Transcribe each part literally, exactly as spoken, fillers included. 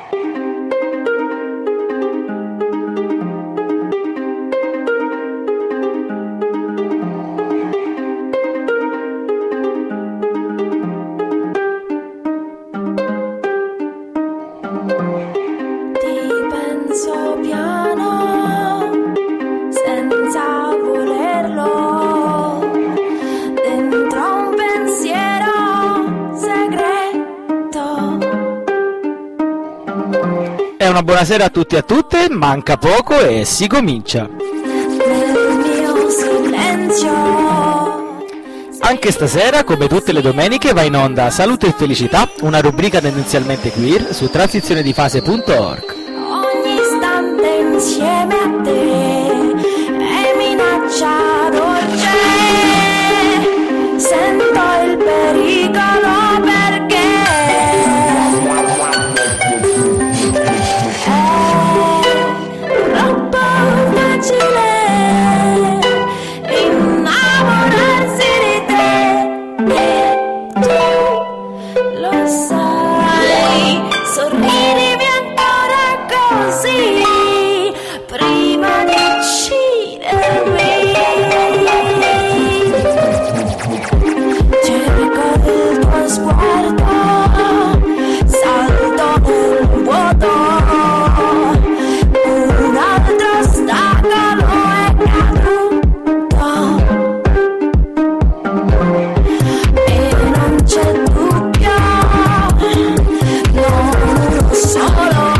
Buonasera a tutti e a tutte, manca poco e si comincia. Anche stasera, come tutte le domeniche, va in onda Salute e Felicità, una rubrica tendenzialmente queer su transizione di fase punto org. Ogni istante insieme a te è minaccia dolce, sento il pericolo perché innamorarsi di te e tu lo sai, sorridimi ancora così prima di uccidermi. Cerco il tuo sguardo, salto nel vuoto, un altro ostacolo è caduto e non c'è dubbio, non solo,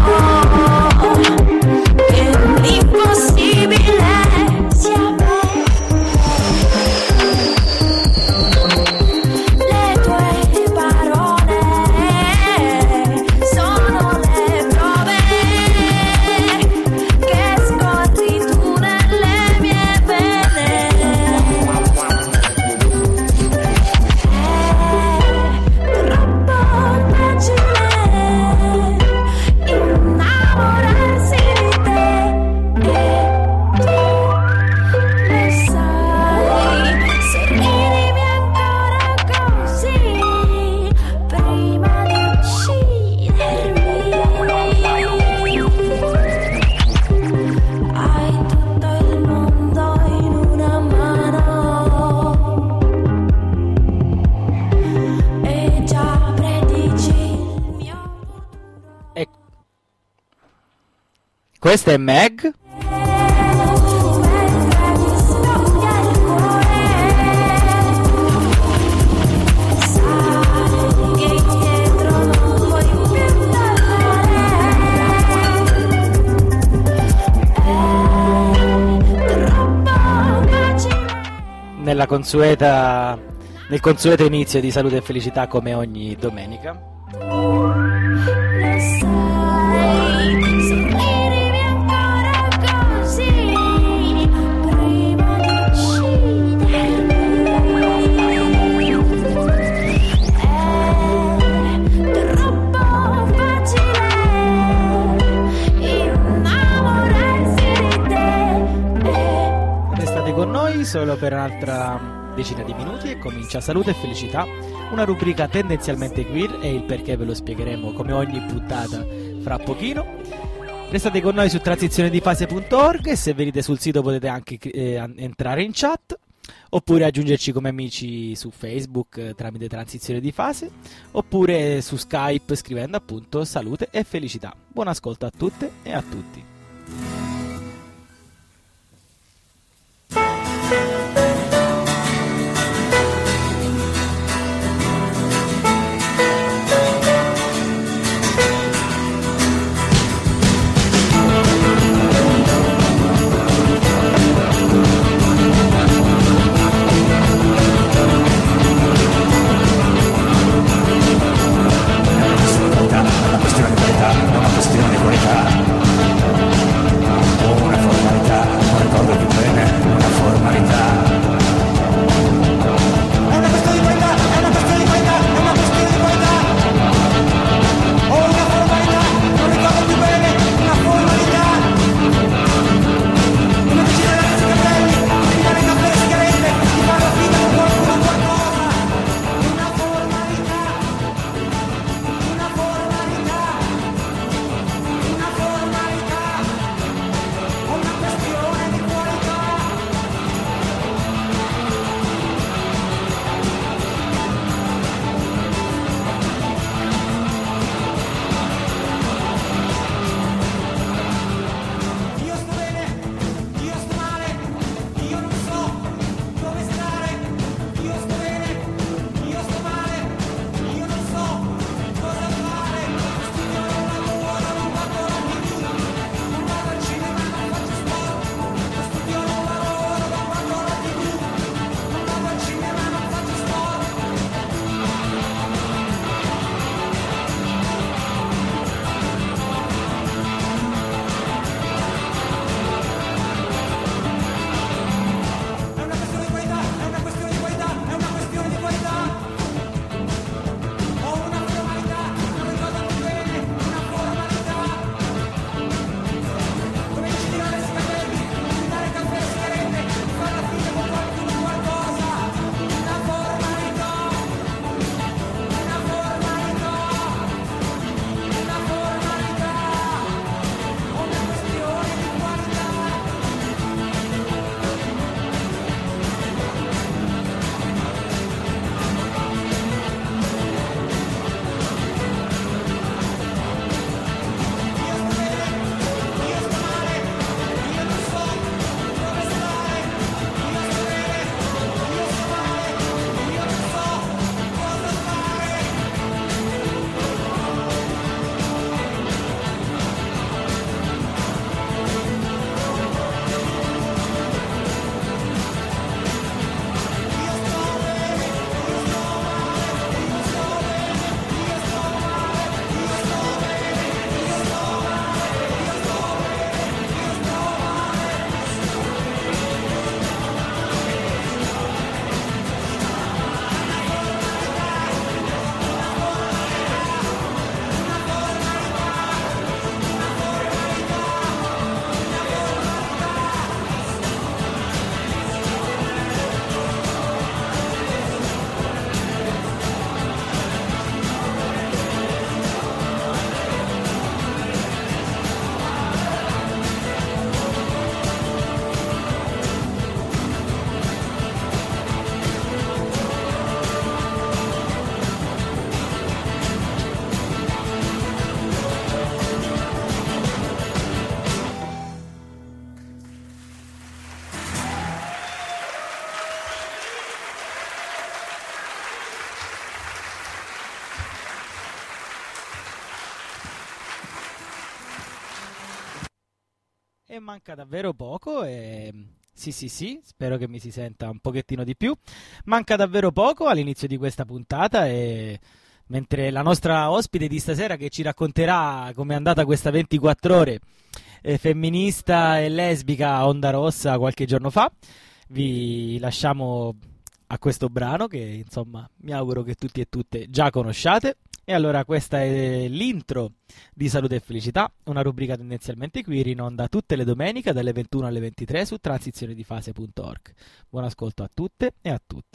che l'impossibile sia vero. Le tue parole sono le prove che scorri tu nelle mie vene. È troppo facile innamorarsi di te e tu lo sai, sorridimi ancora così prima di uccidermi. Hai tutto il mondo in una mano e già predici il mio futuro. E questa è Meg. Mentre ti stoppia il cuore, sai che indietro non puoi più tornare. È troppo facile. Nella consueta, nel consueto inizio di Salute e Felicità, come ogni domenica. Lo sai, sorridimi ancora così prima di uccidermi. È troppo facile innamorarsi di te e Restate con noi solo per un'altra decina di minuti e comincia Salute e Felicità, una rubrica tendenzialmente queer, e il perché ve lo spiegheremo come ogni puntata fra pochino. Restate con noi su transizione di fase punto org e se venite sul sito potete anche eh, entrare in chat oppure aggiungerci come amici su Facebook eh, tramite transizione di fase, oppure su Skype scrivendo appunto Salute e Felicità. Buon ascolto a tutte e a tutti. Una questione di qualità, una questione di qualità. E manca davvero poco e... Sì, sì, sì, spero che mi si senta un pochettino di più. Manca davvero poco all'inizio di questa puntata e mentre la nostra ospite di stasera che ci racconterà com'è andata questa ventiquattro ore eh, femminista e lesbica a Onda Rossa qualche giorno fa, vi lasciamo a questo brano che insomma mi auguro che tutti e tutte già conosciate. E allora questa è l'intro di Salute e Felicità, una rubrica tendenzialmente queer in onda tutte le domeniche dalle ventuno alle ventitré su transizionedifase punto org. Buon ascolto a tutte e a tutti.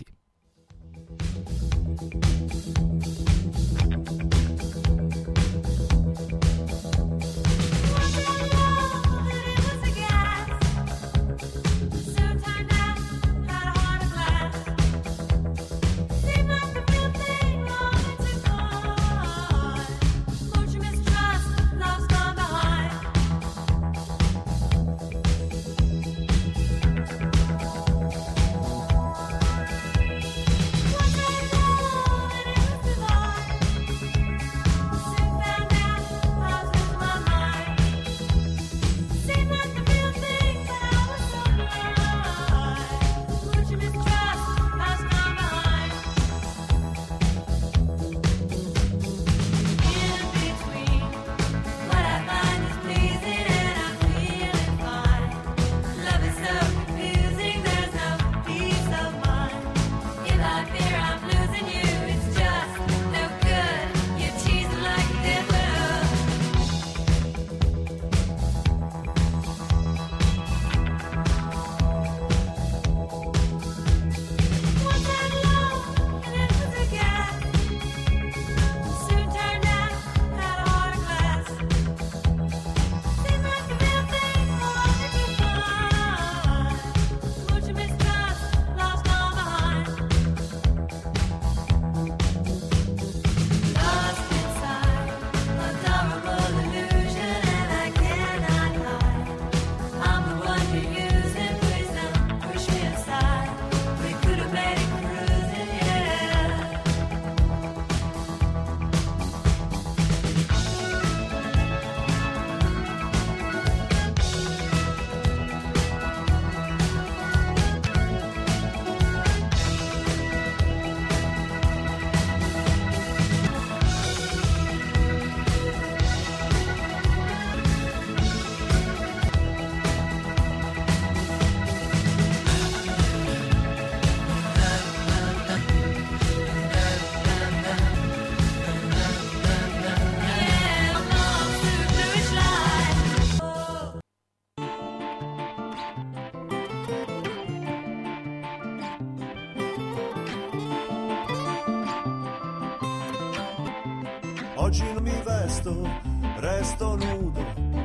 Oggi non mi vesto, resto nudo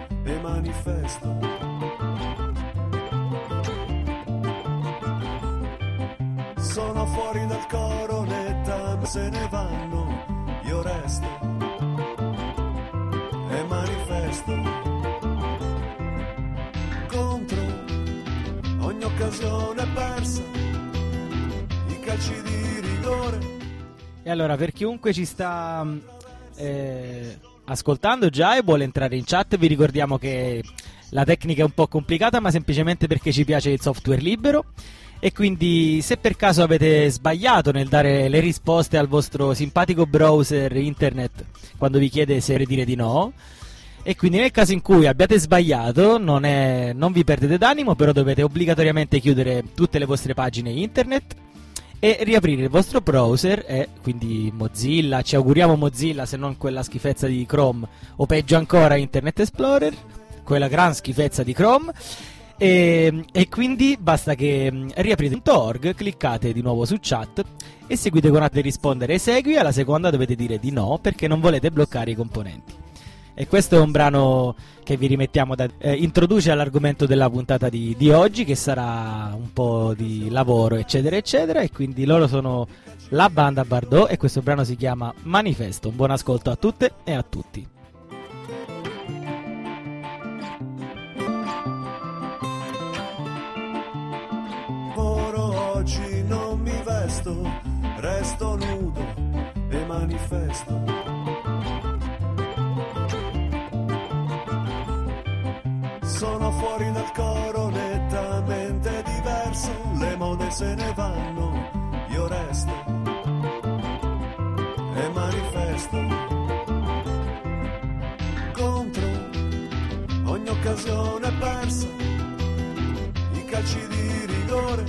e manifesto. Sono fuori dal coro, le tame se ne vanno, io resto e manifesto contro ogni occasione persa, i calci di rigore. E allora per chiunque ci sta Eh, ascoltando già e vuole entrare in chat, vi ricordiamo che la tecnica è un po' complicata, ma semplicemente perché ci piace il software libero, e quindi se per caso avete sbagliato nel dare le risposte al vostro simpatico browser internet quando vi chiede se dire di no, e quindi nel caso in cui abbiate sbagliato non, è, non vi perdete d'animo, però dovete obbligatoriamente chiudere tutte le vostre pagine internet e riaprire il vostro browser, e quindi Mozilla, ci auguriamo Mozilla, se non quella schifezza di Chrome, o peggio ancora Internet Explorer, quella gran schifezza di Chrome, e, e quindi basta che riaprite punto org, cliccate di nuovo su chat e seguite con di rispondere esegui, alla seconda dovete dire di no perché non volete bloccare i componenti. E questo è un brano che vi rimettiamo da eh, introduce all'argomento della puntata di, di oggi, che sarà un po' di lavoro eccetera eccetera, e quindi loro sono la banda Bardot e questo brano si chiama Manifesto. Un buon ascolto a tutte e a tutti. Oro oggi non mi vesto, resto nudo e manifesto. Sono fuori dal coro nettamente diverso, le mode se ne vanno, io resto e manifesto contro ogni occasione persa, i calci di rigore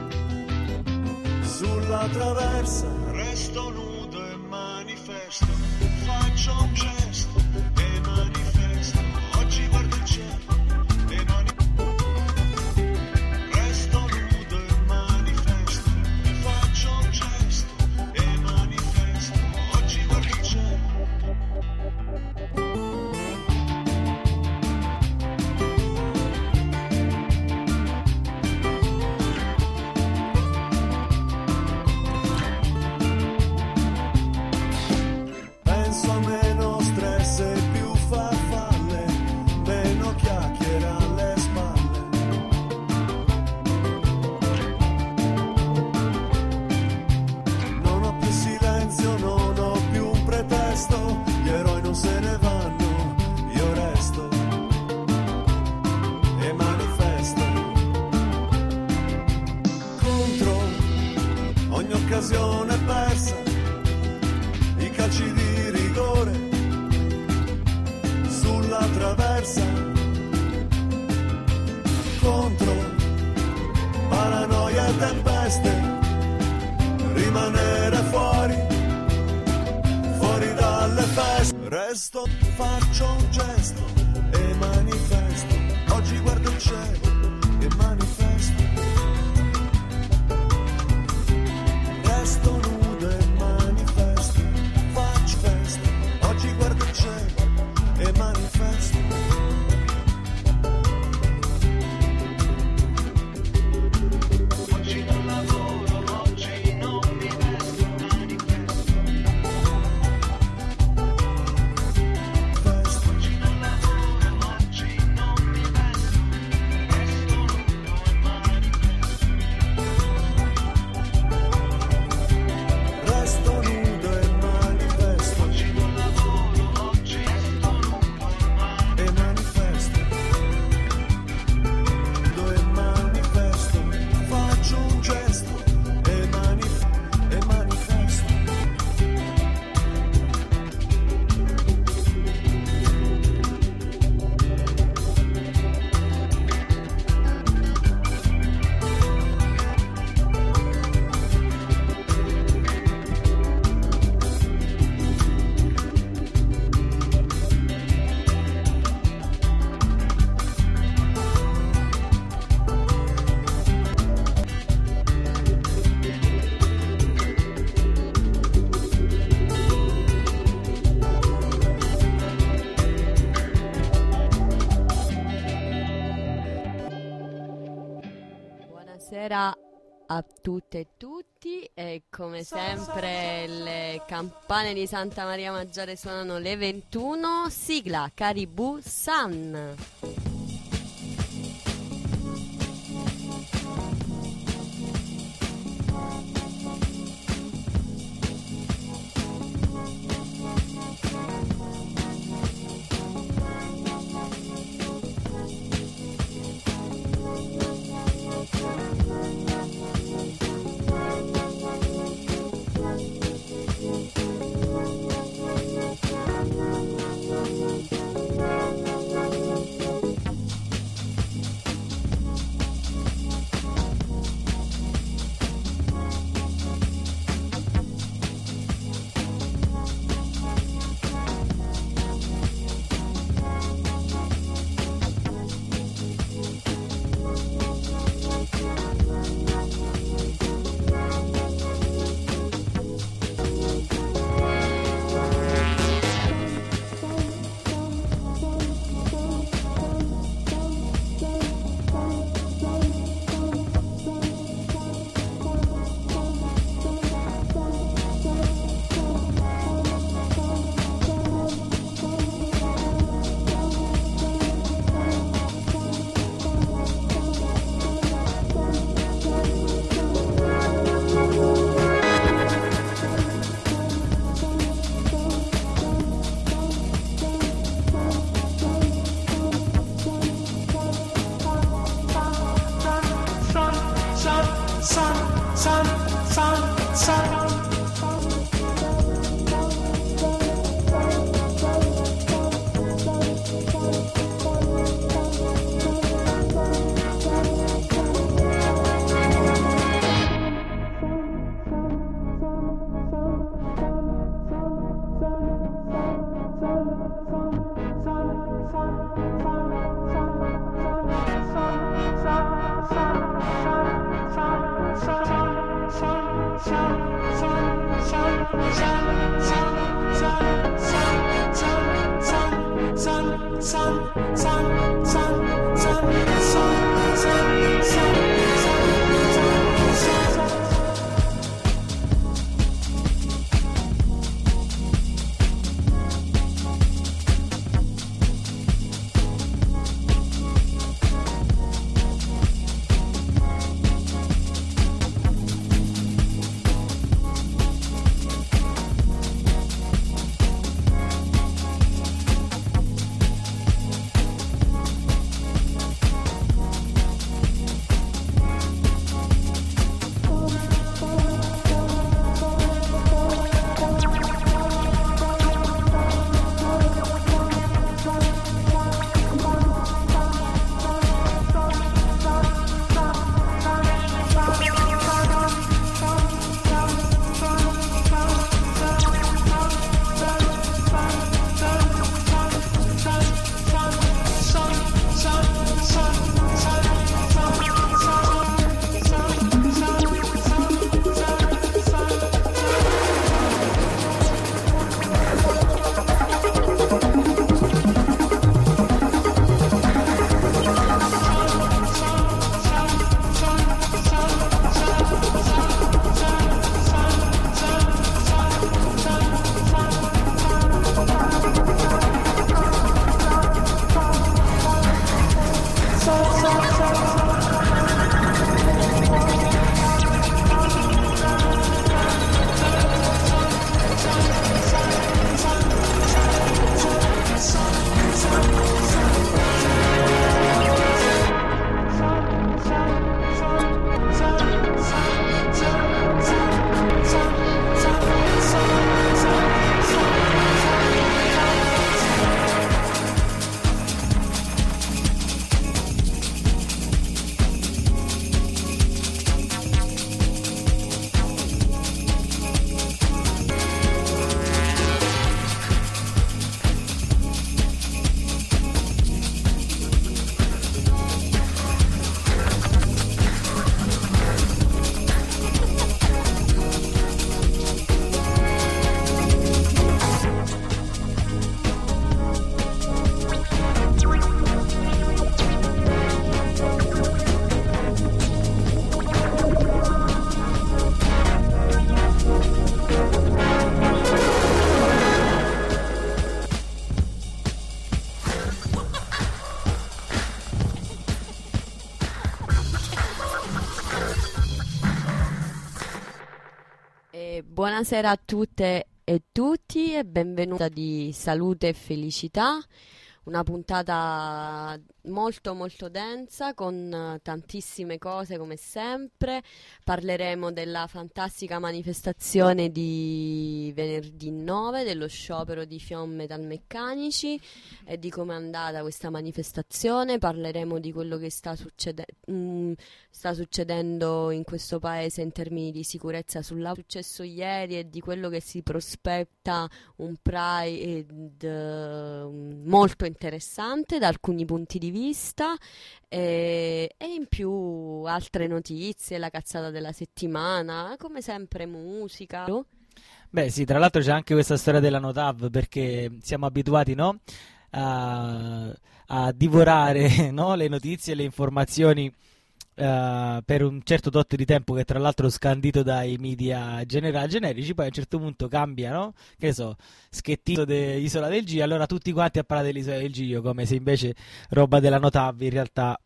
sulla traversa. Resto nudo e manifesto, faccio un gesto e manifesto, oggi guardo il cielo e manifesto. Resto nudo e manifesto, faccio un gesto e manifesto, oggi guardo il cielo. Penso a meno stress e più farfalle, meno chiacchiere alle spalle. Non ho più silenzio, non ho più un pretesto, gli eroi non se ne vanno, io resto e manifesto contro ogni occasione persa, i calci di rigore sulla traversa, contro paranoia e tempeste, rimanere fuori, fuori dalle feste. Resto, faccio un gesto e manifesto, oggi guardo il cielo e manifesto. Resto nudo e manifesto, faccio festa, oggi guardo il cielo e manifesto. Oggi non lavoro, oggi non mi vesto, manifesto. Festo. Oggi non lavoro, oggi non mi vesto, resto nudo e manifesto. Resto nudo e manifesto. Oggi non lavoro, oggi resto nudo e manifesto. Nudo e manifesto. Faccio un gesto e manif- e manifesto. Buonasera a tutte e tutti e come sempre le campane di Santa Maria Maggiore suonano le ventuno, sigla Caribou Sun. Buonasera a tutte e tutti e benvenuta di Salute e Felicità, una puntata molto molto densa con tantissime cose come sempre. Parleremo della fantastica manifestazione di venerdì nove, dello sciopero di Fiom Metalmeccanici e di come è andata questa manifestazione. Parleremo di quello che sta, succede- mh, sta succedendo in questo paese in termini di sicurezza sul lavoro, successo ieri, e di quello che si prospetta un Pride uh, molto interessante da alcuni punti di vista, e, e in più altre notizie, la cazzata della settimana, come sempre musica. Beh sì, tra l'altro c'è anche questa storia della Notav, perché siamo abituati, no, a, a divorare, no, le notizie e le informazioni uh, per un certo tot di tempo, che tra l'altro scandito dai media generali generici, poi a un certo punto cambia, no? Che ne so, schettito dell'Isola del Giglio, allora tutti quanti a parlare dell'Isola del Giglio, come se invece roba della Notav in realtà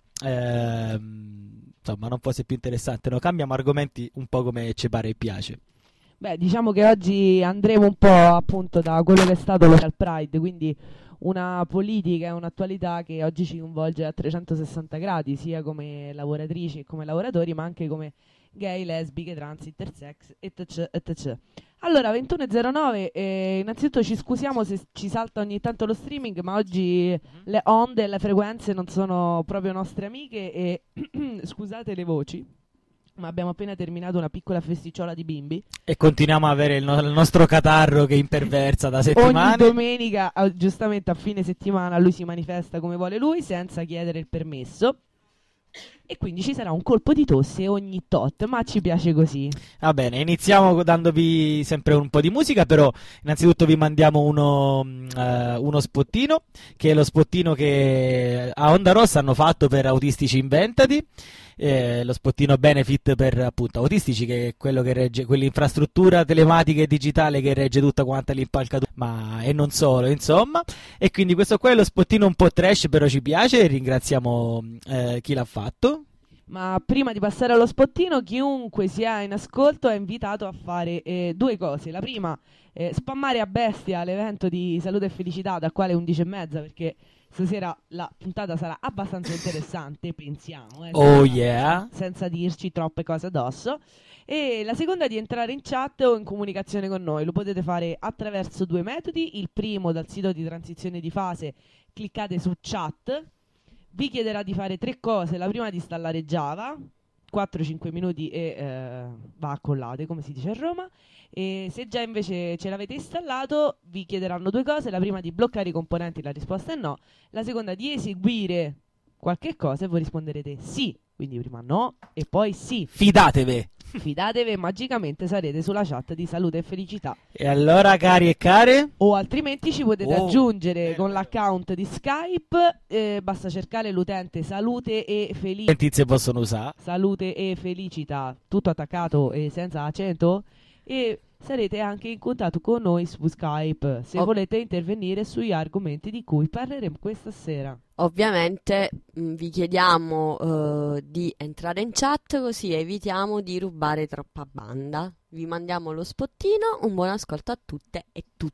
ehm, insomma non fosse più interessante, no? Cambiamo argomenti un po' come ci pare e piace. Beh, diciamo che oggi andremo un po' appunto da quello che è stato lo Social Pride, quindi una politica e un'attualità che oggi ci coinvolge a trecentosessanta gradi, sia come lavoratrici e come lavoratori, ma anche come gay, lesbiche, trans, intersex, etc, et cetera. Allora, ventuno e zero nove, eh, innanzitutto ci scusiamo se ci salta ogni tanto lo streaming, ma oggi le onde e le frequenze non sono proprio nostre amiche e scusate le voci, ma abbiamo appena terminato una piccola festicciola di bimbi e continuiamo a avere il, no- il nostro catarro che imperversa da settimane. Ogni domenica, a- giustamente a fine settimana, lui si manifesta come vuole lui, senza chiedere il permesso. e quindi ci sarà un colpo di tosse ogni tot, ma ci piace così. Va bene, iniziamo dandovi sempre un po' di musica, però innanzitutto vi mandiamo uno, eh, uno spottino, che è lo spottino che a Onda Rossa hanno fatto per Autistici Inventati, eh, lo spottino benefit per appunto autistici, che è quello che regge, quell'infrastruttura telematica e digitale che regge tutta quanta l'impalcatura, ma e non solo, insomma. E quindi questo qua è lo spottino un po' trash, però ci piace e ringraziamo eh, chi l'ha fatto. Ma prima di passare allo spottino, chiunque sia in ascolto è invitato a fare eh, due cose. La prima, eh, spammare a bestia l'evento di Salute e Felicità, da quale undici e mezza, perché stasera la puntata sarà abbastanza interessante, pensiamo, eh, Oh senza, yeah! senza dirci troppe cose addosso. E la seconda, di entrare in chat o in comunicazione con noi. Lo potete fare attraverso due metodi. Il primo, dal sito di transizione di fase, cliccate su chat, vi chiederà di fare tre cose. La prima, di installare Java, quattro cinque minuti e eh, va a collate, come si dice a Roma. E se già invece ce l'avete installato, vi chiederanno due cose. La prima, di bloccare i componenti, la risposta è no. La seconda, di eseguire qualche cosa, e voi risponderete sì. Quindi prima no e poi sì. Fidatevi! Fidatevi, magicamente sarete sulla chat di Salute e Felicità. E allora, cari e care, O altrimenti ci potete Oh, aggiungere bello, con bello. l'account di Skype, eh, basta cercare l'utente Salute e Felicità. tizie possono usare. Salute e Felicità, tutto attaccato e senza accento, e sarete anche in contatto con noi su Skype se Oh. volete intervenire sugli argomenti di cui parleremo questa sera. Ovviamente mh, vi chiediamo eh, di entrare in chat, così evitiamo di rubare troppa banda. Vi mandiamo lo spottino, un buon ascolto a tutte e tutti.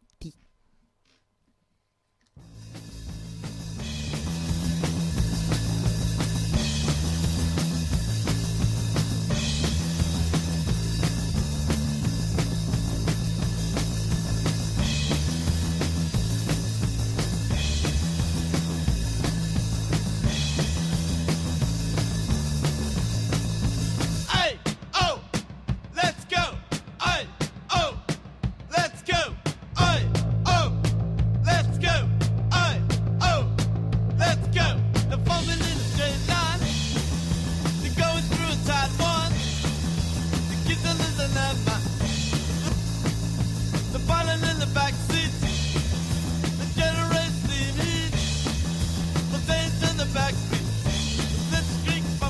Hey, oh, let's go. Hey, oh, let's go. Hey, oh, let's go. Hey, oh, let's go. They're forming in a straight line. They're going through a tight one. The kids are losing their mind. They're falling in the back seats. The generate steam heat. The things in the back seat. Let's drink from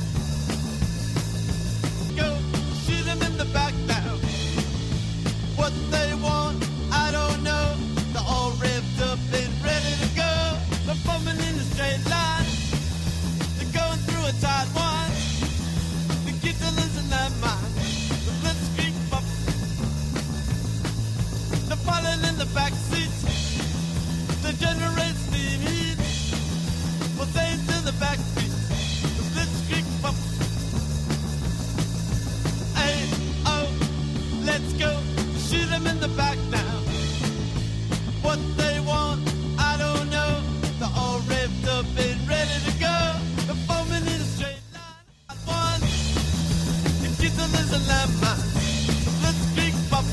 go, shoot them in the back now. What they want, I don't know. They're all revved up and ready to go. They're forming in a straight line. They're going through a tight one. The kids are losing their mind. The blitzkrieg pop. They're falling in the back seats. They generate steam heat. Well, things in the back seat. The blitzkrieg pop. Hey, oh, let's go. Shoot them in the back now. What they want, I don't know. They're all revved up and ready to go. They're forming in a straight line. At once, the kids are losing their minds. Let's kick pop.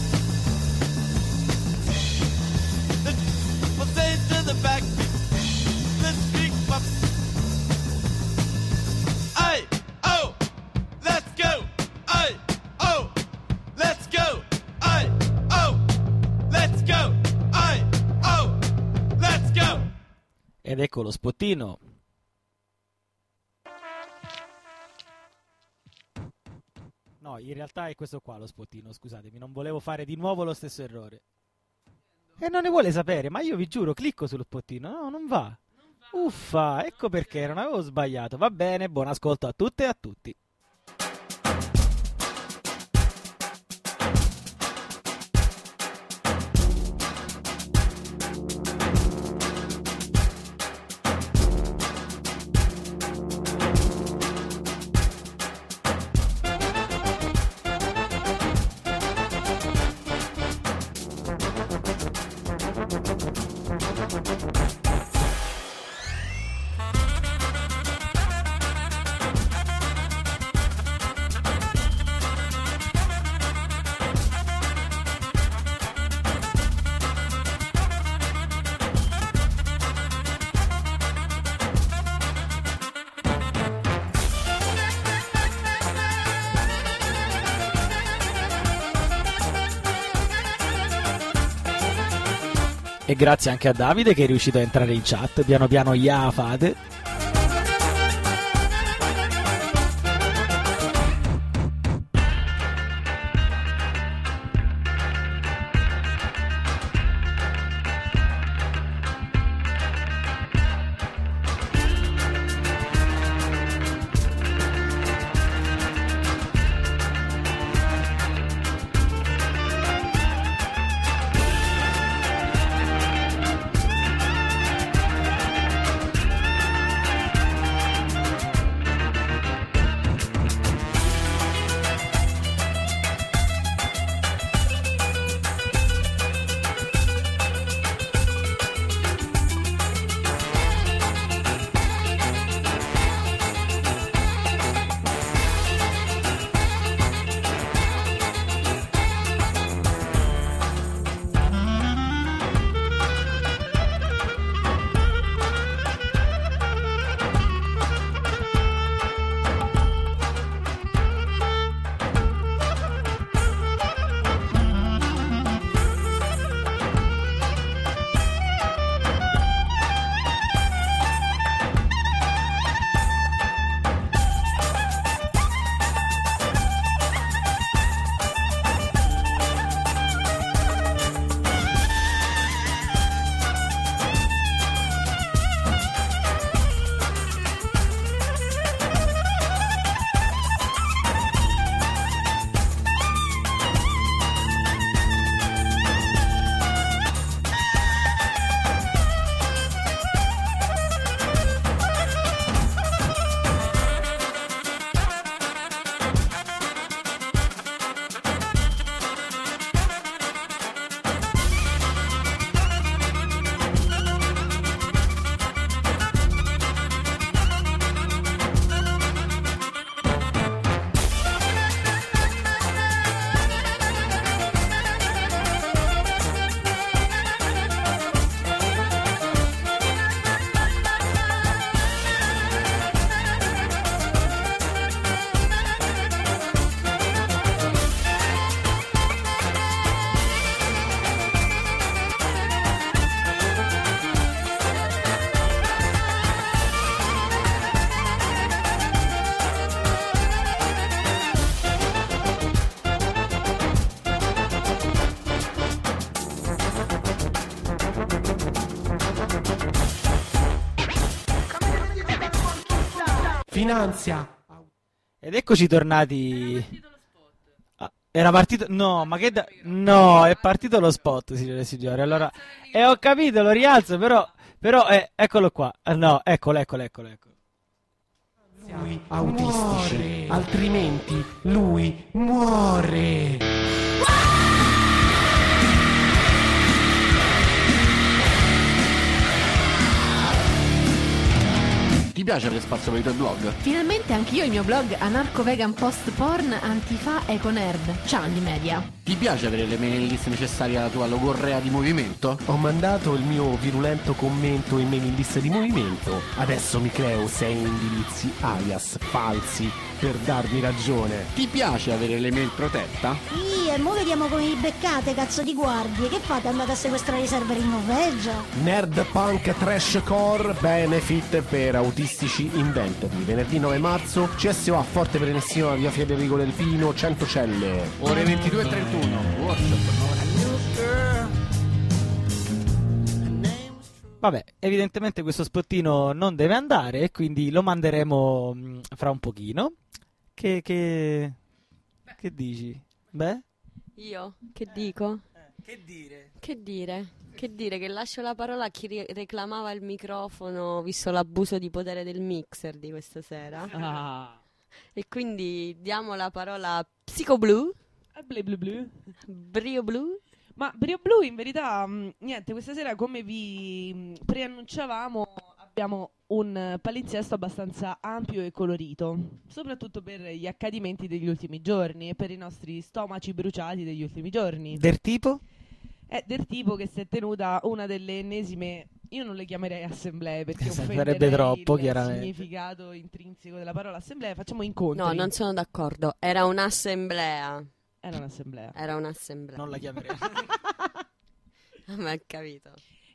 The, well, they to the back. Let's kick pop. Hey, oh, let's go. Hey, oh, let's go. Hey, oh, let's go. Hey, oh, let's go. Ed ecco lo spottino. No, in realtà è questo qua lo spottino, scusatemi, non volevo fare di nuovo lo stesso errore. E non ne vuole sapere, ma io vi giuro, clicco sullo spottino, no, non va. Uffa, ecco perché, non avevo sbagliato. Va bene, buon ascolto a tutte e a tutti. E grazie anche a Davide che è riuscito a entrare in chat. Piano piano ya fate. Finanzia. Ed eccoci tornati. Ah, era partito? No, ma che da... No, è partito lo spot, signore e signori. Allora, e eh, ho capito, lo rialzo, però, però eh, eccolo qua. Eh, no, eccolo, eccolo, eccolo, eccolo. Lui autistici, muore. Altrimenti lui muore. Ti piace avere spazio per i tuoi blog? Finalmente anch'io il mio blog Anarco Vegan Post Porn Antifa Eco Nerd. Ciao Andy Media. Ti piace avere le mailing list necessarie alla tua logorrea di movimento? Ho mandato il mio virulento commento in mailing list di movimento. Adesso mi creo sei indirizzi alias falsi per darmi ragione. Ti piace avere le mail protetta? Sì, e mo vediamo come vi beccate, cazzo di guardie. Che fate? Andate a sequestrare i server in Norvegia? Nerd Punk Trash Core Benefit per autistici inventormi. Venerdì nove marzo, C S O A Forte Prenessino, via Federico del Pino, cento celle. Ore ventidue e trentuno. Workshop. Vabbè, evidentemente questo spottino non deve andare e quindi lo manderemo mh, fra un pochino. Che, che... che dici? Beh? Io? Che dico? Eh, che dire? Che dire? Che dire? Che lascio la parola a chi ri- reclamava il microfono, visto l'abuso di potere del mixer di questa sera. Ah. E quindi diamo la parola a Psycho Blue. Blu blu blu. Brio Blue. Ma Brio Blu in verità, mh, niente, questa sera come vi mh, preannunciavamo abbiamo un palinsesto abbastanza ampio e colorito, soprattutto per gli accadimenti degli ultimi giorni e per i nostri stomaci bruciati degli ultimi giorni. Del tipo? È del tipo che si è tenuta una delle ennesime, io non le chiamerei assemblee perché Sarebbe offenderei troppo, il chiaramente. significato intrinseco della parola assemblea, facciamo incontri. No, non sono d'accordo. Era un'assemblea. Era un'assemblea. Era un'assemblea. Non la chiamerei. Ma hai capito.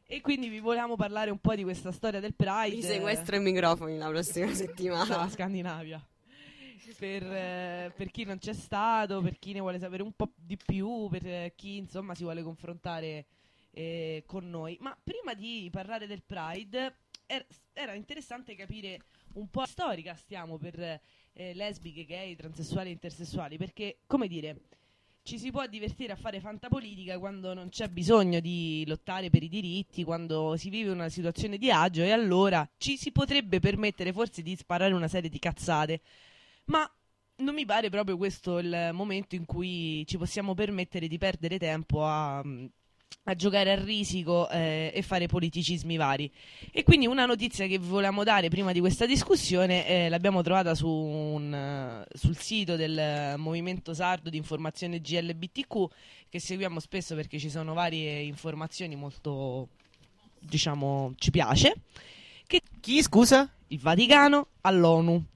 E quindi vi volevamo parlare un po' di questa storia del Pride. Mi sequestro i microfoni la prossima settimana. Dalla Scandinavia. Per, eh, per chi non c'è stato, per chi ne vuole sapere un po' di più, per eh, chi insomma si vuole confrontare eh, con noi. Ma prima di parlare del Pride er- era interessante capire un po' la storica stiamo per eh, lesbiche, gay, transessuali e intersessuali, perché come dire, ci si può divertire a fare fantapolitica quando non c'è bisogno di lottare per i diritti, quando si vive una situazione di agio, e allora ci si potrebbe permettere forse di sparare una serie di cazzate. Ma non mi pare proprio questo il momento in cui ci possiamo permettere di perdere tempo a, a giocare a risico eh, e fare politicismi vari. E quindi una notizia che vi volevamo dare prima di questa discussione eh, l'abbiamo trovata su un, uh, sul sito del Movimento Sardo di Informazione G L B T Q, che seguiamo spesso perché ci sono varie informazioni molto, diciamo, ci piace. Che Chi, scusa? il Vaticano all'ONU.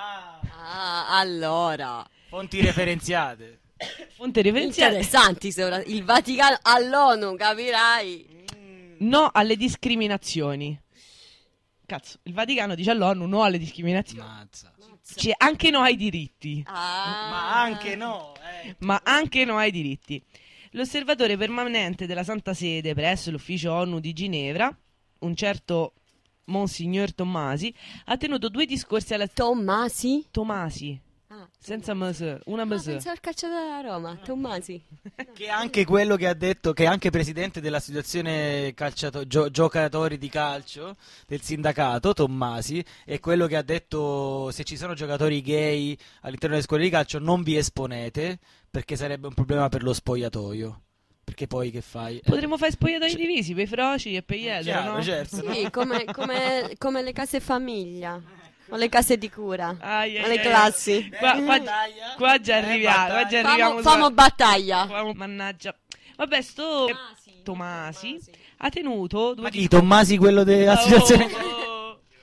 Ah, allora. Fonti referenziate. Fonte referenziale. Interessanti, sopra- il Vaticano all'ONU, capirai. No alle discriminazioni. Cazzo, il Vaticano dice all'ONU no alle discriminazioni. Mazza. Cioè, anche no ai diritti. Ah. Ma anche no, eh. Ma anche no ai diritti. L'osservatore permanente della Santa Sede presso l'ufficio ONU di Ginevra, un certo Monsignor Tommasi, ha tenuto due discorsi alla... Tommasi? Tomasi. Ah, Senza ms, una ms. Ah, penso al calciatore della Roma, Tommasi. Che è anche quello che ha detto, che è anche presidente dell'associazione calciato- gio- giocatori di calcio del sindacato, Tommasi, è quello che ha detto: se ci sono giocatori gay all'interno delle scuole di calcio non vi esponete, perché sarebbe un problema per lo spogliatoio. Perché poi che fai? Eh. Potremmo fare spogliatoi Cioè- divisi per i froci e per gli etero, Chiaro, no? certo, no? Sì, come, come, come le case famiglia o le case di cura, Ai, ai, o le ai. classi. Qua, qua- Battaglia. qua già Eh, arriviamo, qua già battaglia. arriviamo Famo, famo battaglia. Famo- Mannaggia. Vabbè, sto Tomasi ha tenuto due Ma chi? Tommasi, quello dell'associazione? Oh, oh.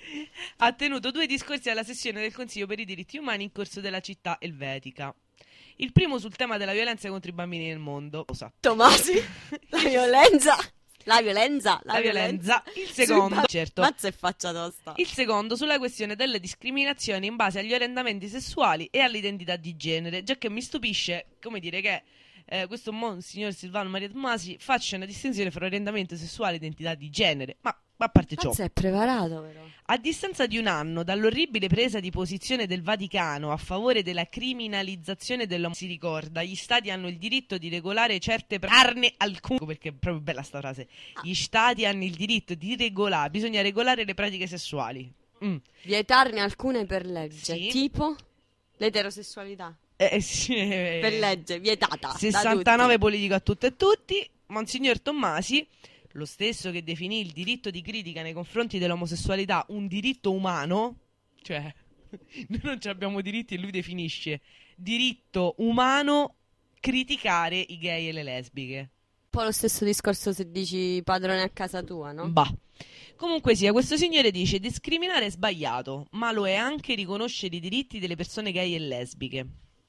Ha tenuto due discorsi alla sessione del Consiglio per i diritti umani in corso della città elvetica. Il primo sul tema della violenza contro i bambini nel mondo. Cosa? Tommasi, la violenza. La violenza, la, La violenza. Il secondo, Sui ba- certo. Mazza e faccia tosta. Il secondo sulla questione delle discriminazioni in base agli orientamenti sessuali e all'identità di genere, già che mi stupisce, come dire, che eh, questo Monsignor Silvano Maria Tommasi faccia una distinzione fra orientamento sessuale e identità di genere. Ma, ma a parte ciò, Mazza è preparato però. a distanza di un anno dall'orribile presa di posizione del Vaticano a favore della criminalizzazione dell'omosessualità, si ricorda, gli stati hanno il diritto di regolare certe carne alcun, perché è proprio bella sta frase, gli stati hanno il diritto di regolare, bisogna regolare le pratiche sessuali. Mm. Vietarne alcune per legge, Sì. tipo l'eterosessualità. Eh, sì, eh, Per legge, vietata. da sessantanove tutti. politico a tutte e tutti. Monsignor Tommasi, lo stesso che definì il diritto di critica nei confronti dell'omosessualità un diritto umano, cioè noi non ci abbiamo diritti e lui definisce diritto umano criticare i gay e le lesbiche. Un po' lo stesso discorso se dici padrone a casa tua, no? Bah. Comunque sia, questo signore dice: discriminare è sbagliato, ma lo è anche riconoscere i diritti delle persone gay e lesbiche.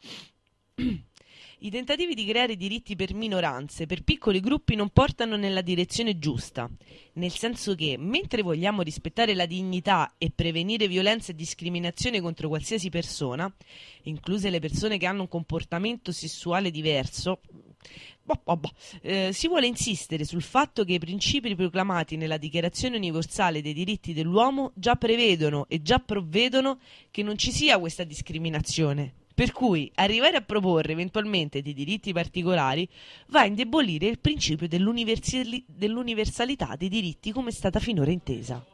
I tentativi di creare diritti per minoranze, per piccoli gruppi, non portano nella direzione giusta, nel senso che, mentre vogliamo rispettare la dignità e prevenire violenza e discriminazione contro qualsiasi persona, incluse le persone che hanno un comportamento sessuale diverso, boh, boh, boh, eh, si vuole insistere sul fatto che i principi proclamati nella Dichiarazione Universale dei diritti dell'uomo già prevedono e già provvedono che non ci sia questa discriminazione. Per cui arrivare a proporre eventualmente dei diritti particolari va a indebolire il principio dell'universali- dell'universalità dei diritti come è stata finora intesa.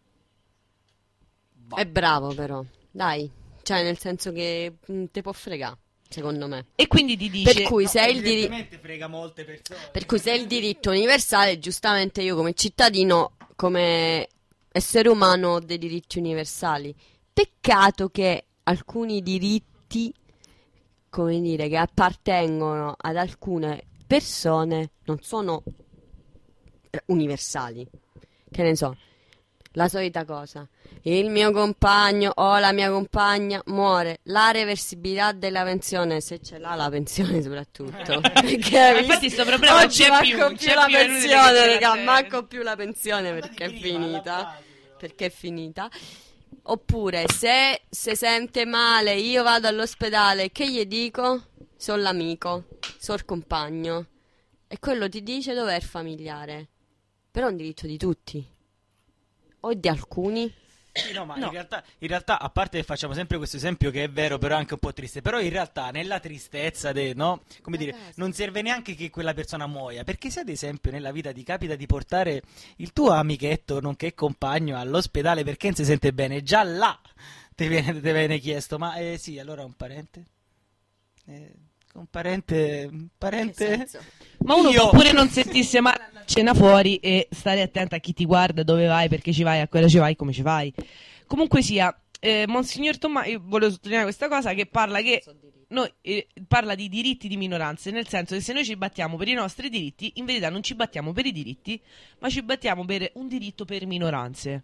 È bravo però, dai. Cioè nel senso che mh, te può fregare, secondo me. E quindi ti dice... Per cui se è il diritto... Evidentemente frega molte persone. Per cui se è il diritto universale, giustamente io come cittadino, come essere umano, ho dei diritti universali. Peccato che alcuni diritti, come dire, che appartengono ad alcune persone non sono universali. Che ne so, La solita cosa. Il mio compagno o la mia compagna muore. La reversibilità della pensione, se ce l'ha la pensione soprattutto. Perché infatti sto problema oggi c'è manco più, più c'è la più, è inutile che pensione, ce la raga, c'è. manco più la pensione perché è finita. Perché è finita. Oppure se si sente male, io vado all'ospedale, che gli dico? Sono l'amico, sono il compagno. E quello ti dice dov'è il familiare. Però è un diritto di tutti. O di alcuni. Sì, no, ma No. In, realtà, in realtà, a parte che facciamo sempre questo esempio che è vero, però è anche un po' triste, però in realtà nella tristezza, de, no? Come dire, non serve neanche che quella persona muoia, perché se ad esempio nella vita ti capita di portare il tuo amichetto, nonché compagno, all'ospedale perché non si sente bene, già là ti viene, ti viene chiesto, ma eh, sì, allora un parente? Eh, un parente... Un parente... Ma uno Io- può pure non sentirsi male a cena fuori e stare attento a chi ti guarda, dove vai, perché ci vai, a quella ci vai, come ci vai. Comunque sia, eh, Monsignor Tommaso, io volevo sottolineare questa cosa, che parla che noi, eh, parla di diritti di minoranze, nel senso che se noi ci battiamo per i nostri diritti, in verità non ci battiamo per i diritti, ma ci battiamo per un diritto per minoranze.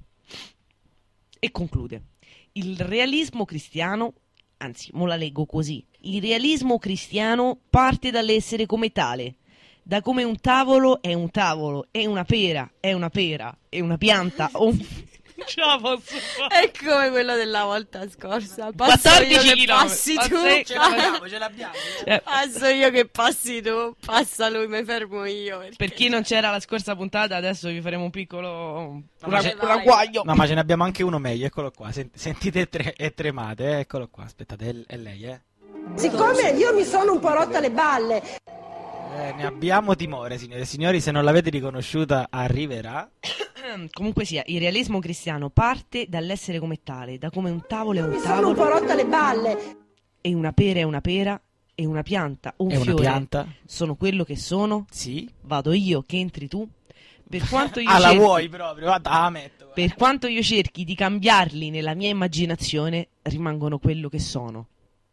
E conclude: il realismo cristiano, anzi, mo la leggo così, il realismo cristiano parte dall'essere come tale, da come un tavolo è un tavolo, è una pera, è una pera, è una pianta, o un... Ce la posso fare. È come quello della volta scorsa. Passo io quattordici che chilometri. passi tu. Pazzesco. Ce l'abbiamo, ce l'abbiamo. Eh, Passo io che passi tu. Passa lui, mi fermo io. perché- per chi non c'era la scorsa puntata, adesso vi faremo un piccolo un, No, ma un c'è- agguaglio. No, ma ce ne abbiamo anche uno meglio, eccolo qua. Sent- sentite tre- e tremate, eh, eccolo qua. Aspettate, è, è lei, eh. Siccome io mi sono un po' rotta le balle, Eh, ne abbiamo timore, signore e signori. Se non l'avete riconosciuta, arriverà. Comunque sia, il realismo cristiano parte dall'essere come tale, da come un tavolo è un mi sono un po' tavolo, rotta le balle. e una pera è una pera, e una pianta o un È una fiore pianta? sono quello che sono. Sì. Vado io che entri tu. Per quanto io Ah, la cerchi- vuoi proprio? Guarda, la metto. guarda. Per quanto io cerchi di cambiarli nella mia immaginazione, rimangono quello che sono.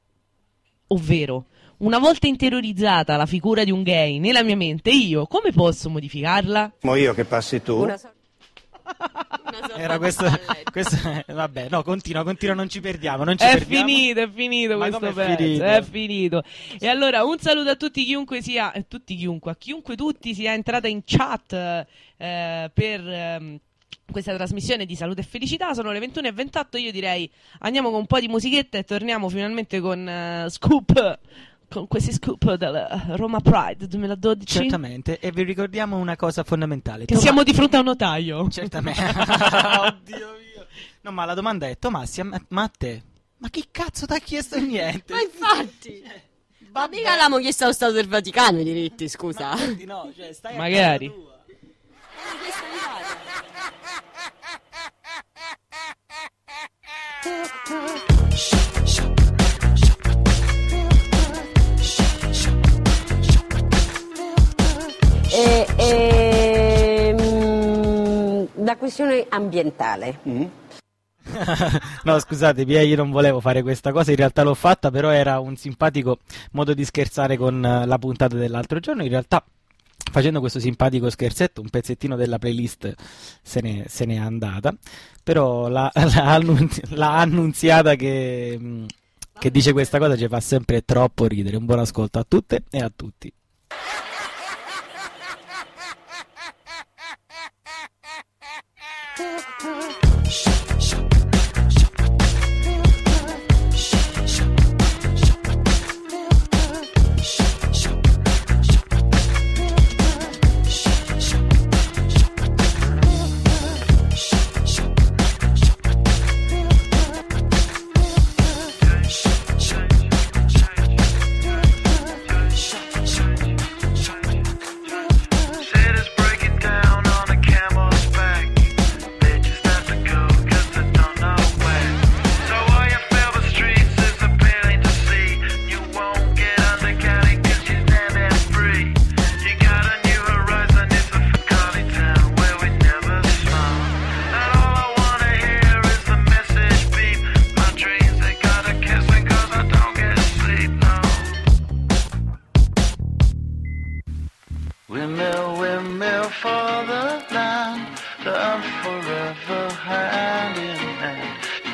Ovvero, una volta interiorizzata la figura di un gay nella mia mente, io come posso modificarla? Mo io che passi tu. Una sorta- una sorta Era di questo, balletto. questo vabbè, no, continua, continua, non ci perdiamo, non ci È perdiamo. finito, è finito Ma questo com'è pezzo, finito? è finito. E allora un saluto a tutti chiunque sia, eh, tutti chiunque, a chiunque tutti sia entrata in chat eh, per ehm, questa trasmissione di Salute e Felicità. Sono le ventuno e ventotto, io direi andiamo con un po' di musichetta e torniamo finalmente con eh, Scoop, con questi scoop del Roma Pride duemiladodici. Certamente, e vi ricordiamo una cosa fondamentale. Che Toma- siamo di fronte a un notaio. Certamente. Oddio mio. No, ma la domanda è, Tomassi, ma ma a te? Ma chi cazzo ti ha chiesto niente? Ma infatti. Ma mica l'abbiamo chiesto allo Stato del Vaticano i diritti, scusa. Infatti no, cioè, stai a Magari. casa tua. E, e, mm, la questione ambientale. No, scusatemi, eh, io non volevo fare questa cosa, in realtà l'ho fatta, però era un simpatico modo di scherzare con eh, la puntata dell'altro giorno. In realtà, facendo questo simpatico scherzetto, un pezzettino della playlist se ne, se ne è andata, però la, la, annunzi- la annunziata che, mh, che dice questa cosa ci fa sempre troppo ridere. Un buon ascolto a tutte e a tutti. Sailors break it down on a camel's back. They just have to go,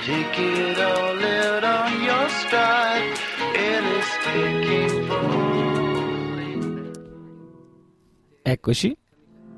Take it all out on your stride. It is taking falling. Eccoci.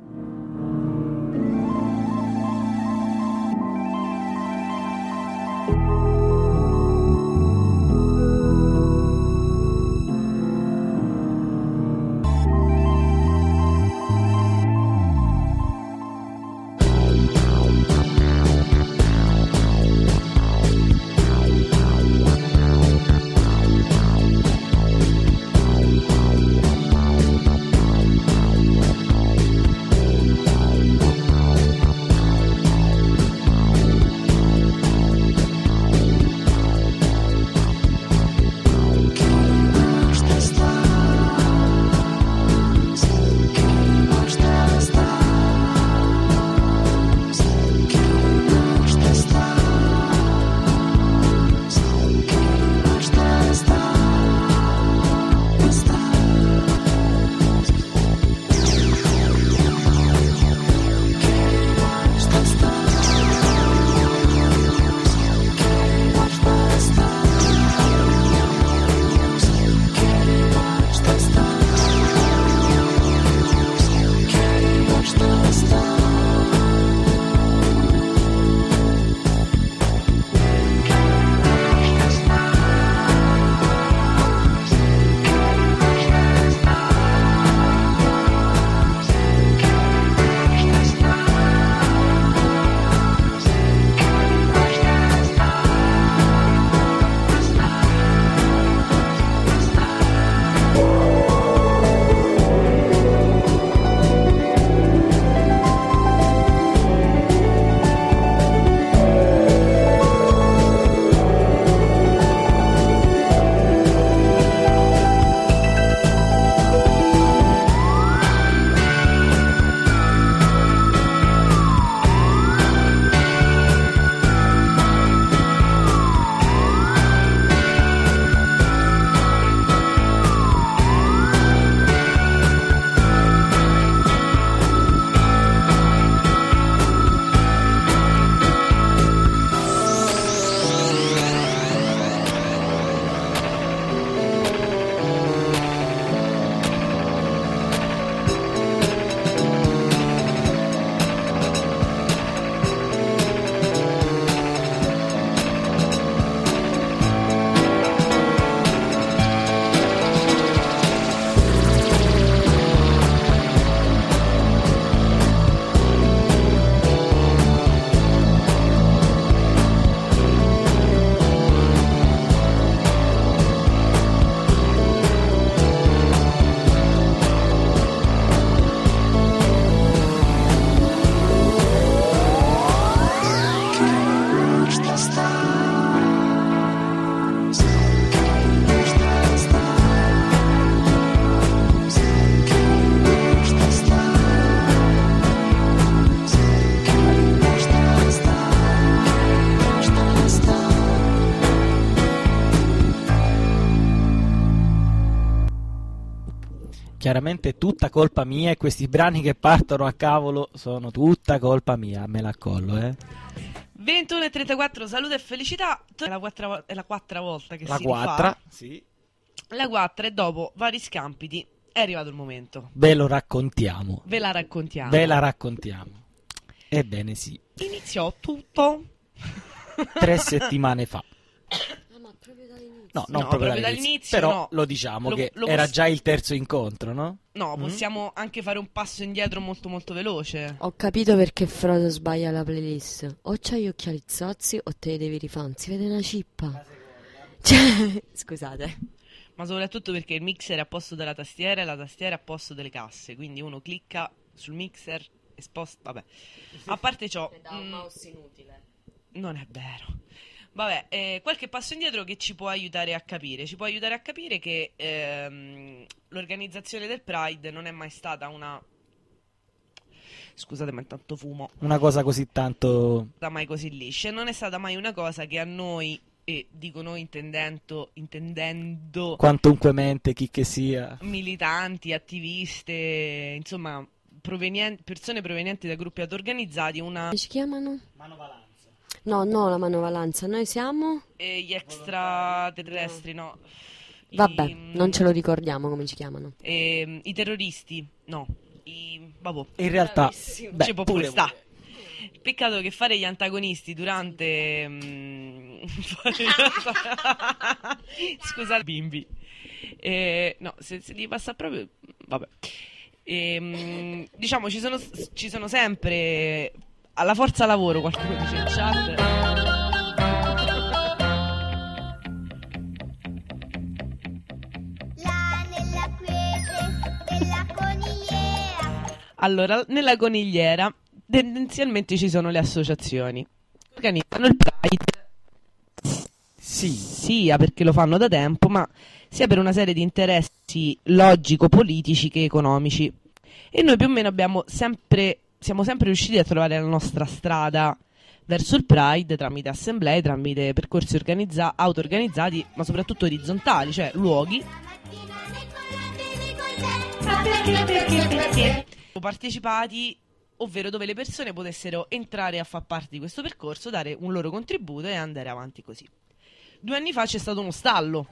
Chiaramente tutta colpa mia, e questi brani che partono a cavolo sono tutta colpa mia, me la collo, eh. ventuno e trentaquattro, salute e felicità. È la, quattro, è la quarta volta che la si quattro, rifà. sì. La quattro, e dopo vari scampiti è arrivato il momento. Ve lo raccontiamo. Ve la raccontiamo. Ve la raccontiamo. Ebbene sì. Iniziò tutto tre settimane fa. No, non no, proprio, proprio dall'inizio, dall'inizio, però no. lo diciamo Lo- che lo era poss- già il terzo incontro, no? No, Mm? possiamo anche fare un passo indietro molto molto veloce. Ho capito perché Frodo sbaglia la playlist. O c'hai gli occhiali zozzi o te li devi rifare. Non si vede una cippa. Cioè, scusate. Ma soprattutto perché il mixer è a posto della tastiera e la tastiera è a posto delle casse. Quindi uno clicca sul mixer e sposta. Vabbè. A parte ciò, È da un mm, mouse inutile. non è vero. Vabbè, eh, qualche passo indietro che ci può aiutare a capire. Ci può aiutare a capire che ehm, l'organizzazione del Pride non è mai stata una... Scusate, ma intanto fumo. Una cosa così tanto... Da mai così liscia. Non è stata mai una cosa che a noi, e dico noi intendendo, intendendo quantunque mente, chi che sia... militanti, attiviste, insomma, provenien- persone provenienti da gruppi autorganizzati, una... Come si chiamano? Manovalanza. No, no, la manovalanza, noi siamo... E gli extraterrestri, no. I, Vabbè, non ce lo ricordiamo come ci chiamano. E, I terroristi, no. I, vabbè. In realtà, beh, ci può pure pure sta. Peccato che fare gli antagonisti durante mm, scusate bimbi eh, no, se, se gli passa proprio vabbè e, diciamo ci sono, ci sono sempre alla forza lavoro, qualcuno dice in chat. Allora, nella conigliera tendenzialmente ci sono le associazioni. Organizzano il Pride sì. sia perché lo fanno da tempo, ma sia per una serie di interessi logico-politici che economici. E noi più o meno abbiamo sempre, siamo sempre riusciti a trovare la nostra strada verso il Pride tramite assemblee, tramite percorsi organizza- auto-organizzati, ma soprattutto orizzontali, cioè luoghi partecipati, ovvero dove le persone potessero entrare a far parte di questo percorso, dare un loro contributo e andare avanti così. Due anni fa c'è stato uno stallo,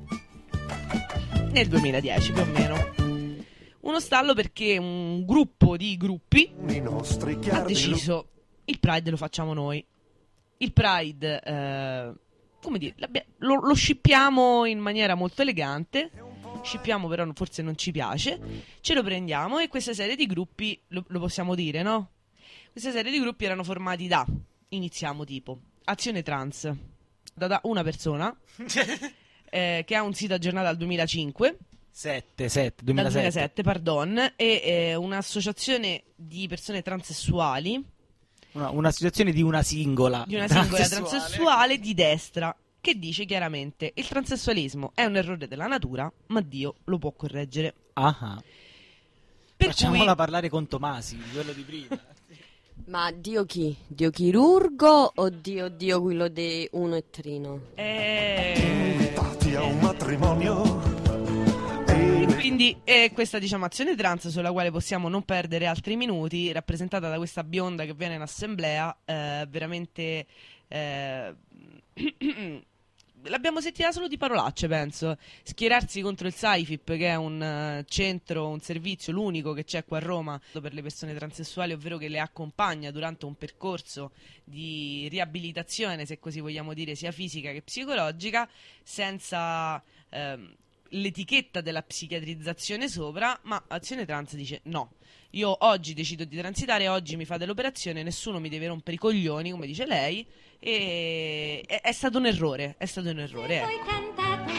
nel duemiladieci più o meno. Uno stallo perché un gruppo di gruppi ha deciso il Pride lo facciamo noi. Il Pride, eh, come dire, lo, lo scippiamo in maniera molto elegante. Scippiamo però forse non ci piace, ce lo prendiamo e questa serie di gruppi, lo, lo possiamo dire, no? Questa serie di gruppi erano formati da, iniziamo tipo, Azione Trans, da, da una persona eh, che ha un sito aggiornato al duemilacinque, sette, sette, duemilasette. dal duemilasette, pardon, e eh, un'associazione di persone transessuali, una, un'associazione di una singola, di una singola transessuale. transessuale di destra, che dice chiaramente il transessualismo è un errore della natura, ma Dio lo può correggere. Ah, per facciamola cui... parlare con Tomasi, di quello di prima. Ma Dio chi? Dio chirurgo o Dio Dio quello di uno e trino? Eh... Invitati a un matrimonio. E quindi è questa diciamo azione trans sulla quale possiamo non perdere altri minuti, rappresentata da questa bionda che viene in assemblea, eh, veramente... Eh... l'abbiamo sentita solo di parolacce, penso. Schierarsi contro il SAIFIP, che è un uh, centro, un servizio, l'unico che c'è qua a Roma per le persone transessuali, ovvero che le accompagna durante un percorso di riabilitazione, se così vogliamo dire, sia fisica che psicologica, senza ehm, l'etichetta della psichiatrizzazione sopra, ma Azione Trans dice no. Io oggi decido di transitare, oggi mi fate l'operazione, nessuno mi deve rompere i coglioni, come dice lei, e è, è stato un errore, è stato un errore, ecco.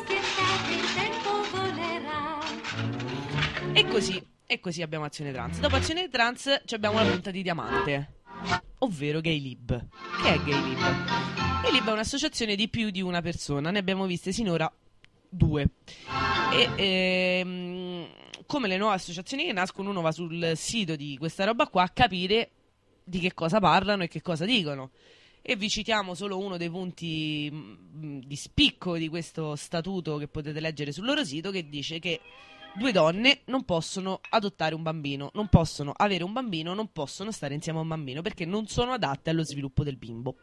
E così, e così abbiamo Azione Trans. Dopo Azione Trans abbiamo la punta di diamante, ovvero Gay Lib. Che è Gay Lib? Gay Lib è un'associazione di più di una persona, ne abbiamo viste sinora due. E ehm, come le nuove associazioni che nascono, uno va sul sito di questa roba qua a capire di che cosa parlano e che cosa dicono. E vi citiamo solo uno dei punti mh, di spicco di questo statuto che potete leggere sul loro sito, che dice che due donne non possono adottare un bambino, non possono avere un bambino, non possono stare insieme a un bambino perché non sono adatte allo sviluppo del bimbo.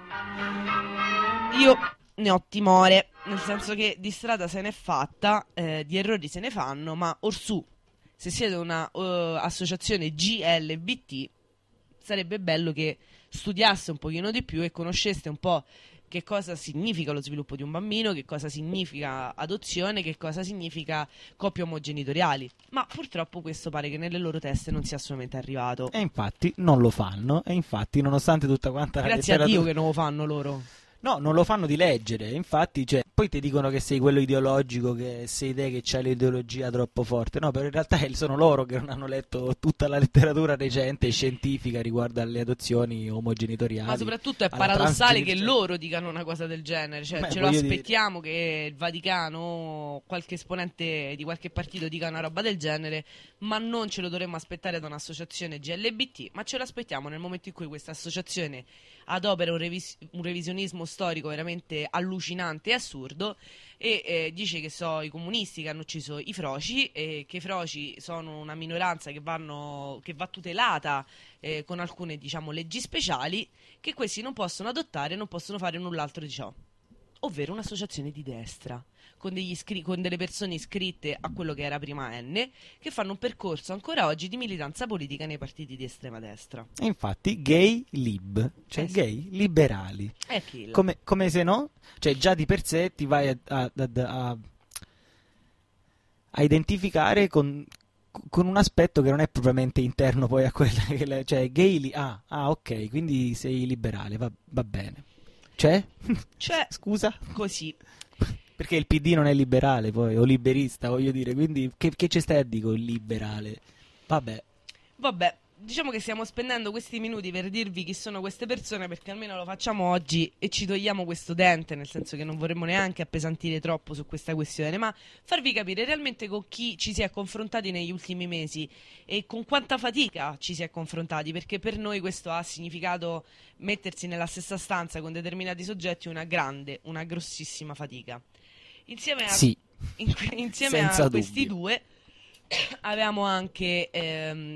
Io ne ho timore, nel senso che di strada se n'è fatta, eh, di errori se ne fanno, ma orsù, se siete una uh, associazione G L B T, sarebbe bello che studiaste un pochino di più e conosceste un po' che cosa significa lo sviluppo di un bambino, che cosa significa adozione, che cosa significa coppie omogenitoriali. Ma purtroppo questo pare che nelle loro teste non sia assolutamente arrivato. E infatti non lo fanno, e infatti nonostante tutta quanta la Grazie letteratura... a Dio che non lo fanno loro. No, non lo fanno di leggere, infatti, cioè, poi ti dicono che sei quello ideologico, che sei te che c'hai l'ideologia troppo forte, no, però in realtà sono loro che non hanno letto tutta la letteratura recente e scientifica riguardo alle adozioni omogenitoriali. Ma soprattutto è alla paradossale che transgenitorialità. loro dicano una cosa del genere, cioè Beh, ce lo voglio aspettiamo che il Vaticano o qualche esponente di qualche partito dica una roba del genere, ma non ce lo dovremmo aspettare da un'associazione G L B T, ma ce lo aspettiamo nel momento in cui questa associazione adopera un, revis- un revisionismo storico veramente allucinante e assurdo assurdo, e eh, dice che so i comunisti che hanno ucciso i froci e che i froci sono una minoranza che, vanno, che va tutelata eh, con alcune, diciamo, leggi speciali, che questi non possono adottare e non possono fare null'altro di ciò, ovvero un'associazione di destra con, degli iscri- con delle persone iscritte a quello che era prima N, che fanno un percorso ancora oggi di militanza politica nei partiti di estrema destra. E infatti gay lib, cioè Eh sì. gay liberali. È kill. Come, come se no, cioè già di per sé ti vai a, a- a- a- a identificare con, con un aspetto che non è propriamente interno poi a quella che la- cioè gay li- ah, ah ok, quindi sei liberale, va, va bene. Cioè? Cioè, scusa? Così. Perché il P D non è liberale poi, o liberista, voglio dire, quindi che, che ci stai a dire con il liberale? Vabbè. Vabbè, diciamo che stiamo spendendo questi minuti per dirvi chi sono queste persone, perché almeno lo facciamo oggi e ci togliamo questo dente, nel senso che non vorremmo neanche appesantire troppo su questa questione, ma farvi capire realmente con chi ci si è confrontati negli ultimi mesi e con quanta fatica ci si è confrontati, perché per noi questo ha significato mettersi nella stessa stanza con determinati soggetti una grande, una grossissima fatica. Insieme a, Sì. in- insieme Senza a questi dubbio. due avevamo anche ehm,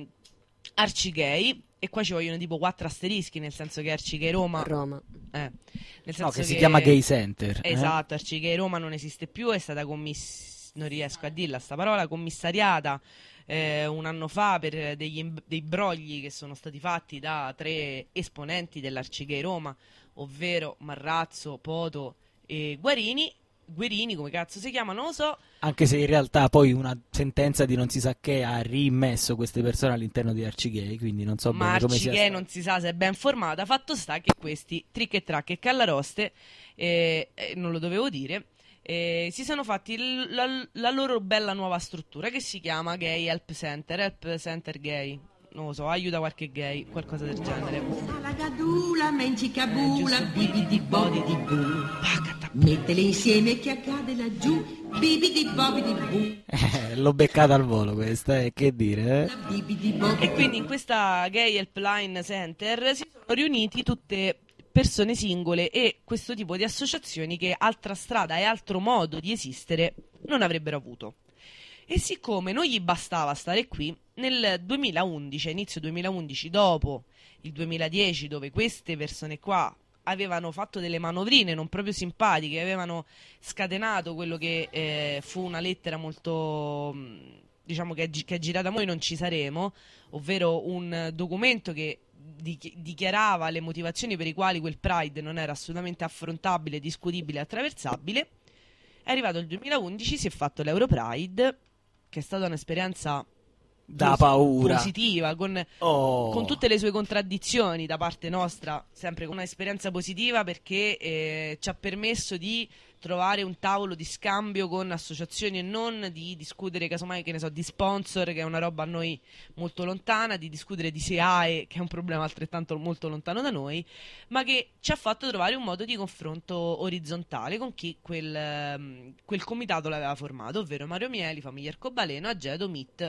Arcigay, e qua ci vogliono tipo quattro asterischi, nel senso che Arcigay Roma, Roma. eh, nel senso No, che si chiama Gay Center. eh? Esatto, Arcigay Roma non esiste più, è stata commiss... non riesco a dirla sta parola, commissariata eh, un anno fa per degli imb- dei brogli che sono stati fatti da tre esponenti dell'Arcigay Roma, ovvero Marrazzo, Poto e Guarini. Guerini, come cazzo si chiama, non lo so. Anche se in realtà poi una sentenza di non si sa che ha rimesso queste persone all'interno di Arcigay, quindi non so Ma bene come sia Arcigay stato. non si sa se è ben formata. Fatto sta che questi Trick e Track e Callaroste, eh, eh, non lo dovevo dire, eh, si sono fatti l- la, la loro bella nuova struttura che si chiama Gay Help Center, Help Center Gay. Non lo so, aiuta qualche gay, qualcosa del genere. La gadula, mencicabula, Eh, giusto. bibidi bodi di boo. Mettele insieme che accade laggiù, bibidi bobidi boo. Eh, l'ho beccata al volo questa, eh, che dire, eh? Bibidi bobidi. E quindi in questa Gay Helpline Center si sono riuniti tutte persone singole e questo tipo di associazioni che altra strada e altro modo di esistere non avrebbero avuto. E siccome non gli bastava stare qui, nel duemilaundici, inizio duemilaundici, dopo il duemiladieci, dove queste persone qua avevano fatto delle manovrine non proprio simpatiche, avevano scatenato quello che eh, fu una lettera molto, mh, diciamo, che è, gi- che è girata a noi non ci saremo, ovvero un documento che di- dichiarava le motivazioni per i quali quel Pride non era assolutamente affrontabile, discutibile e attraversabile. È arrivato il duemilaundici, si è fatto l'Europride, che è stata un'esperienza Da posi- paura. positiva, con, Oh. con tutte le sue contraddizioni da parte nostra, sempre con un'esperienza positiva, perché eh, ci ha permesso di trovare un tavolo di scambio con associazioni e non di discutere casomai, che ne so, di sponsor, che è una roba a noi molto lontana, di discutere di S E A E, che è un problema altrettanto molto lontano da noi, ma che ci ha fatto trovare un modo di confronto orizzontale con chi quel, ehm, quel comitato l'aveva formato, ovvero Mario Mieli, Famiglia Arcobaleno, Agedo, M I T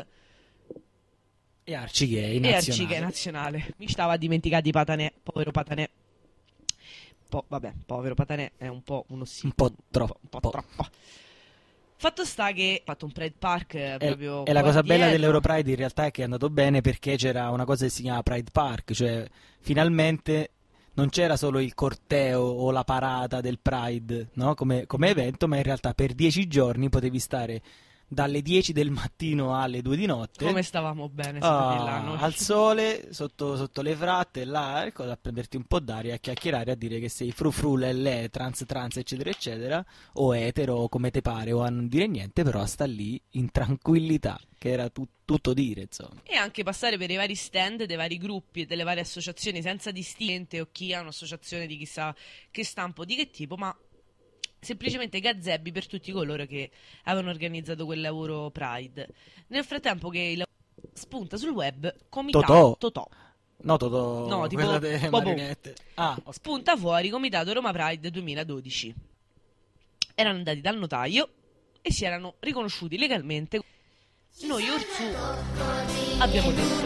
E Arcigay e nazionale. Arcigay nazionale. Mi stava a dimenticare di Patanè, povero Patanè. Po- vabbè, povero Patanè è un po' uno sì. Un po' troppo. Un po' troppo. Fatto sta che ha fatto un Pride Park eh, E, proprio e la qua cosa bella dietro. dell'Europride in realtà è che è andato bene perché c'era una cosa che si chiama Pride Park, cioè finalmente non c'era solo il corteo o la parata del Pride, no? come, come evento, ma in realtà per dieci giorni potevi stare dalle dieci del mattino alle due di notte. Come stavamo bene Ah, seduti là, no? al sole, sotto, sotto le fratte, là, ecco, a prenderti un po' d'aria, a chiacchierare, a dire che sei fru fru, lelle, trans trans, eccetera, eccetera, o etero, o come te pare, o a non dire niente, però sta lì in tranquillità, che era tu- tutto dire, insomma. E anche passare per i vari stand dei vari gruppi e delle varie associazioni senza distinzione o chi ha un'associazione di chissà che stampo, di che tipo, ma semplicemente gazebbi per tutti coloro che avevano organizzato quel lavoro Pride. Nel frattempo che il spunta sul web Comitato Totò. Totò. No, Totò, No, tipo quella delle Bobo. marionette. Ah, ok. Spunta fuori Comitato Roma Pride duemiladodici. Erano andati dal notaio e si erano riconosciuti legalmente. Noi Orsù abbiamo detto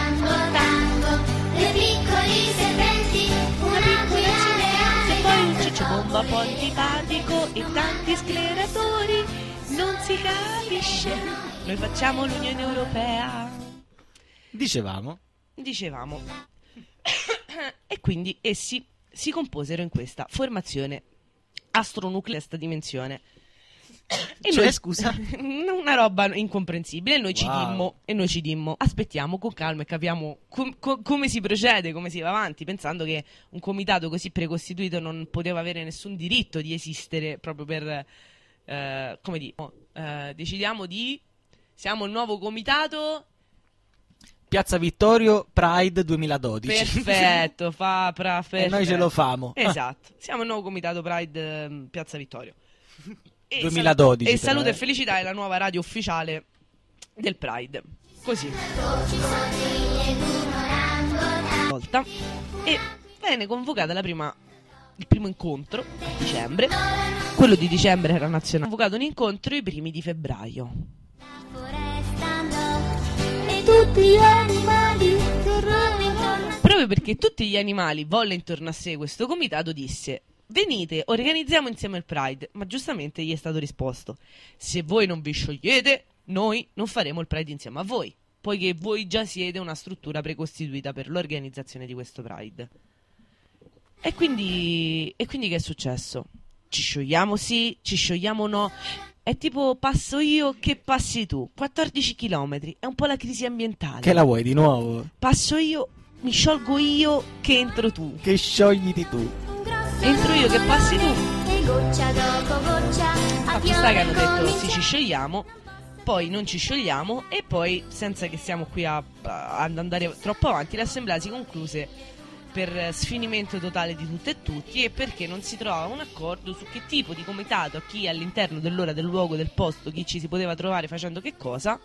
due piccoli serpenti, una qui se poi un ciccio bomba un po' antipatico e tanti scleratori, non si capisce. Noi facciamo l'Unione Europea. Dicevamo. Dicevamo. E quindi essi si composero in questa formazione astronucleare sta dimensione. E cioè, noi, scusa? Una roba incomprensibile. E noi, ci Wow. dimmo, e noi ci dimmo, aspettiamo con calma e capiamo com- co- come si procede, come si va avanti, pensando che un comitato così precostituito non poteva avere nessun diritto di esistere proprio per, eh, come dire, eh, decidiamo di, siamo il nuovo comitato. Piazza Vittorio Pride duemiladodici. Perfetto, fa pra, E noi ce lo famo. Esatto, siamo il nuovo comitato Pride eh, Piazza Vittorio. E duemiladodici. Sal- e Salute però, e Felicità è la nuova radio ufficiale del Pride. Così. Volta. E venne convocata la prima, il primo incontro a dicembre. Quello di dicembre era nazionale. Convocato un incontro i primi di febbraio. E tutti gli animali Proprio perché tutti gli animali volle intorno a sé questo comitato, disse: venite, organizziamo insieme il Pride. Ma giustamente gli è stato risposto: se voi non vi sciogliete, noi non faremo il Pride insieme a voi, poiché voi già siete una struttura precostituita per l'organizzazione di questo Pride. E quindi, e quindi che è successo? Ci sciogliamo sì, ci sciogliamo no. È tipo passo io che passi tu. quattordici chilometri, è un po' la crisi ambientale. Che la vuoi di nuovo? Passo io, mi sciolgo io che entro tu. Che sciogliti tu. Entro io che passi tu. e goccia dopo goccia A sta che hanno detto sì, ci sciogliamo, poi non ci sciogliamo e poi, senza che siamo qui a, a- ad andare troppo avanti, l'assemblea si concluse per sfinimento totale di tutte e tutti, e perché non si trovava un accordo su che tipo di comitato, a chi all'interno dell'ora, del luogo, del posto, chi ci si poteva trovare facendo che cosa.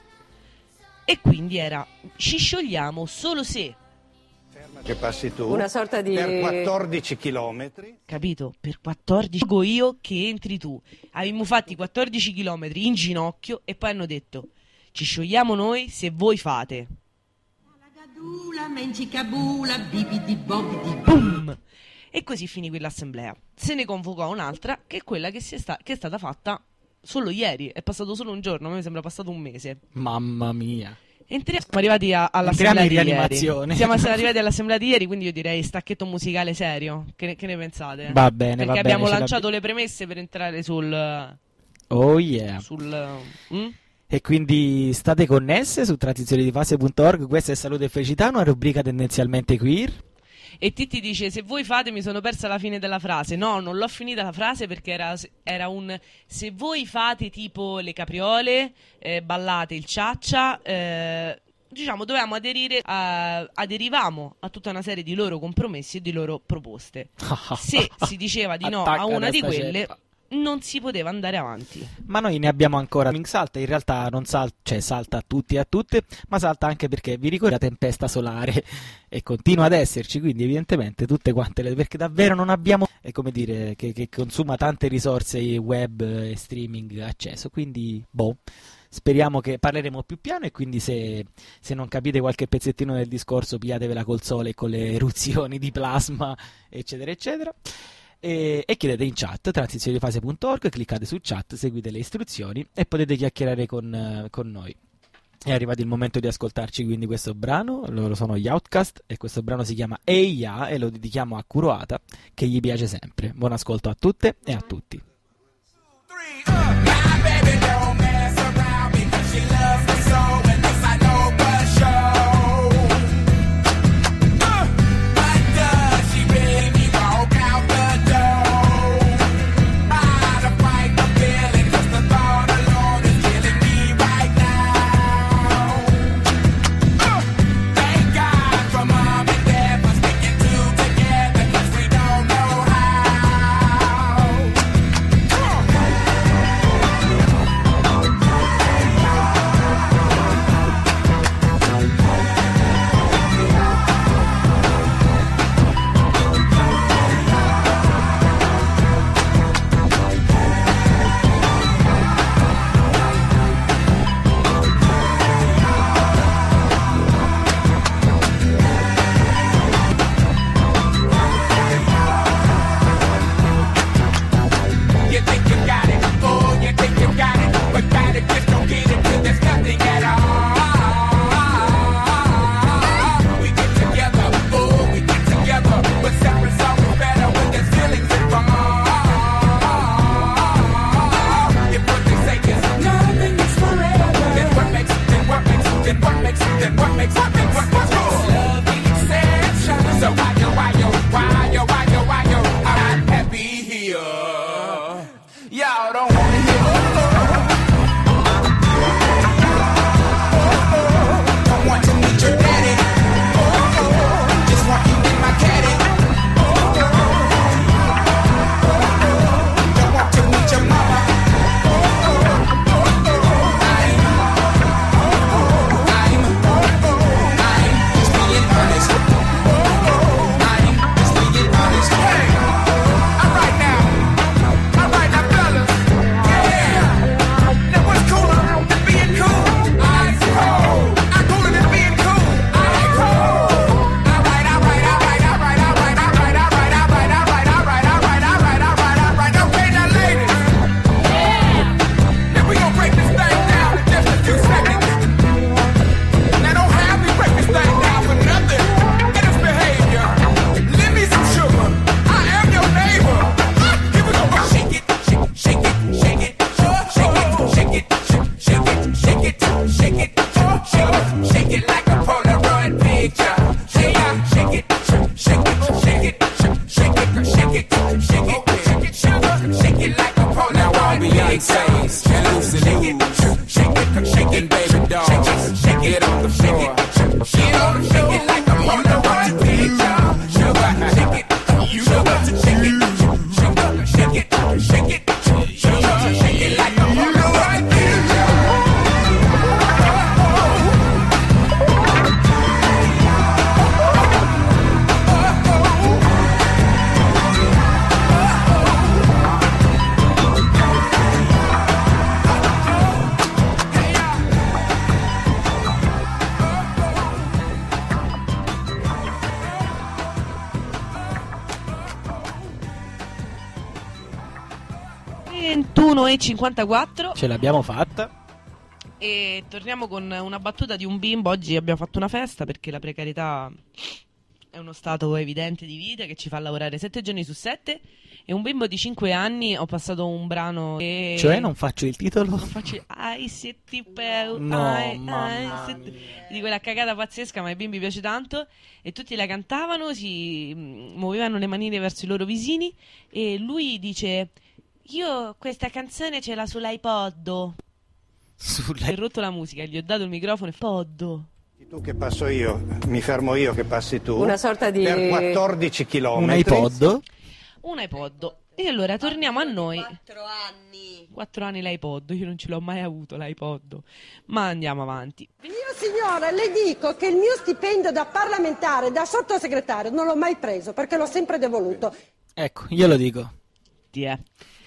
E quindi era: ci sciogliamo solo se, Che passi tu Una sorta di- per quattordici chilometri. capito? Per quattordici dico io che entri tu. Avevamo fatti quattordici chilometri in ginocchio e poi hanno detto: ci sciogliamo noi se voi fate. Gadula, mencicabula, bibidi bobidi Boom! E così finì quell'assemblea. Se ne convocò un'altra, che è quella che, si è, sta- che è stata fatta solo ieri. È passato solo un giorno, a me mi sembra passato un mese. Mamma mia. Entriamo, siamo arrivati a- all'assemblea Entriamo in di ieri. rianimazione. Siamo arrivati all'assemblea di ieri, quindi io direi stacchetto musicale serio. Che ne, che ne pensate? Va bene, Perché va bene, abbiamo ce l'abbi- lanciato le premesse per entrare sul... Oh yeah. sul mm? E quindi state connesse su transizioni di fase punto org. Questa è Salute e Felicità, una rubrica tendenzialmente queer. E Titti dice: se voi fate, mi sono persa la fine della frase. No, non l'ho finita la frase perché era, era un: se voi fate tipo le capriole, eh, ballate il ciaccia, eh, diciamo dovevamo aderire a, aderivamo a tutta una serie di loro compromessi e di loro proposte. Se si diceva di no a Attacca una di testa quelle, ceppa. non si poteva andare avanti. Ma noi ne abbiamo ancora. Link salta, in realtà non salta, cioè salta a tutti e a tutte, ma salta anche perché vi ricordate la tempesta solare e continua ad esserci, quindi evidentemente tutte quante le, perché davvero non abbiamo, è come dire, che, che consuma tante risorse web e streaming acceso, quindi boh. Speriamo che parleremo più piano, e quindi se, se non capite qualche pezzettino del discorso, pigliatevela col sole e con le eruzioni di plasma, eccetera eccetera. E, e chiedete in chat transizioni di fase punto org, cliccate su chat, seguite le istruzioni e potete chiacchierare con, eh, con noi. È arrivato il momento di ascoltarci quindi questo brano. Loro sono gli Outcast e questo brano si chiama Eia e lo dedichiamo a Kurohata, che gli piace sempre. Buon ascolto a tutte e a tutti. Together, 'cause we don't know how. Now all Beyonce's and Lucy Liu, shaking baby dolls, get on the floor, get on the floor, shake it like a Polaroid picture. Sugar, shake it, sugar, shake it, sugar, shake it, shake it, sugar, shake it like a Polaroid picture. ventuno e cinquantaquattro. Ce l'abbiamo fatta. E torniamo con una battuta di un bimbo. Oggi abbiamo fatto una festa perché la precarietà è uno stato evidente di vita che ci fa lavorare sette giorni su sette. E un bimbo di cinque anni, ho passato un brano e... Cioè non faccio il titolo? Non faccio ai setti peu, No, ai, mamma ai, mia. setti... di quella cagata pazzesca, ma ai bimbi piace tanto. E tutti la cantavano, si mm, muovevano le manine verso i loro visini. E lui dice: io questa canzone ce l'ho sull'iPod. Sulla... Ho rotto la musica, gli ho dato il microfono e poddo. Tu che passo io, mi fermo io che passi tu. Una sorta di... Per quattordici chilometri. Un iPod? Un iPod. E allora torniamo a noi. Quattro anni. Quattro anni l'iPod, io non ce l'ho mai avuto l'iPod. Ma andiamo avanti. Io signora le dico che il mio stipendio da parlamentare, da sottosegretario, non l'ho mai preso perché l'ho sempre devoluto. Ecco, io lo dico. Ti è.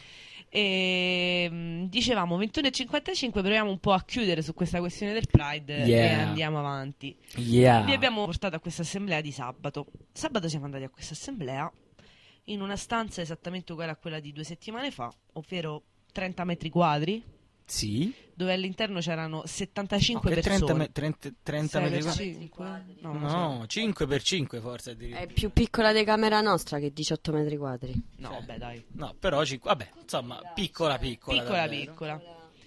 E, mh, dicevamo ventuno e cinquantacinque, proviamo un po' a chiudere su questa questione del Pride. Yeah. E andiamo avanti. Yeah. Vi abbiamo portato a questa assemblea di sabato. Sabato siamo andati a questa assemblea in una stanza esattamente uguale a quella di due settimane fa, ovvero trenta metri quadri. Sì. Dove all'interno c'erano settantacinque Okay, persone. trenta, trenta, trenta metri quadri. cinque? No, Non no, so. cinque per cinque forse addirittura. È più piccola di camera nostra che diciotto metri quadri. No, vabbè, dai. No, però cinque, vabbè, insomma, piccola piccola. Piccola davvero. piccola.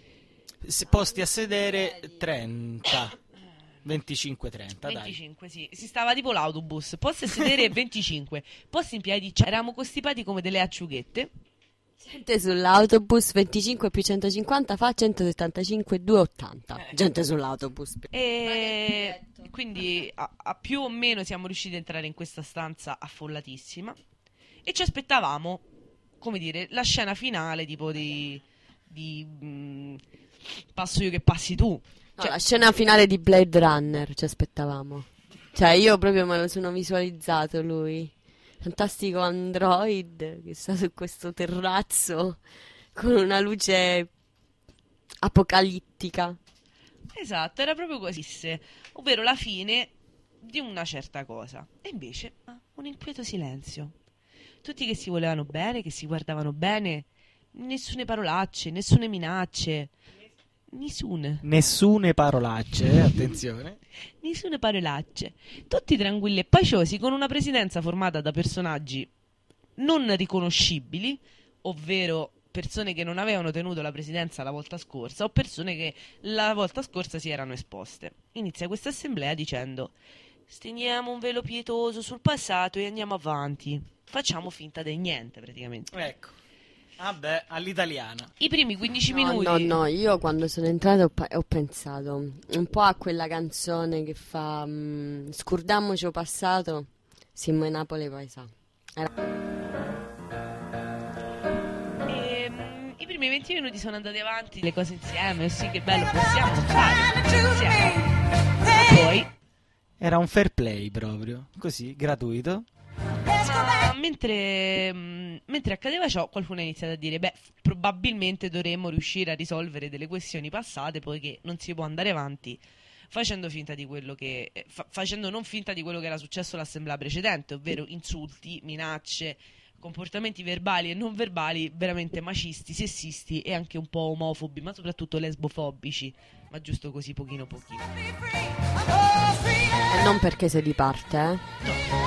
Se posti a sedere trenta. venticinque trenta, dai. venticinque, sì. Si stava tipo l'autobus. Posti a sedere venticinque. Posti in piedi, cioè, eravamo costipati come delle acciughette. Gente sull'autobus venticinque più centocinquanta fa centosettantacinque, duecentottanta. Gente sull'autobus. E quindi a, a più o meno siamo riusciti a entrare in questa stanza affollatissima. E ci aspettavamo, come dire, la scena finale tipo di, di mh, passo io che passi tu. No, la scena finale di Blade Runner ci aspettavamo. Cioè io proprio me lo sono visualizzato lui. Fantastico android che sta su questo terrazzo con una luce apocalittica. Esatto, era proprio così, se- ovvero la fine di una certa cosa. E invece ah, un inquieto silenzio. Tutti che si volevano bene, che si guardavano bene, nessune parolacce, nessune minacce. Nessune. Nessune parolacce, eh, attenzione. Nessune parolacce. Tutti tranquilli e paciosi, con una presidenza formata da personaggi non riconoscibili, ovvero persone che non avevano tenuto la presidenza la volta scorsa o persone che la volta scorsa si erano esposte. Inizia questa assemblea dicendo: stendiamo un velo pietoso sul passato e andiamo avanti. Facciamo finta di niente, praticamente. Ecco. Vabbè, all'italiana. I primi quindici No, minuti. no, no, io quando sono entrata ho, pa- ho pensato un po' a quella canzone che fa mm, Scurdiamoci o passato, siamo in Napoli paesà. Era... Ehm, I primi venti minuti sono andati avanti, le cose insieme, sì, che bello, possiamo fare insieme. Poi, Era un fair play proprio, così, gratuito. ma mentre, mh, mentre accadeva ciò, qualcuno ha iniziato a dire: beh, f- probabilmente dovremmo riuscire a risolvere delle questioni passate, poiché non si può andare avanti facendo finta di quello che eh, fa- facendo non finta di quello che era successo all'assemblea precedente, ovvero insulti, minacce, comportamenti verbali e non verbali veramente macisti, sessisti e anche un po' omofobi, ma soprattutto lesbofobici, ma giusto così pochino pochino. E non perché sei di parte, eh.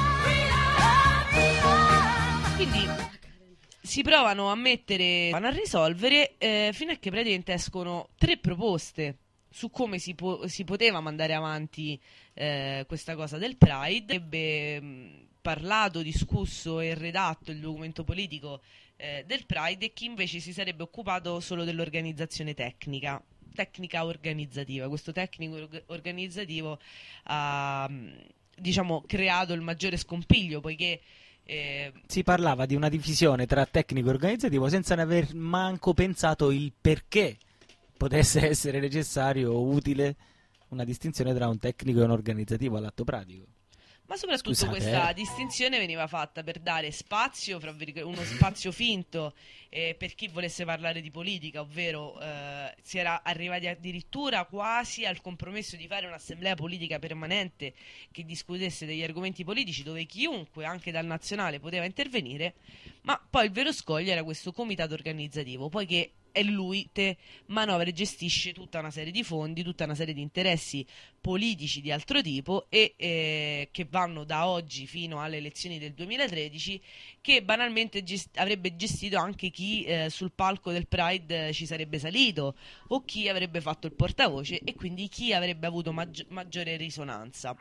Quindi si provano a mettere, vanno a risolvere eh, fino a che praticamente escono tre proposte su come si, po- si poteva mandare avanti eh, questa cosa del Pride. Ebbe mh, parlato, discusso e redatto il documento politico eh, del Pride e chi invece si sarebbe occupato solo dell'organizzazione tecnica. Tecnica organizzativa. Questo tecnico org- organizzativo ha, diciamo, creato il maggiore scompiglio, poiché eh, si parlava di una divisione tra tecnico e organizzativo senza ne aver manco pensato il perché potesse essere necessario o utile una distinzione tra un tecnico e un organizzativo all'atto pratico. Ma soprattutto Scusate, questa eh. distinzione veniva fatta per dare spazio, fra virgol- uno spazio finto eh, per chi volesse parlare di politica, ovvero eh, si era arrivati addirittura quasi al compromesso di fare un'assemblea politica permanente che discutesse degli argomenti politici dove chiunque, anche dal nazionale, poteva intervenire, ma poi il vero scoglio era questo comitato organizzativo, poiché e lui te manovra e gestisce tutta una serie di fondi, tutta una serie di interessi politici di altro tipo e eh, che vanno da oggi fino alle elezioni del duemilatredici, che banalmente gest- avrebbe gestito anche chi eh, sul palco del Pride eh, ci sarebbe salito o chi avrebbe fatto il portavoce e quindi chi avrebbe avuto maggi- maggiore risonanza.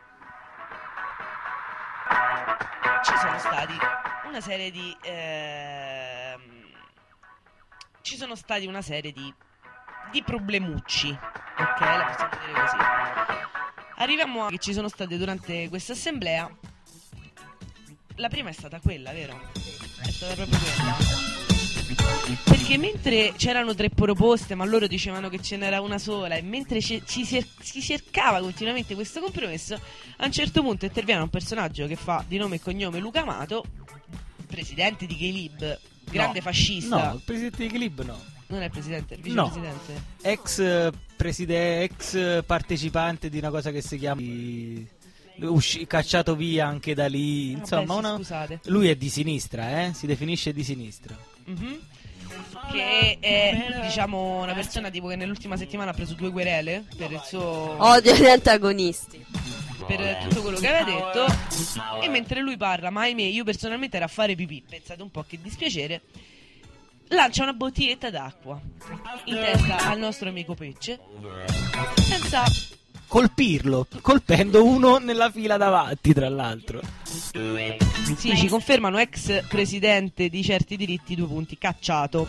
Ci sono stati una serie di ehm, ci sono stati una serie di, di problemucci, ok? La possiamo dire così. Arriviamo a che ci sono state durante questa assemblea. La prima è stata quella, vero? È stata proprio quella. Perché mentre c'erano tre proposte, ma loro dicevano che ce n'era una sola, e mentre ci, ci si, si cercava continuamente questo compromesso, a un certo punto interviene un personaggio che fa di nome e cognome Luca Amato, presidente di G-Lib, grande No, fascista. No, il presidente di Glib no. Non è il presidente, è il No. vicepresidente. Ex eh, preside- ex eh, partecipante di una cosa che si chiama usci- cacciato via anche da lì, insomma, Vabbè, sì, una- scusate. lui è di sinistra, eh? Si definisce di sinistra. Mhm. Che è, diciamo, una persona tipo che nell'ultima settimana ha preso due querele per il suo Odio gli antagonisti. per tutto quello che aveva detto. E mentre lui parla, ma ahimè, io personalmente era a fare pipì, pensate un po' che dispiacere, lancia una bottiglietta d'acqua in testa al nostro amico Pecce senza Colpirlo, colpendo uno nella fila davanti, tra l'altro. sì, ci confermano ex presidente di certi diritti, due punti, cacciato.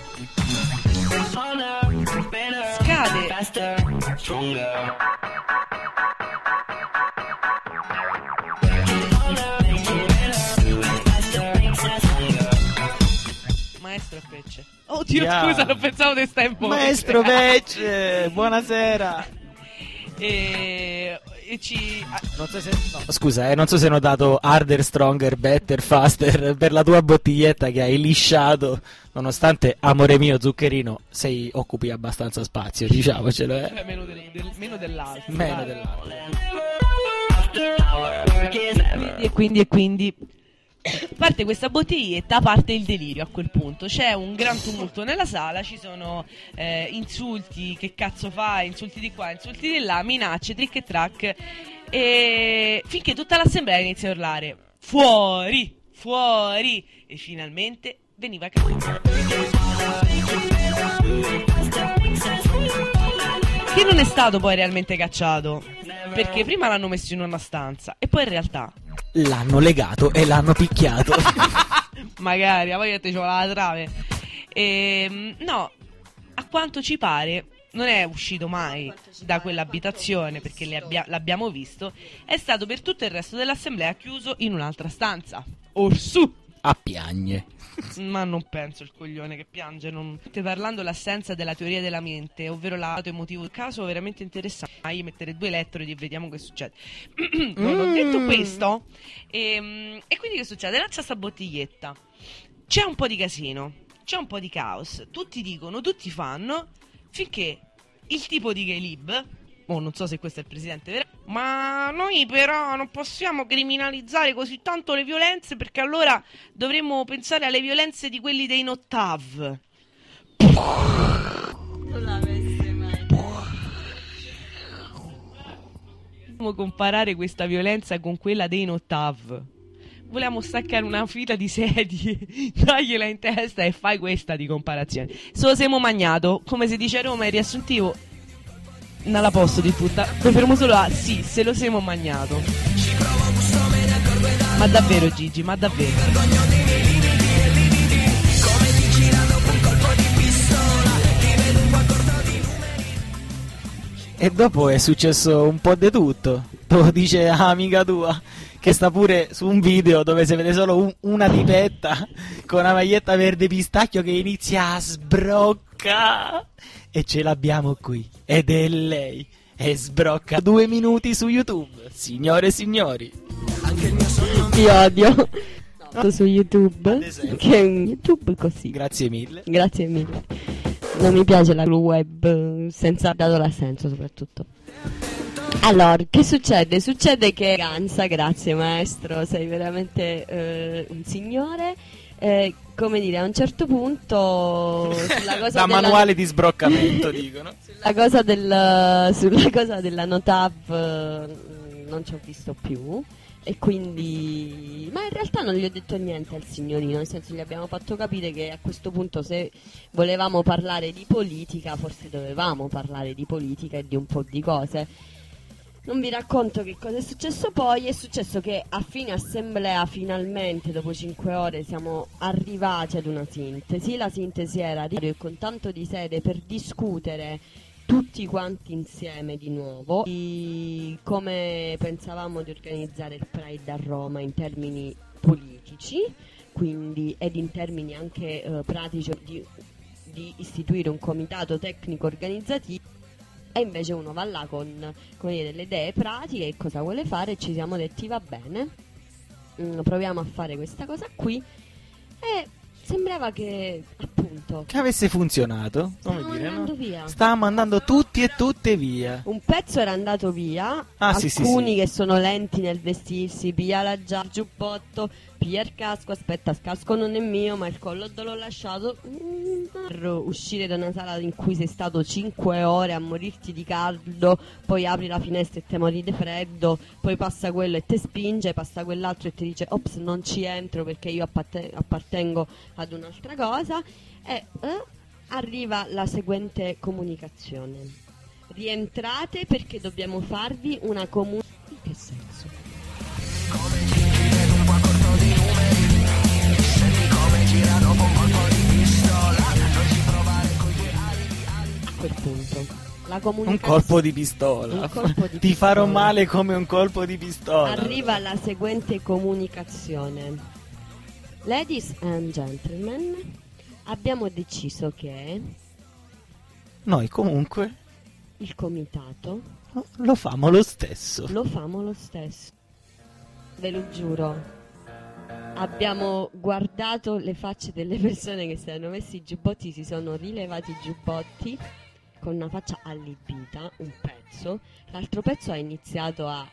Scade Maestro Pecce. Oddio, Yeah. scusa, non pensavo di stare in po'. Maestro Pecce, buonasera. E, e ci ah, Non so se, no, scusa, eh, non so se hai notato Harder, Stronger, Better, Faster per la tua bottiglietta che hai lisciato, nonostante, amore mio zuccherino, sei occupi abbastanza spazio, diciamocelo, eh. eh, meno, del, del- meno dell'altro. Meno dai. dell'altro. E quindi e quindi parte questa bottiglietta, parte il delirio a quel punto. C'è un gran tumulto nella sala, ci sono eh, insulti, che cazzo fai, insulti di qua, insulti di là, minacce, trick e track, e finché tutta l'assemblea inizia a urlare fuori, fuori, e finalmente veniva capito che non è stato poi realmente cacciato, perché prima l'hanno messo in una stanza e poi in realtà L'hanno legato e l'hanno picchiato. magari, a voi te c'ho la trave. Ehm, no, a quanto ci pare non è uscito mai da quell'abitazione, perché le abbia- l'abbiamo visto, è stato per tutto il resto dell'assemblea chiuso in un'altra stanza. Orsù! A piagne. Ma non penso il coglione che piange. Non... State parlando l'assenza della teoria della mente, ovvero lato emotivo. Caso veramente interessante. Ah, io mettere due elettrodi e vediamo che succede. Non ho detto questo. E, e quindi che succede? Lancia sta bottiglietta. C'è un po' di casino, c'è un po' di caos. Tutti dicono, tutti fanno, finché il tipo di G-Lib, oh, non so se questo è il presidente vero, ma noi però non possiamo criminalizzare così tanto le violenze, perché allora dovremmo pensare alle violenze di quelli dei Nottav. Non l'avesse mai. Dobbiamo comparare questa violenza con quella dei Nottav. Volevamo staccare una fila di sedie, dagliela in testa e fai questa di comparazione. Se lo siamo magnato, come si dice a Roma, è riassuntivo. Non la posso di tutta. Mi fermo solo a sì, se lo siamo magnato. Ma davvero Gigi, ma davvero? E dopo è successo un po' di tutto. Te lo dice amica tua, che sta pure su un video dove si vede solo un- una tipetta con una maglietta verde pistacchio che inizia a sbrocca. E ce l'abbiamo qui. Ed è lei. E sbrocca due minuti su YouTube. Signore e signori. Ti odio. No. Su YouTube, che è un YouTube così. Grazie mille. Grazie mille. Non mi piace la web senza dato l'assenso soprattutto. Allora, che succede? Succede che Ganza, grazie maestro, sei veramente eh, un signore. Eh, come dire, a un certo punto sulla cosa da della... manuale di sbroccamento dicono. La cosa del, sulla cosa della Notav eh, non ci ho visto più. E quindi, ma in realtà non gli ho detto niente al signorino, nel senso gli abbiamo fatto capire che a questo punto se volevamo parlare di politica forse dovevamo parlare di politica e di un po' di cose. Non vi racconto che cosa è successo poi. È successo che a fine assemblea finalmente dopo cinque ore siamo arrivati ad una sintesi. La sintesi era di, con tanto di sede per discutere tutti quanti insieme di nuovo di come pensavamo di organizzare il Pride a Roma in termini politici, quindi ed in termini anche eh, pratici di, di istituire un comitato tecnico organizzativo. E invece uno va là con, come dire, le idee pratiche e cosa vuole fare, e ci siamo detti va bene, mm, proviamo a fare questa cosa qui, e sembrava che appunto che avesse funzionato. Stavamo Come dire, andando no? via. Stavamo andando tutti e tutte via. Un pezzo era andato via, Ah, alcuni sì, sì, sì. che sono lenti nel vestirsi, piglia la già, giubbotto, piglia il casco, aspetta, il casco non è mio ma il collo l'ho lasciato. Mm, per uscire da una sala in cui sei stato cinque ore a morirti di caldo, poi apri la finestra e te mori di freddo, poi passa quello e te spinge, passa quell'altro e ti dice ops non ci entro perché io apparten- appartengo ad un'altra cosa, e eh, arriva la seguente comunicazione: rientrate perché dobbiamo farvi una comunicazione. In che senso? A quel punto la Un comunicazione, colpo di pistola. Un colpo di Ti pistola. farò male come un colpo di pistola. Arriva la seguente comunicazione: ladies and gentlemen, abbiamo deciso che Noi comunque il comitato lo famo lo stesso. lo famo lo stesso. Ve lo giuro. Abbiamo guardato le facce delle persone che si erano messi i giubbotti, si sono rilevati i giubbotti con una faccia allibita, un pezzo. L'altro pezzo ha iniziato a...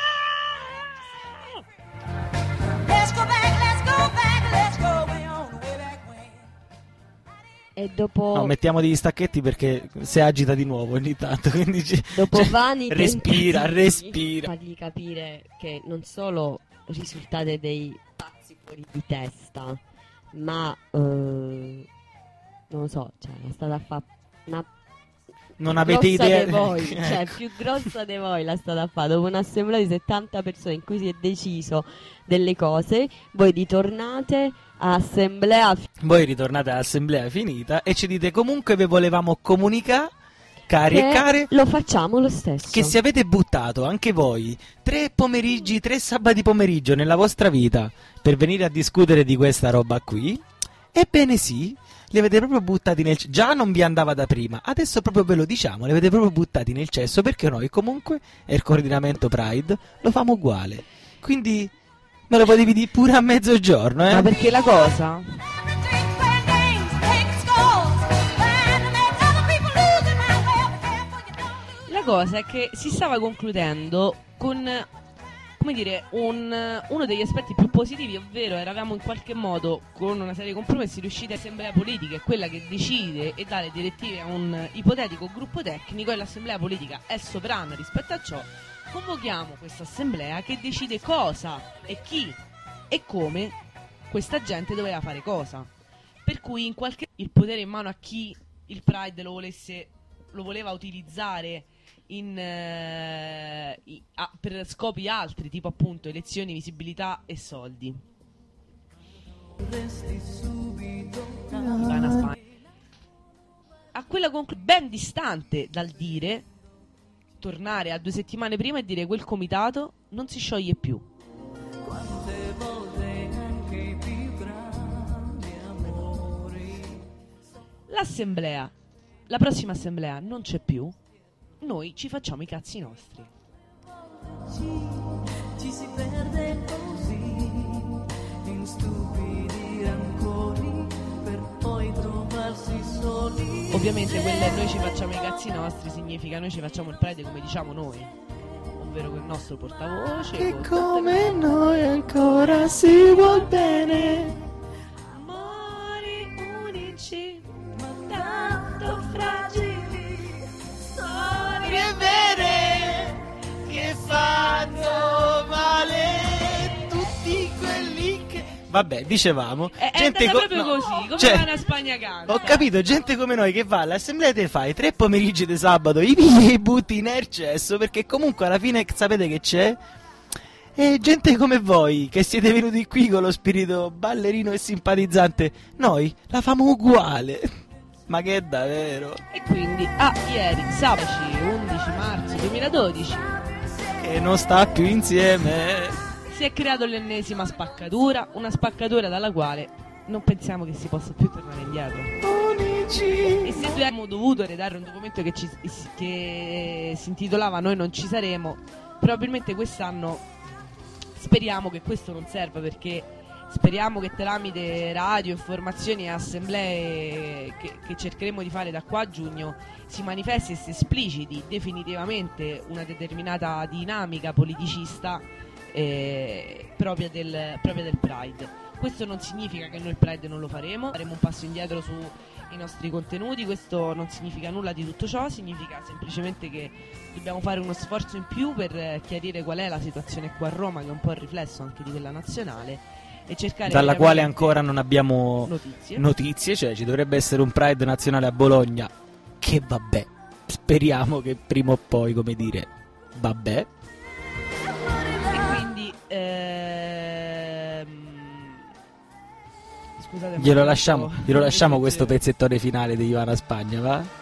Let's go back, let's go back, let's go way on the way back when. E dopo... No, mettiamo degli stacchetti perché si agita di nuovo ogni tanto. Quindi ci- Dopo cioè, vani respira, tentativi, respira. fargli capire che non solo risultate dei pazzi fuori di testa, ma eh, non lo so, cioè è stata a fare una Non più avete grossa idea. di voi, cioè Ecco. più grossa di voi la stata a fare dopo un'assemblea di settanta persone in cui si è deciso delle cose. Voi ritornate a assemblea fi- Voi ritornate all'assemblea finita e ci dite comunque vi volevamo comunicare, cari che e care, lo facciamo lo stesso. che se avete buttato anche voi tre pomeriggi, tre sabati pomeriggio nella vostra vita per venire a discutere di questa roba qui, ebbene sì, li avete proprio buttati nel cesso. Già non vi andava da prima, adesso proprio ve lo diciamo, li avete proprio buttati nel cesso, perché noi comunque e il coordinamento Pride lo famo uguale. Quindi me lo potevi dire pure a mezzogiorno, eh? Ma perché la cosa? La cosa è che si stava concludendo con, come dire, un, uno degli aspetti più positivi, ovvero eravamo in qualche modo, con una serie di compromessi, riusciti all'assemblea politica, è quella che decide e dà le direttive a un ipotetico gruppo tecnico, e l'assemblea politica è sovrana rispetto a ciò. Convochiamo questa assemblea che decide cosa e chi e come questa gente doveva fare cosa. Per cui in qualche il potere in mano a chi il Pride lo volesse lo voleva utilizzare in, eh, i- a- per scopi altri, tipo appunto elezioni, visibilità e soldi. Ivana Spagna. A quella conclu- ben distante dal dire, tornare a due settimane prima e dire quel comitato non si scioglie più. L'assemblea, la prossima assemblea non c'è più, noi ci facciamo i cazzi nostri. Ci si perde così in stupidi rancori per poi trovarsi soli. Ovviamente quel noi ci facciamo i cazzi nostri significa noi ci facciamo il Pride come diciamo noi, ovvero col nostro portavoce. Che con come noi ancora si vuol bene. amori unici, Ma tanto fragili, Storie vere che fanno male tutti quelli che... Vabbè, dicevamo, È, è gente andata co- proprio no, così, come cioè, va una Spagna canta. ho capito, gente come noi che va all'assemblea te fai tre pomeriggi di sabato, i pigli e i butti in ercesso, perché comunque alla fine sapete che c'è? E gente come voi, che siete venuti qui con lo spirito ballerino e simpatizzante, noi la famo uguale. Ma che è davvero? E quindi, ah, ieri, sabato undici marzo duemiladodici, Che non sta più insieme. si è creato l'ennesima spaccatura, una spaccatura dalla quale non pensiamo che si possa più tornare indietro. E se abbiamo dovuto redare un documento che, ci, che si intitolava Noi non ci saremo, probabilmente quest'anno speriamo che questo non serva, perché speriamo che tramite radio, informazioni e assemblee che, che cercheremo di fare da qua a giugno si manifesti e si espliciti definitivamente una determinata dinamica politicista eh, propria, del, propria del Pride. Questo non significa che noi il Pride non lo faremo, faremo un passo indietro sui nostri contenuti, questo non significa nulla di tutto ciò, significa semplicemente che dobbiamo fare uno sforzo in più per eh, chiarire qual è la situazione qua a Roma, che è un po' il riflesso anche di quella nazionale, e cercare Dalla quale veramente ancora non abbiamo notizie. notizie, cioè ci dovrebbe essere un Pride nazionale a Bologna, che vabbè, speriamo che prima o poi, come dire, vabbè. E quindi ehm... scusate, Glielo ma lasciamo, questo- glielo lasciamo questo pezzettone finale di Ivana Spagna, va?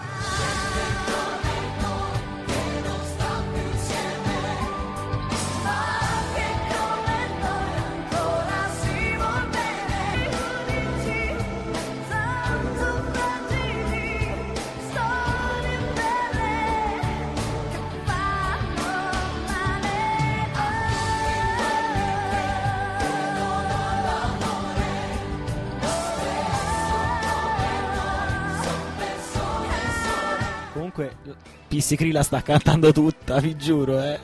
Comunque Pissicri la sta cantando tutta, vi giuro, eh.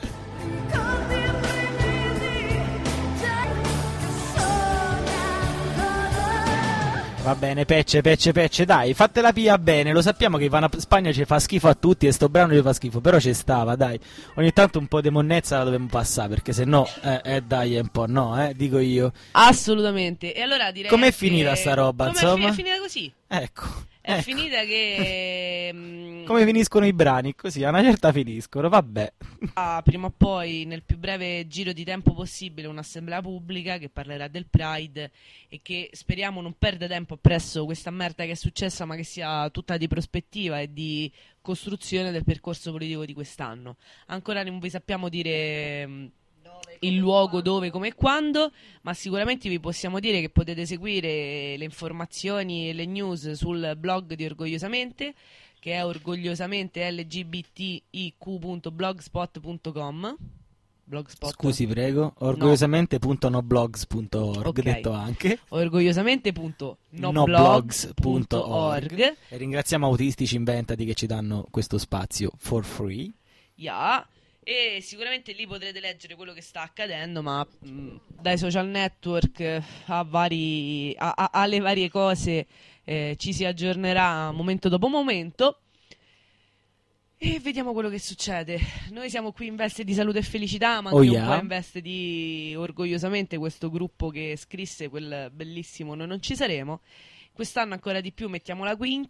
Va bene, pecce, pecce, pecce, dai, fatela via bene, lo sappiamo che Ivana Spagna ci fa schifo a tutti e sto brano ci fa schifo, però ci stava, dai. Ogni tanto un po' di monnezza la dobbiamo passare, perché se no, eh, eh dai, è un po' no, eh, dico io. Assolutamente. E allora direi Com'è che- finita sta roba, Com'è insomma? fi- È finita così. Ecco. È ecco. finita che mm, Come finiscono i brani? Così, a una certa finiscono, vabbè. ah, prima o poi, nel più breve giro di tempo possibile, un'assemblea pubblica che parlerà del Pride e che speriamo non perda tempo presso questa merda che è successa, ma che sia tutta di prospettiva e di costruzione del percorso politico di quest'anno. Ancora non vi sappiamo dire mm, il luogo, dove, come e quando, ma sicuramente vi possiamo dire che potete seguire le informazioni e le news sul blog di Orgogliosamente, che è orgogliosamente l g b t i q punto blogspot punto com. Blogspot. Scusi, prego. Orgogliosamente punto noblogs punto org, Ok. detto anche. Orgogliosamente punto noblogs punto punto org. org. E ringraziamo Autistici Inventati che ci danno questo spazio for free. Yeah. E sicuramente lì potrete leggere quello che sta accadendo, ma mh, dai social network eh, a vari, a, a- alle varie cose eh, ci si aggiornerà momento dopo momento e vediamo quello che succede. Noi siamo qui in veste di salute e felicità, ma Oh, anche yeah. un po' in veste di orgogliosamente questo gruppo che scrisse quel bellissimo Noi non ci saremo. Quest'anno ancora di più mettiamo la quinta,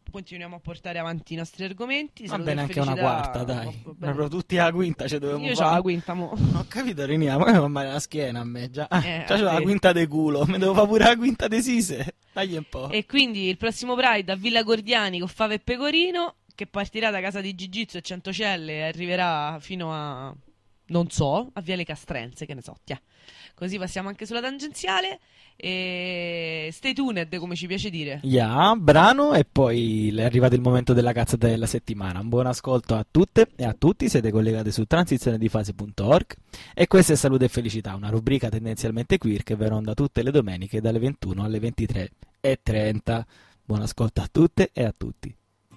continuiamo a portare avanti i nostri argomenti. Va Salute bene e anche una felicità. quarta, dai. Va bene. Proprio tutti alla quinta ce dovevamo Io fare. c'ho la quinta, mo. Ho capito, Rinia, ma non male la schiena a me già. Eh, già c'ho a la te. quinta de culo, mi devo fare pure la quinta de sise. Dagli un po'. E quindi il prossimo Pride a Villa Gordiani con Fava e Pecorino, che partirà da casa di Gigizzo e Centocelle e arriverà fino a, non so, a Viale Castrense, che ne so, tia. Così passiamo anche sulla tangenziale e stay tuned, come ci piace dire. Yeah, brano e poi è arrivato il momento della cazzata della settimana. Un buon ascolto a tutte e a tutti, siete collegati su transizione di fase punto org e questa è Salute e Felicità, una rubrica tendenzialmente queer che va in onda tutte le domeniche dalle ventuno alle ventitré e trenta. Buon ascolto a tutte e a tutti.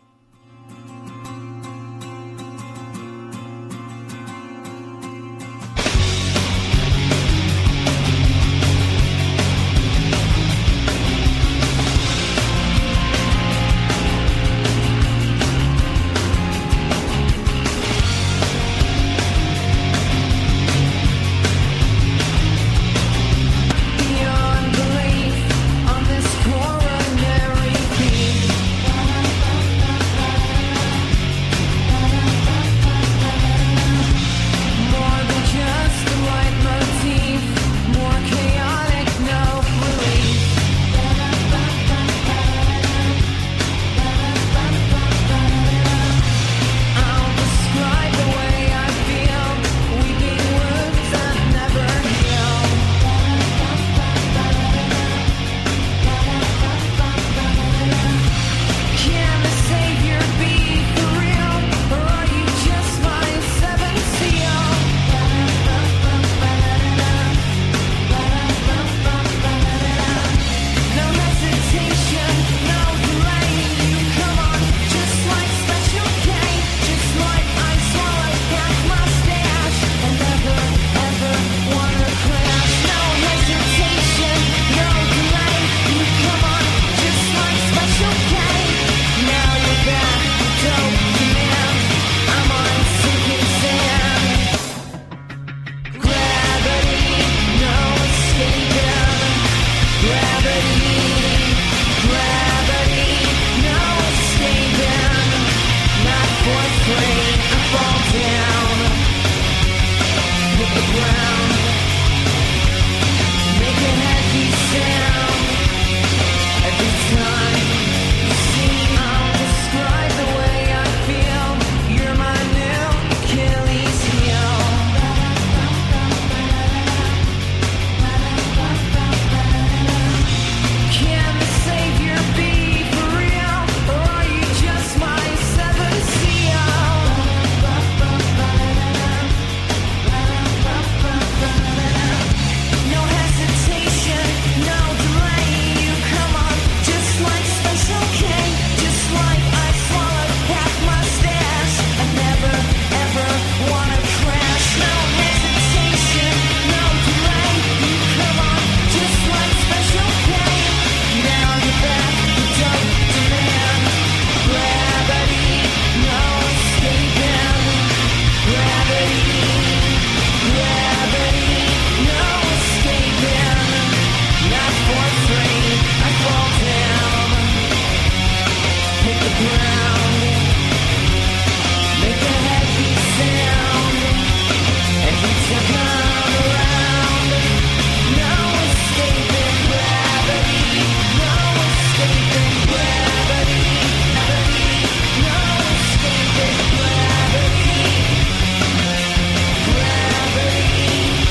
Beyond belief on this coronary beam. More than just a leitmotif, more chaotic, no relief. I'll describe the way I feel, weeping wounds that never heal. Can the savior be for real, or are you just my seventh seal? No hesitation, no delay. You come on, just like Special K, just like I swallowed half my stash and never ever wanna crash. No hesitation, no delay. You come on, just like Special K. Now you're back, dope demand. I'm on sinking sand. Gravity, no escaping. Gravity, gravity, no escaping. Not for free, I fall down. Hit the ground. Make a heavy sound. Every time you see, I'll describe the way I feel. You're my new Achilles heel. Can the savior be for real, or are you just my seventh seal? No hesitation, no delay. You come on, just like Special K, just like I swallowed half my stash. I never ever wanna crash. No hesitation, no delay. You come on, just like Special K. Now you're back, dope demand. Gravity, no escaping. Gravity, gravity, no escaping. Not for free, I fall down. Hit the ground. Make a heavy sound. Every time I'm around. No escaping gravity. No escaping gravity. No escaping gravity. Gravity.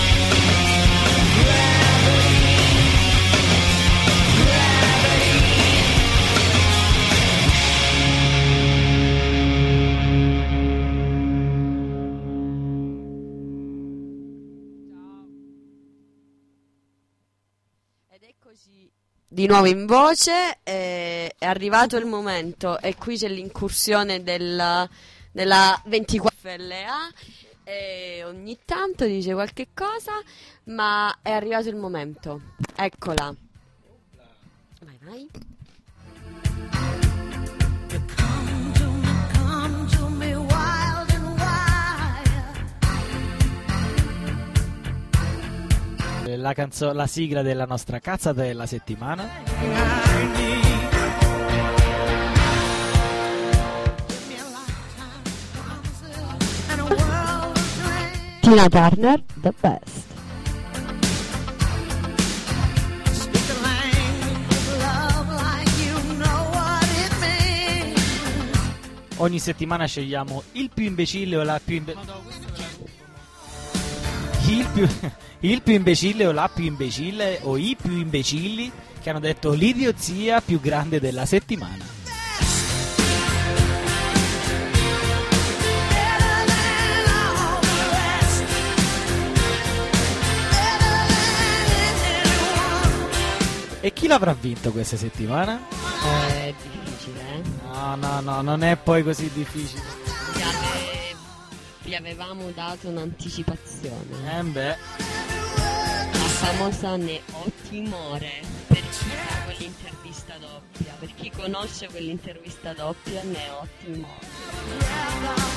Ed eccoci di nuovo in voce, eh, è arrivato il momento e qui c'è l'incursione della, della ventiquattro F L A e ogni tanto dice qualche cosa, ma è arrivato il momento. Eccola. Vai, vai. Come to me wild and wild. La, canzo- la sigla della nostra cazzata della settimana. Tina Turner, The Best. Ogni settimana scegliamo il più imbecille o la più imbe... il più il più imbecille o la più imbecille o i più imbecilli che hanno detto l'idiozia più grande della settimana. E chi l'avrà vinto questa settimana? È difficile, eh? No, no, no, non è poi così difficile. Vi, ave- vi avevamo dato un'anticipazione. Eh beh. La famosa Ne ho timore. Per chi fa quell'intervista doppia, per chi conosce quell'intervista doppia, ne ho timore.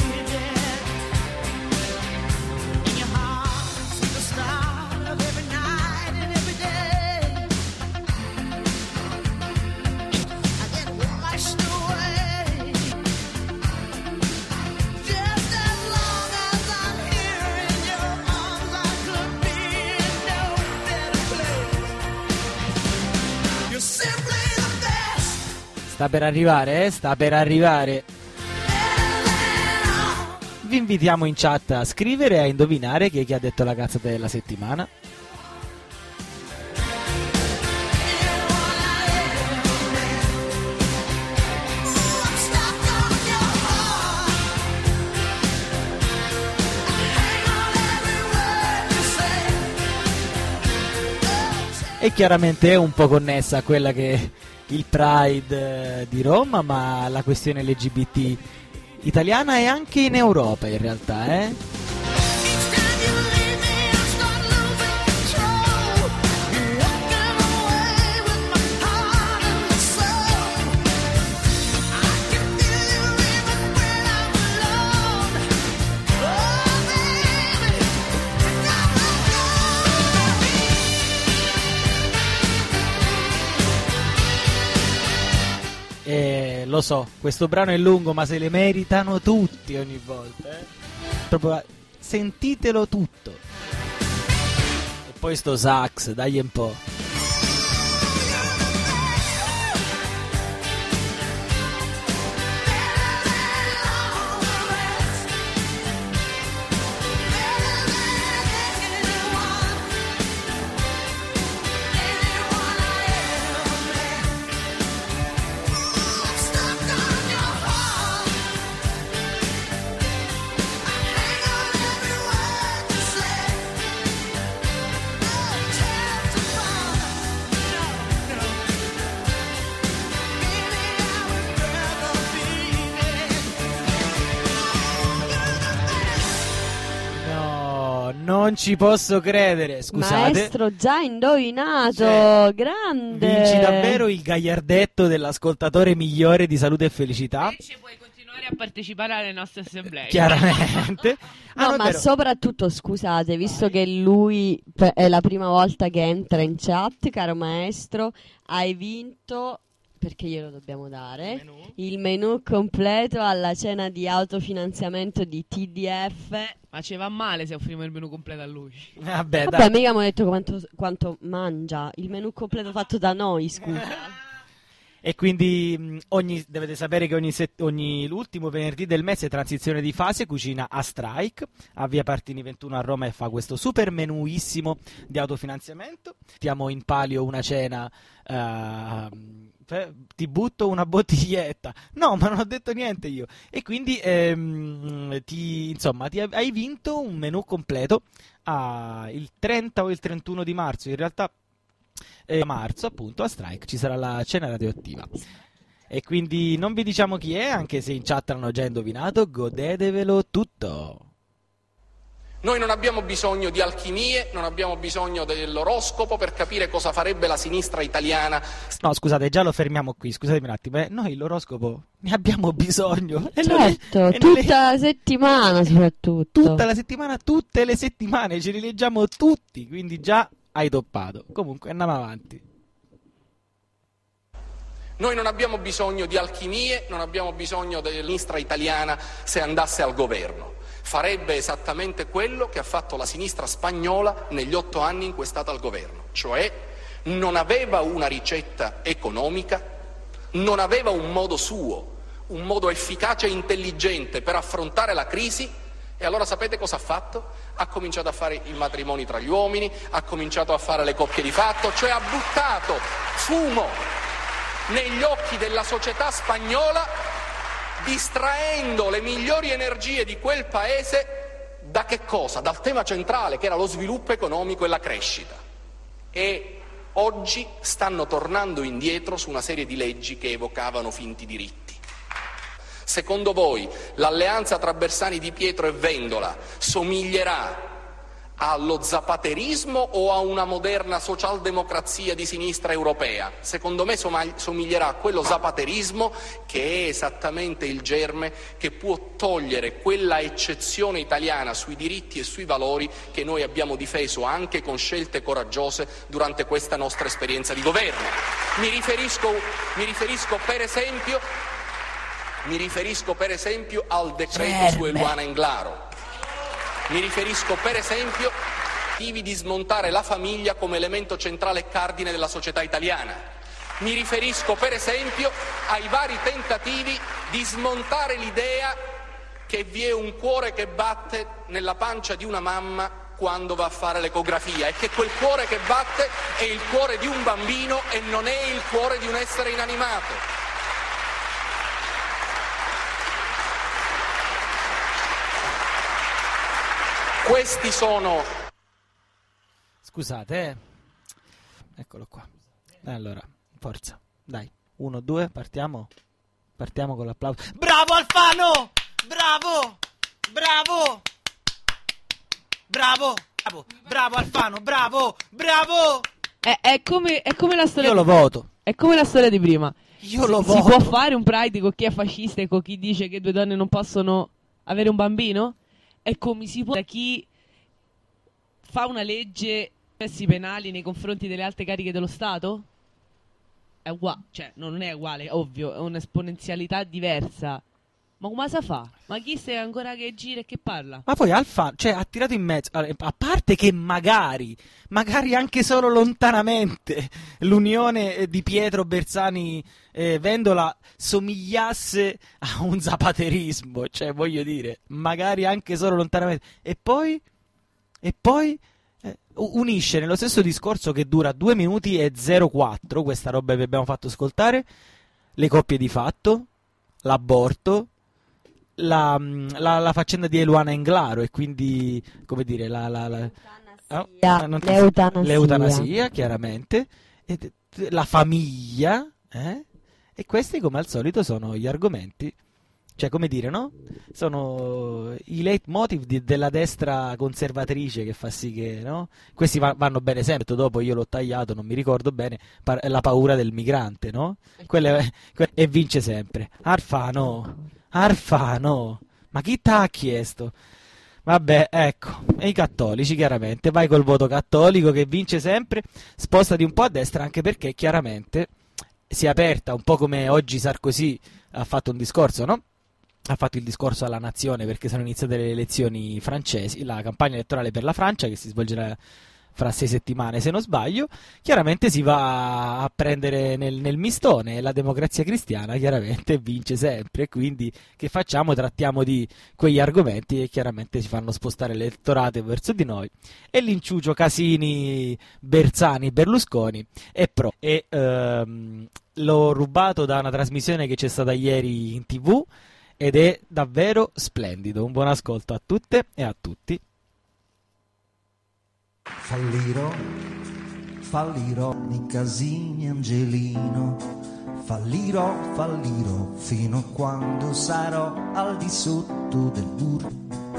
Sta per arrivare, eh? Sta per arrivare. Vi invitiamo in chat a scrivere e a indovinare chi è chi ha detto la cazzata della settimana. E chiaramente è un po' connessa a quella che il Pride di Roma, ma la questione L G B T italiana e anche in Europa in realtà, eh? Eh, lo so, questo brano è lungo, ma se le meritano tutti ogni volta, eh? Proprio sentitelo tutto. E poi sto sax, dai un po'. Non ci posso credere, scusate. Maestro, già indovinato, Cioè, grande. Vinci davvero il gagliardetto dell'ascoltatore migliore di Salute e Felicità. E ci puoi continuare a partecipare alle nostre assemblee. Chiaramente. No, Ah, no, è ma vero. soprattutto, scusate, visto che lui pe- è la prima volta che entra in chat, caro maestro, hai vinto, perché glielo dobbiamo dare, il menù completo alla cena di autofinanziamento di T D F. Ma ci va male se offriamo il menù completo a lui. Vabbè, Vabbè, dai. mica abbiamo detto quanto, quanto mangia. Il menù completo fatto da noi, scusa. E quindi mh, ogni, dovete sapere che ogni, set- ogni l'ultimo venerdì del mese Transizione di fase cucina a Strike a Via Partini ventuno a Roma e fa questo super menuissimo di autofinanziamento. Mettiamo in palio una cena, eh, fe- ti butto una bottiglietta. No, ma non ho detto niente io. E quindi ehm, ti, insomma ti hai vinto un menù completo ah, il trenta o il trentuno di marzo. In realtà a marzo appunto a Strike ci sarà la cena radioattiva e quindi non vi diciamo chi è, anche se in chat l'hanno già indovinato. Godetevelo tutto. Noi non abbiamo bisogno di alchimie, non abbiamo bisogno dell'oroscopo per capire cosa farebbe la sinistra italiana. No, scusate, già lo fermiamo qui, scusatemi un attimo, eh. Noi l'oroscopo ne abbiamo bisogno. E Certo, non è- e non tutta è- la settimana soprattutto. tutta la settimana, tutte le settimane ce li leggiamo tutti, quindi già hai toppato. Comunque andiamo avanti. Noi non abbiamo bisogno di alchimie, non abbiamo bisogno della sinistra italiana se andasse al governo. farebbe esattamente quello che ha fatto la sinistra spagnola negli otto anni in cui è stata al governo, cioè non aveva una ricetta economica, non aveva un modo suo, un modo efficace e intelligente per affrontare la crisi, e allora sapete cosa ha fatto? Ha cominciato a fare i matrimoni tra gli uomini, ha cominciato a fare le coppie di fatto, cioè ha buttato fumo negli occhi della società spagnola, distraendo le migliori energie di quel paese da che cosa? Dal tema centrale, che era lo sviluppo economico e la crescita. E oggi stanno tornando indietro su una serie di leggi che evocavano finti diritti. Secondo voi l'alleanza tra Bersani, Di Pietro e Vendola somiglierà allo zapaterismo o a una moderna socialdemocrazia di sinistra europea? Secondo me somiglierà a quello zapaterismo, che è esattamente il germe che può togliere quella eccezione italiana sui diritti e sui valori che noi abbiamo difeso anche con scelte coraggiose durante questa nostra esperienza di governo. Mi riferisco, mi riferisco per esempio Mi riferisco per esempio al decreto su Eluana Englaro. Mi riferisco per esempio di smontare la famiglia come elemento centrale e cardine della società italiana. Mi riferisco per esempio ai vari tentativi di smontare l'idea che vi è un cuore che batte nella pancia di una mamma quando va a fare l'ecografia, e che quel cuore che batte è il cuore di un bambino e non è il cuore di un essere inanimato. Questi sono... Scusate, eh. Eccolo qua. Allora, forza. Dai, uno, due, partiamo. Partiamo con l'applauso. Bravo Alfano! Bravo! Bravo! Bravo! Bravo! Bravo Alfano! Bravo! Bravo! È, è, come, è come la storia. Io lo di... voto. È come la storia di prima. Io lo si, voto. Si può fare un pride con chi è fascista e con chi dice che due donne non possono avere un bambino? È come si può da chi fa una legge processi penali nei confronti delle alte cariche dello Stato? È uguale, cioè non è uguale, ovvio, è un'esponenzialità diversa. Ma come sa fa? Ma chi sei ancora che gira e che parla? Ma poi Alfano, cioè, ha tirato in mezzo, a parte che magari, magari anche solo lontanamente, l'unione di Pietro, Bersani e Vendola somigliasse a un zapaterismo, cioè voglio dire, magari anche solo lontanamente. E poi, e poi eh, unisce nello stesso discorso che dura due minuti e zero quattro, questa roba che abbiamo fatto ascoltare, le coppie di fatto, l'aborto, La, la, la faccenda di Eluana Englaro, e quindi, come dire, la, la, la, oh, l'eutanasia. l'eutanasia, chiaramente, e, la famiglia, eh? E questi, come al solito, sono gli argomenti, cioè, come dire, no? Sono i leitmotiv di, della destra conservatrice, che fa sì che, no? Questi va, vanno bene sempre. Dopo io l'ho tagliato, non mi ricordo bene, par- la paura del migrante, no? Quelle, que- e vince sempre. Alfano. Alfano, ma chi t'ha chiesto? Vabbè, ecco, e i cattolici chiaramente, vai col voto cattolico che vince sempre, spostati un po' a destra, anche perché chiaramente si è aperta, un po' come oggi Sarkozy ha fatto un discorso, no? Ha fatto il discorso alla nazione perché sono iniziate le elezioni francesi, la campagna elettorale per la Francia che si svolgerà fra sei settimane se non sbaglio. Chiaramente si va a prendere nel, nel mistone, la Democrazia Cristiana chiaramente vince sempre, quindi che facciamo? Trattiamo di quegli argomenti che chiaramente si fanno spostare l'elettorato verso di noi, e l'inciucio Casini, Bersani, Berlusconi è pro. E ehm, l'ho rubato da una trasmissione che c'è stata ieri in tv ed è davvero splendido. Un buon ascolto a tutte e a tutti. Fallirò, fallirò nei casini Angelino, fallirò, fallirò fino a quando sarò al di sotto del burro.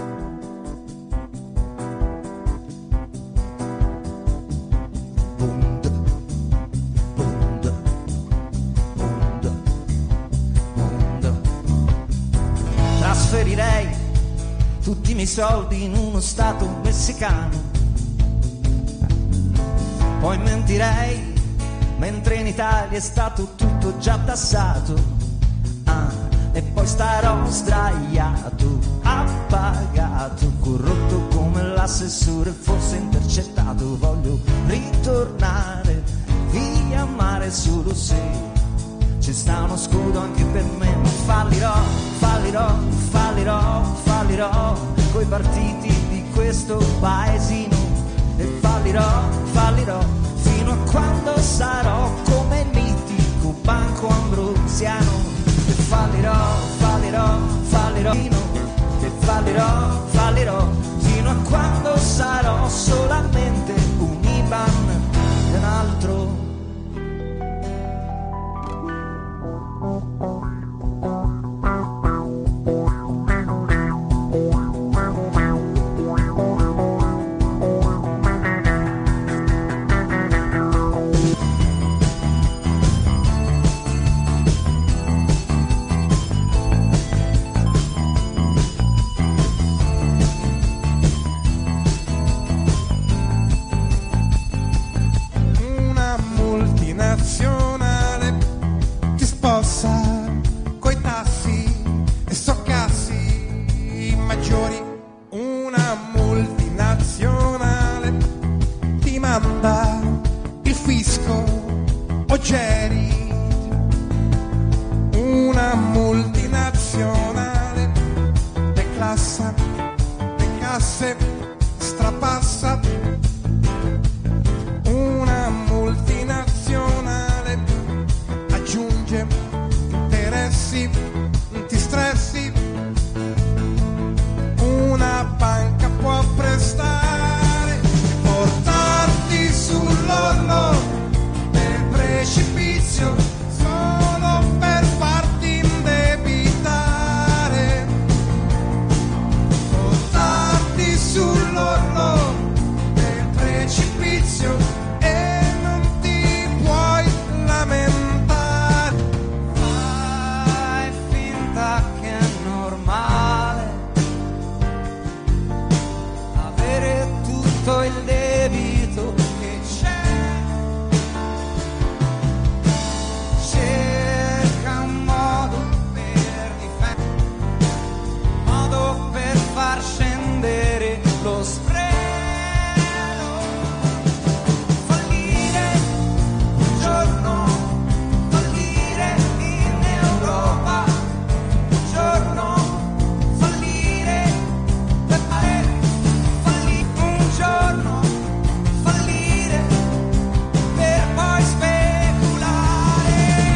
Bund, bund, bund, bund. Trasferirei tutti i miei soldi in uno stato messicano. Poi mentirei, mentre in Italia è stato tutto già tassato. Ah, e poi starò sdraiato, appagato, corrotto come l'assessore, forse intercettato. Voglio ritornare via mare solo se ci sta uno scudo anche per me. Ma fallirò, fallirò, fallirò, fallirò coi partiti di questo paesino, e fallirò, fallirò fino a quando sarò come il mitico Banco Ambrosiano. E fallirò, fallirò, fallirò fino, e fallirò, fallirò fino a quando sarò solamente un I B A N e un altro. Coi tassi e soccassi maggiori, una multinazionale ti manda il fisco o geri, una multinazionale declassa le casse, strapassa, una multinazionale aggiunge interessi, ti stressi, una banca può prestare, portarti sull'orlo del precipizio solo per farti indebitare, portarti sull'orlo del precipizio e non ti puoi lamentare. Che è normale avere tutto il debito che c'è, cerca un modo per difendere, un modo per far scendere lo spread, fallire un giorno, fallire in Europa, giorno, fallire, per fare, fallire un giorno, fallire, per poi speculare.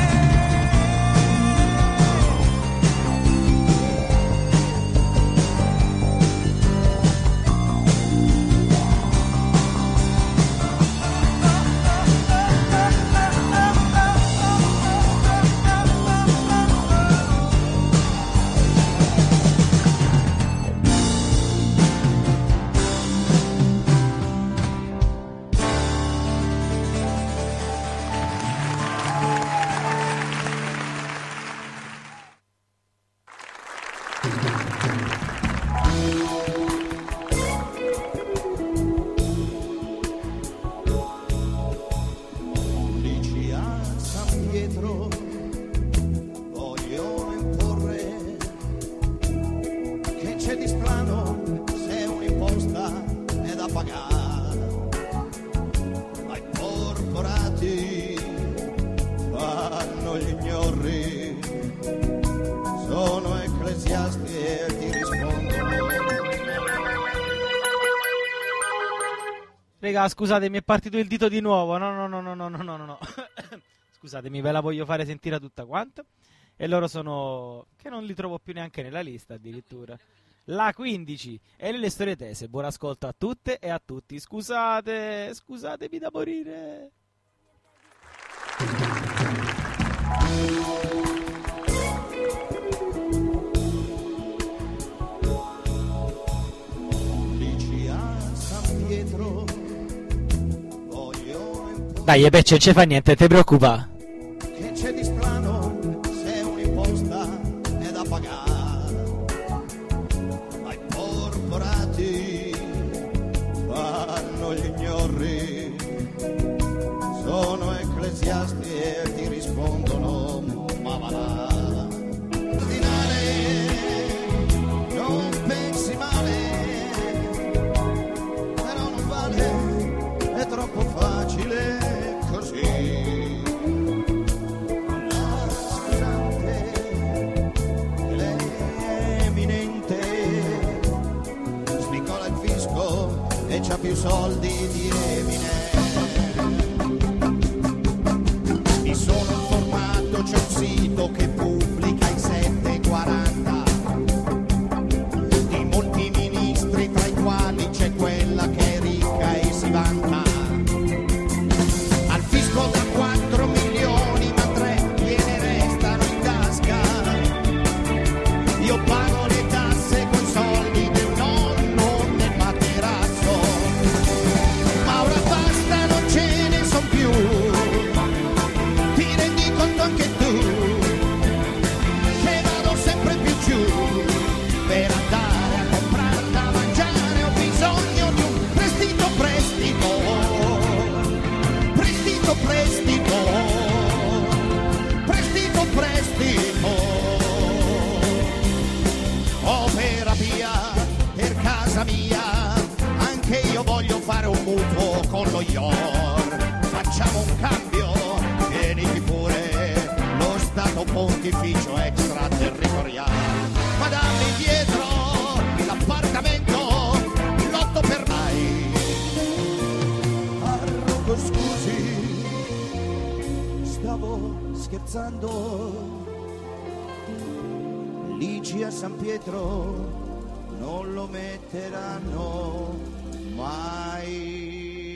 Dici a San Pietro vogliono imporre che c'è di strano se un'imposta è da pagare, ma i corporati fanno gli ignorri, sono ecclesiasti e ti rispondono. Raga, scusate, mi è partito il dito di nuovo. No, no, no, no, no, no, no, no. Scusatemi, ve la voglio fare sentire tutta quanta. E loro sono... che non li trovo più neanche nella lista, addirittura. La quindici e le storie tese. Buon ascolto a tutte e a tutti. Scusate, scusatemi da morire. Dici a San Pietro Dai, e beh, ce ne fa niente, te preoccupa. che c'è di strano se un'imposta è da pagare, ma i corporati fanno gli ignorri, sono ecclesiasti e ti rispondono ma va là. più soldi di Eminem. Mi sono informato, c'è un sito che pubblica i sette e quaranta di molti ministri, tra i quali c'è quella che è ricca e si vanta. Al fisco da quattro milioni, ma tre gliene restano in tasca. Io pago le tasse coi soldi del nonno nel materasso, ma ora basta, non ce ne son più. Ti rendi conto anche tu che vado sempre più giù per andare a comprare da mangiare? Ho bisogno di un prestito, prestito, prestito, prestito, prestito, prestito. Opera via per casa mia, anche io voglio fare un mutuo con lo I O R. Facciamo un cambio, vieniti pure, lo Stato Pontificio extraterritoriale. Ma dammi dietro l'appartamento, l'otto per mai. Parroco, scusi, stavo scherzando. Ligi a San Pietro non lo metteranno mai.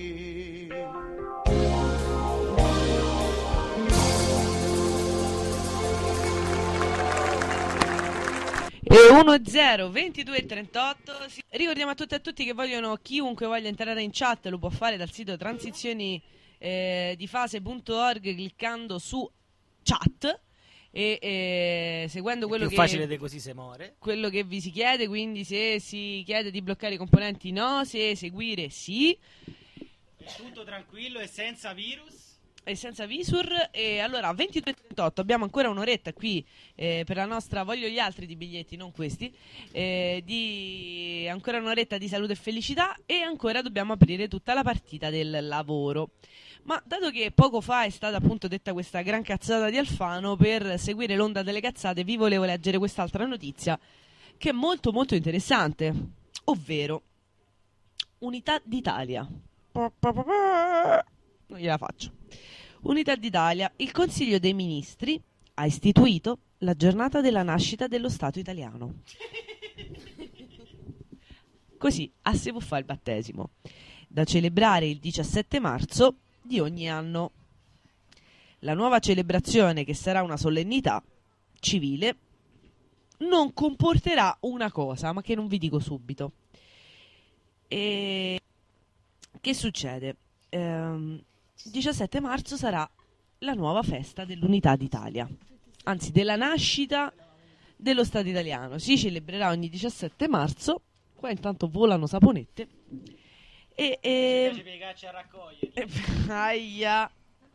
E uno zero ventidue trentotto. Ricordiamo a tutti e a tutti che vogliono, chiunque voglia entrare in chat lo può fare dal sito transizioni eh, di fase punto org cliccando su chat e eh, seguendo quello più che facile di così se muore. quello che vi si chiede, quindi se si chiede di bloccare i componenti no, se seguire sì. È tutto tranquillo e senza virus. E senza visur. E allora ventidue trentotto, abbiamo ancora un'oretta qui eh, per la nostra voglio gli altri di biglietti, non questi, eh, di ancora un'oretta di salute e felicità, e ancora dobbiamo aprire tutta la partita del lavoro. Ma dato che poco fa è stata appunto detta questa gran cazzata di Alfano, per seguire l'onda delle cazzate vi volevo leggere quest'altra notizia che è molto molto interessante, ovvero Unità d'Italia. Non gliela faccio. Unità d'Italia, il Consiglio dei Ministri ha istituito la giornata della nascita dello Stato italiano. Così, a se può fare il battesimo, da celebrare il diciassette marzo di ogni anno. La nuova celebrazione, che sarà una solennità civile, non comporterà una cosa, ma che non vi dico subito. E che succede? Ehm, diciassette marzo sarà la nuova festa dell'Unità d'Italia, anzi della nascita dello Stato italiano. Si celebrerà ogni diciassette marzo. Qua intanto volano saponette e, e... Ci piace a raccogliere. e aia.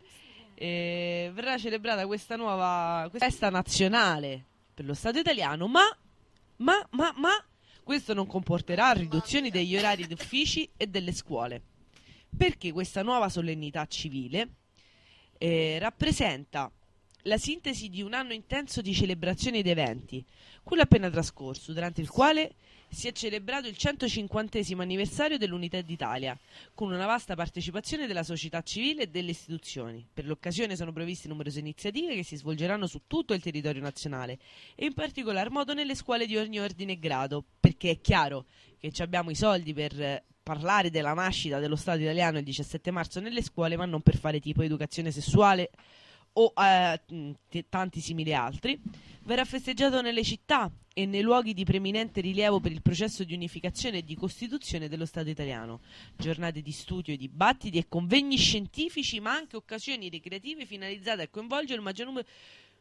E verrà celebrata questa nuova questa festa nazionale per lo Stato italiano, ma ma ma ma questo non comporterà riduzioni degli orari di uffici e delle scuole, perché questa nuova solennità civile eh, rappresenta la sintesi di un anno intenso di celebrazioni ed eventi, quello appena trascorso, durante il quale si è celebrato il centocinquantesimo anniversario dell'Unità d'Italia, con una vasta partecipazione della società civile e delle istituzioni. Per l'occasione sono previste numerose iniziative che si svolgeranno su tutto il territorio nazionale e in particolar modo nelle scuole di ogni ordine e grado, perché è chiaro che abbiamo i soldi per parlare della nascita dello Stato italiano il diciassette marzo nelle scuole, ma non per fare tipo educazione sessuale o eh, t- tanti simili altri. Verrà festeggiato nelle città e nei luoghi di preminente rilievo per il processo di unificazione e di costituzione dello Stato italiano. Giornate di studio, dibattiti e convegni scientifici, ma anche occasioni ricreative finalizzate a coinvolgere il maggior numero.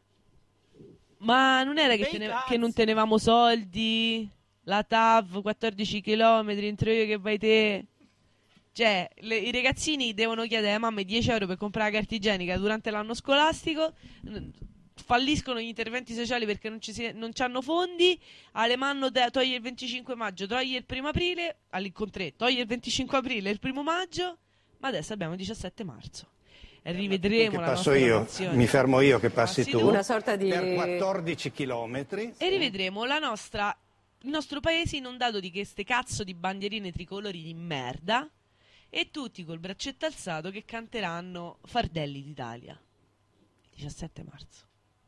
Ma non era che, tene- che non tenevamo soldi? La T A V, quattordici chilometri, entro io che vai te. Cioè, le, i ragazzini devono chiedere a mamma dieci euro per comprare la carta igienica durante l'anno scolastico, falliscono gli interventi sociali perché non ci si, non c'hanno fondi, Alemanno te, toglie il venticinque maggio, toglie il primo aprile, all'incontré, toglie il venticinque aprile e il primo maggio, ma adesso abbiamo il diciassette marzo. E rivedremo che la passo nostra io, nazione. mi fermo io che passi Passi tu, tu. Una sorta di... per quattordici chilometri. E rivedremo la nostra, il nostro paese inondato di queste cazzo di bandierine tricolori di merda, e tutti col braccetto alzato che canteranno Fardelli d'Italia. diciassette marzo.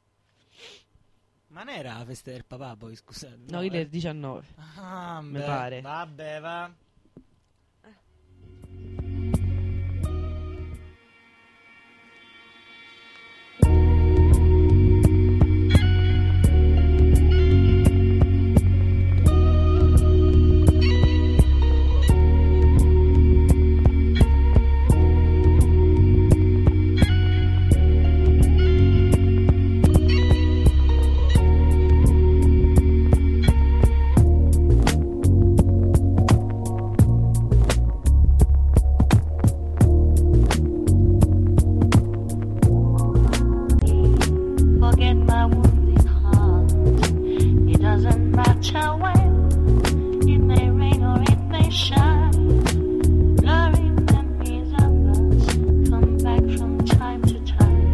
Ma non era la festa del papà poi, scusate. No, il eh. diciannove. Ah, mi beh, pare. Vabbè, va. Forget my wounded heart. It doesn't matter when. It may rain or it may shine. Blurry memories of us come back from time to time.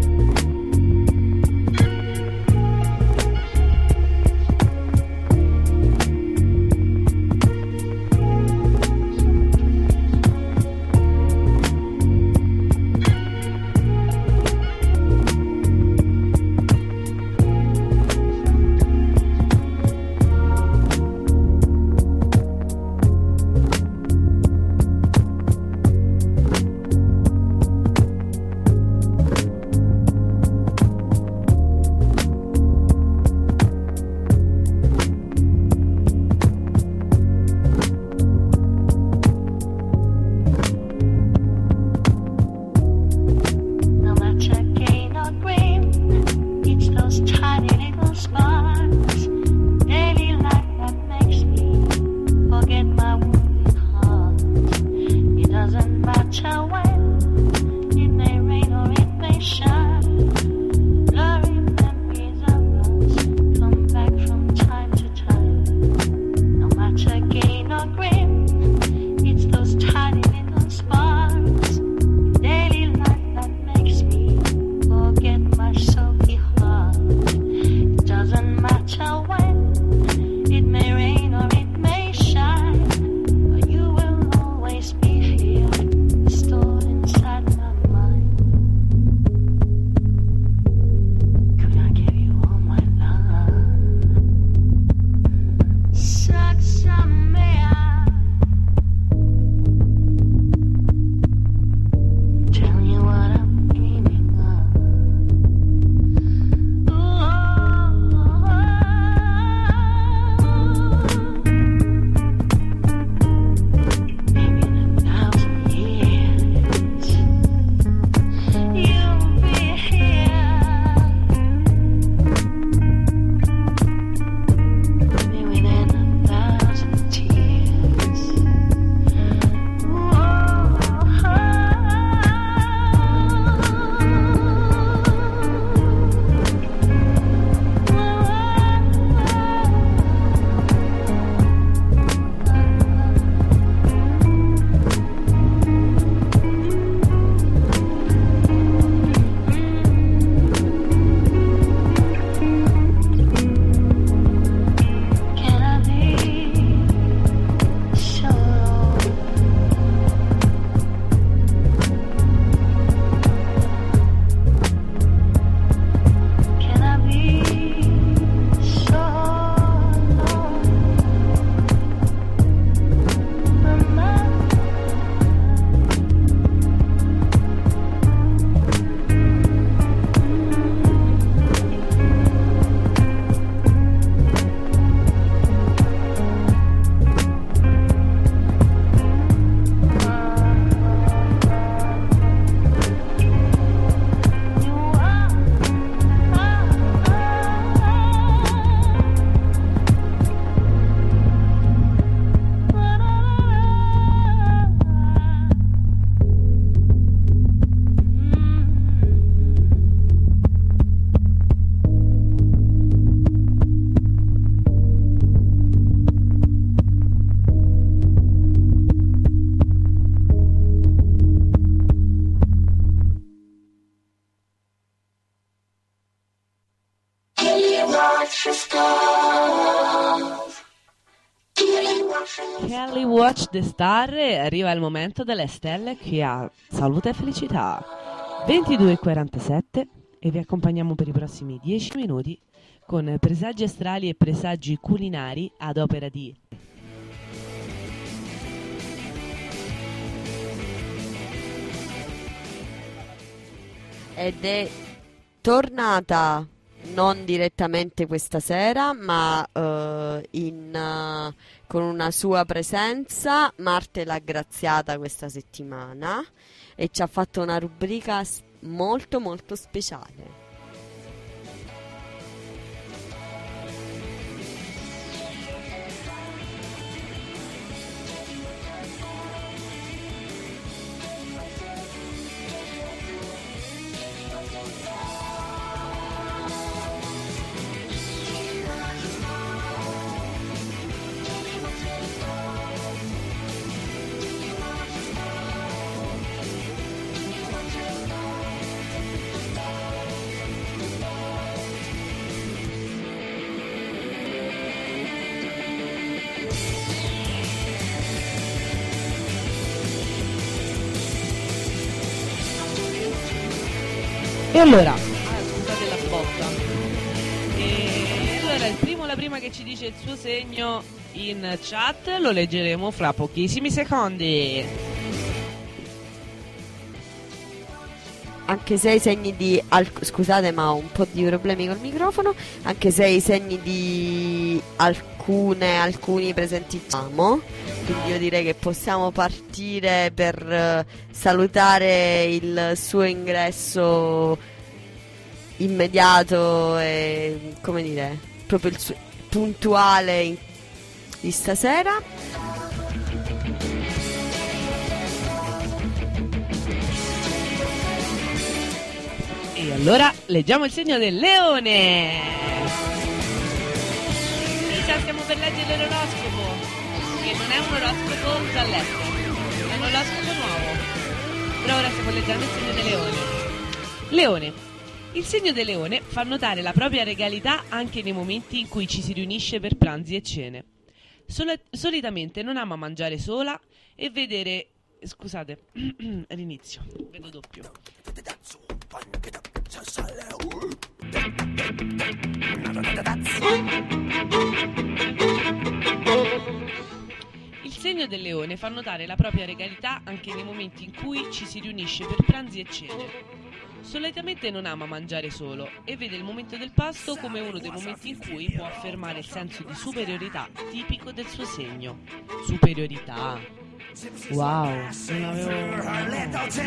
No matter gain or grim, it's those tiny little sparks, daily life that makes me forget my wounded heart. It doesn't matter when, it may rain or it may shine. Blurry memories of us come back from time to time. No matter gain or grim, it's those tiny little sparks, daily life that makes me forget my sulky heart. It doesn't matter when, it may rain or it may shine, but you will always be here, stored inside my mind. Could I give you all my love? Saksamea. Tell you what I'm dreaming of. Maybe in a thousand years you'll be here. Maybe within a thousand tears. Can I be sure? Can I be so alone? Remind watch the stars. Kelly Watch the Star, e arriva il momento delle stelle qui a Salute e Felicità. ventidue e quarantasette e vi accompagniamo per i prossimi dieci minuti con presagi astrali e presagi culinari ad opera di ed è tornata non direttamente questa sera, ma uh, in, uh, con una sua presenza. Marte l'ha graziata questa settimana e ci ha fatto una rubrica molto molto speciale. E allora, ah, scusate la botta. E allora il primo, la prima che ci dice il suo segno in chat lo leggeremo fra pochissimi secondi. Anche se i segni di alc- scusate, ma ho un po' di problemi col microfono. Anche se i segni di alcune alcuni presentiamo, quindi io direi che possiamo partire per uh, salutare il suo ingresso immediato e, come dire, proprio il suo puntuale in- di stasera. E allora leggiamo il segno del leone. Lisa, stiamo per leggere l'oroscopo, che non è un oroscopo già letto, è un oroscopo nuovo. Però ora stiamo leggendo il segno del leone. Leone. Il segno del leone fa notare la propria regalità anche nei momenti in cui ci si riunisce per pranzi e cene. Sol- solitamente non ama mangiare sola e vedere... Scusate, all'inizio, vedo doppio. Il segno del leone fa notare la propria regalità anche nei momenti in cui ci si riunisce per pranzi e cene. Solitamente non ama mangiare solo e vede il momento del pasto come uno dei momenti in cui può affermare il senso di superiorità tipico del suo segno. Superiorità. Wow, non avevo...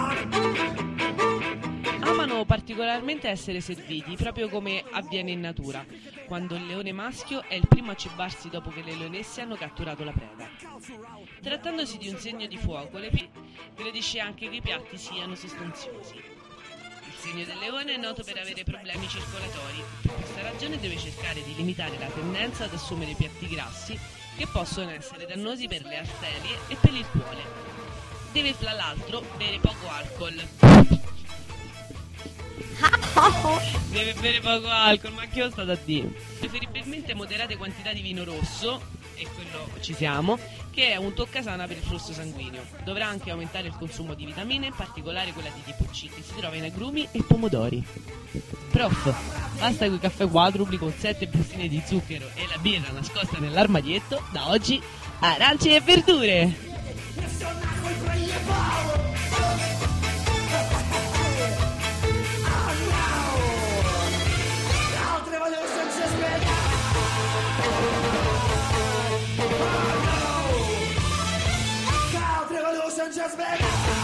Amano particolarmente essere serviti, proprio come avviene in natura, quando il leone maschio è il primo a cibarsi dopo che le leonesse hanno catturato la preda. Trattandosi di un segno di fuoco, le pi- gradisce anche che i piatti siano sostanziosi. Il segno del leone è noto per avere problemi circolatori. Per questa ragione deve cercare di limitare la tendenza ad assumere piatti grassi che possono essere dannosi per le arterie e per il cuore. Deve fra l'altro bere poco alcol. Deve bere poco alcol, ma che ho stato a dire? Preferibilmente moderate quantità di vino rosso, e quello ci siamo, che è un toccasana per il flusso sanguigno. Dovrà anche aumentare il consumo di vitamine, in particolare quella di tipo C, che si trova in agrumi e pomodori. Prof, basta quei caffè quadrupli con sette bustine di zucchero e la birra nascosta nell'armadietto. Da oggi, arance e verdure! Just back.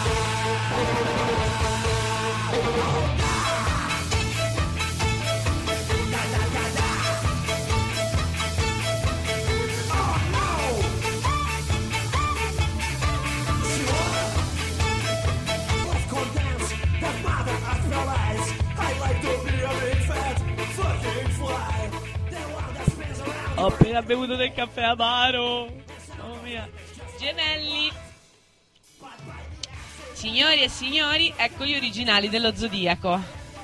Ho appena bevuto del caffè amaro. Mamma mia. Gemelli. Signori e signori, ecco gli originali dello zodiaco.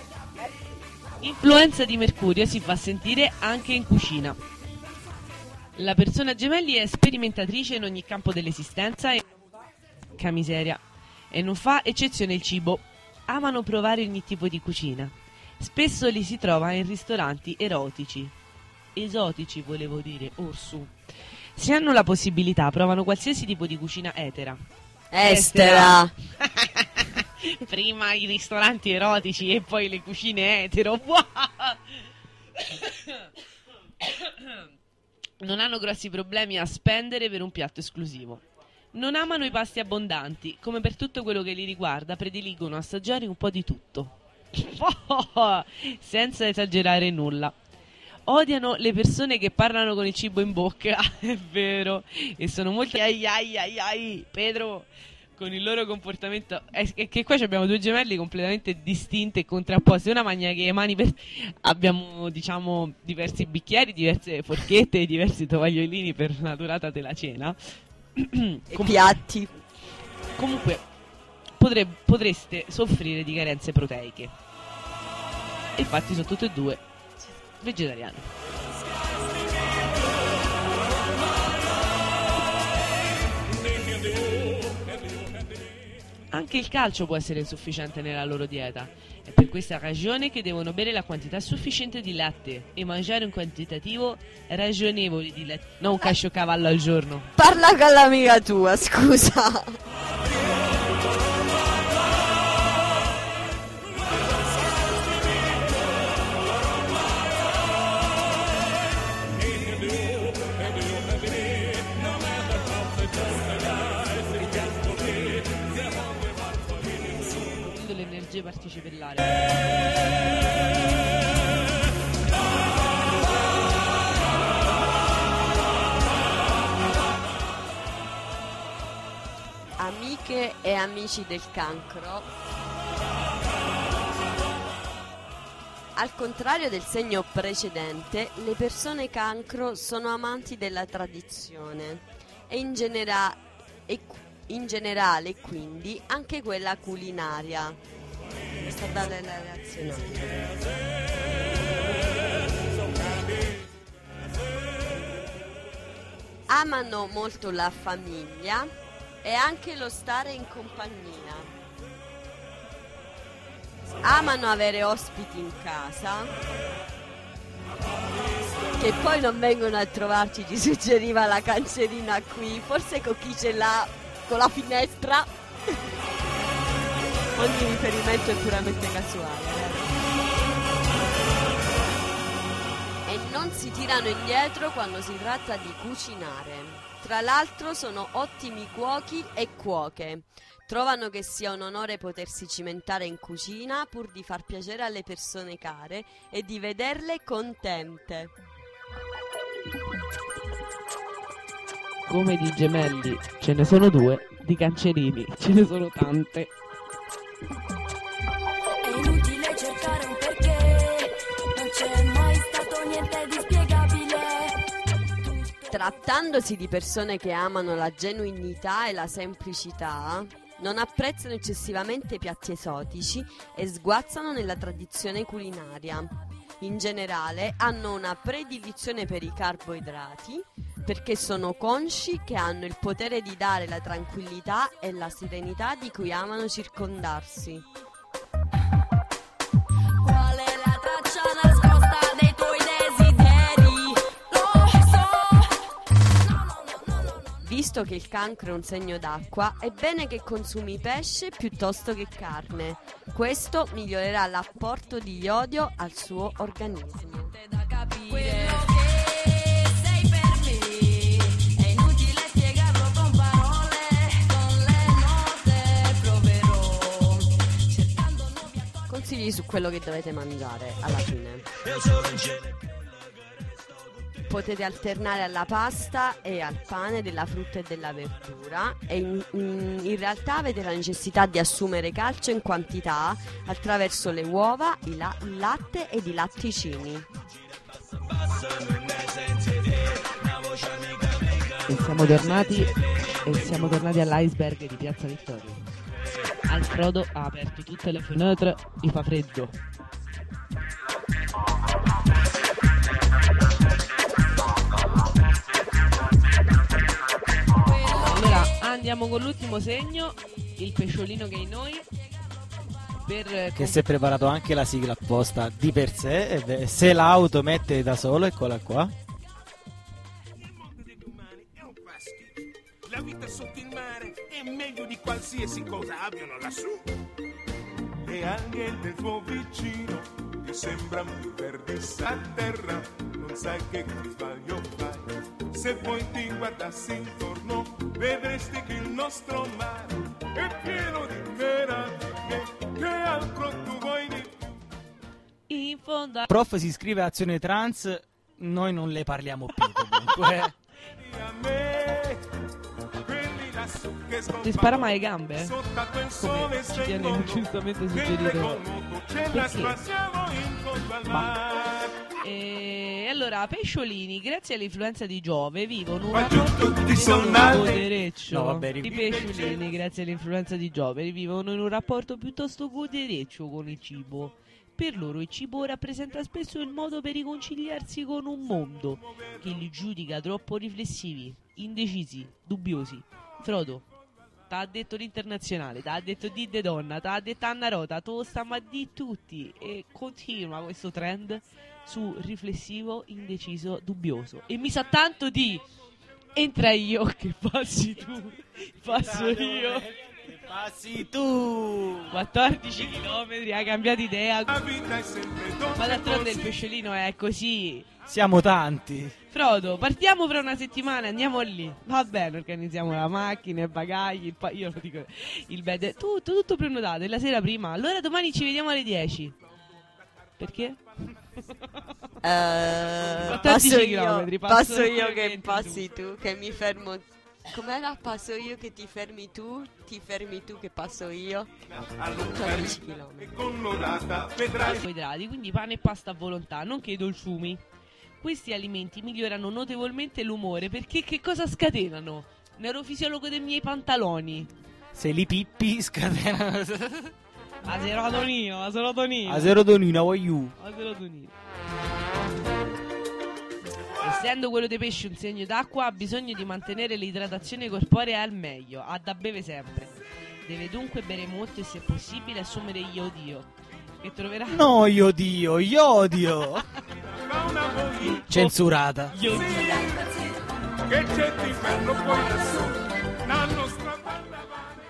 Influenza di Mercurio si fa sentire anche in cucina. La persona gemelli è sperimentatrice in ogni campo dell'esistenza e... Che miseria. E non fa eccezione il cibo. Amano provare ogni tipo di cucina. Spesso li si trova in ristoranti erotici. Esotici, volevo dire, orsu. Se hanno la possibilità, provano qualsiasi tipo di cucina etera. Estera. Prima i ristoranti erotici e poi le cucine etero. Non hanno grossi problemi a spendere per un piatto esclusivo. Non amano i pasti abbondanti, come per tutto quello che li riguarda, prediligono assaggiare un po' di tutto. Senza esagerare nulla. Odiano le persone che parlano con il cibo in bocca, è vero, e sono molto ai ai ai ai, Pedro, con il loro comportamento. È che qua abbiamo due gemelli completamente distinti e contrapposti. Una mangia che le mani per... abbiamo, diciamo, diversi bicchieri, diverse forchette e diversi tovagliolini per la durata della cena. E Com- piatti. Comunque potre- potreste soffrire di carenze proteiche. Infatti sono tutte e due vegetariani. Anche il calcio può essere insufficiente nella loro dieta. È per questa ragione che devono bere la quantità sufficiente di latte e mangiare un quantitativo ragionevole di latte, non un casciocavallo al giorno. Parla con l'amica tua, scusa. L'energia participellare. Amiche e amici del cancro, al contrario del segno precedente, le persone cancro sono amanti della tradizione e in, genera- e in generale quindi anche quella culinaria. Sta dando la reazione. Amano molto la famiglia e anche lo stare in compagnia. Amano avere ospiti in casa che poi non vengono a trovarci, ci suggeriva la cancerina qui, forse con chi ce l'ha con la finestra. Ogni riferimento è puramente casuale. E non si tirano indietro quando si tratta di cucinare. Tra l'altro sono ottimi cuochi e cuoche. Trovano che sia un onore potersi cimentare in cucina pur di far piacere alle persone care e di vederle contente. Come di gemelli ce ne sono due, di cancerini ce ne sono tante. È inutile cercare un perché, non c'è mai stato niente di spiegabile. Trattandosi di persone che amano la genuinità e la semplicità, non apprezzano eccessivamente piatti esotici e sguazzano nella tradizione culinaria. In generale hanno una predilizione per i carboidrati perché sono consci che hanno il potere di dare la tranquillità e la serenità di cui amano circondarsi. Qual è la traccia nascosta dei tuoi desideri? Lo so. Visto che il cancro è un segno d'acqua, è bene che consumi pesce piuttosto che carne. Questo migliorerà l'apporto di iodio al suo organismo. Quello che sei per me è inutile spiegarlo con parole, con le note proverò, cercando nuovi accordi. Consigli su quello che dovete mangiare alla fine. Potete alternare alla pasta e al pane della frutta e della verdura e in, in, in realtà avete la necessità di assumere calcio in quantità attraverso le uova, il, la, il latte ed i latticini. E siamo tornati e siamo tornati all'iceberg di Piazza Vittorio. Alfredo ha aperto tutte le finestre e fa freddo. andiamo con l'ultimo segno, il pesciolino che è in noi. Per Che si è preparato anche la sigla apposta di per sé. E beh, se l'auto mette da solo, eccola qua. La vita sotto il mare è meglio di qualsiasi cosa abbiano lassù. E anche il del tuo vicino ti sembra più verde a terra. Non sai che sbaglio fai. Se poi ti guardassi intorno vedresti che il nostro mare è pieno di meraviglie. Che altro tu vuoi di in fondo a... Prof si iscrive a Azione Trans. Noi non le parliamo più comunque. Ti spara mai le gambe? Come ci viene giustamente suggerito. Perché? Ma. E allora, pesciolini, grazie all'influenza di Giove, vivono un rapporto godereccio. No, vabbè, I pesciolini, grazie all'influenza di Giove, vivono in un rapporto piuttosto godereccio con il cibo. Per loro il cibo rappresenta spesso il modo per riconciliarsi con un mondo che li giudica troppo riflessivi, indecisi, dubbiosi. Frodo, t'ha detto l'internazionale, t'ha detto di de donna, t'ha detto Anna Rota, tu stiamo a di tutti. E continua questo trend su riflessivo, indeciso, dubbioso. E mi sa tanto di entra io che passi tu, passo io. Passi tu. quattordici chilometri, hai cambiato idea. Ma d'altronde il pesciolino è così. Siamo tanti. Frodo, partiamo fra una settimana, andiamo lì. Va bene, organizziamo la macchina, i bagagli, il pa- io lo dico, il bed, tutto, tutto prenotato, e la sera prima. Allora domani ci vediamo alle dieci. Perché? Uh, passo io, chilometri, passo, passo io io che passi tu, che mi fermo. Com'era? Passo io che ti fermi tu, ti fermi tu che passo io. quattordici chilometri. Carboidrati, quindi pane e pasta a volontà, nonché dolciumi. Questi alimenti migliorano notevolmente l'umore perché che cosa scatenano? Neurofisiologo dei miei pantaloni. Se li pippi scatenano. La serotonina, la serotonina. La serotonina, voglio. La serotonina. Essendo quello dei pesci un segno d'acqua, ha bisogno di mantenere l'idratazione corporea al meglio, ha da bere sempre. Deve dunque bere molto e se possibile assumere iodio, che troverà... No, iodio, iodio! Censurata. Che c'è di bello poi lassù, la nostra banda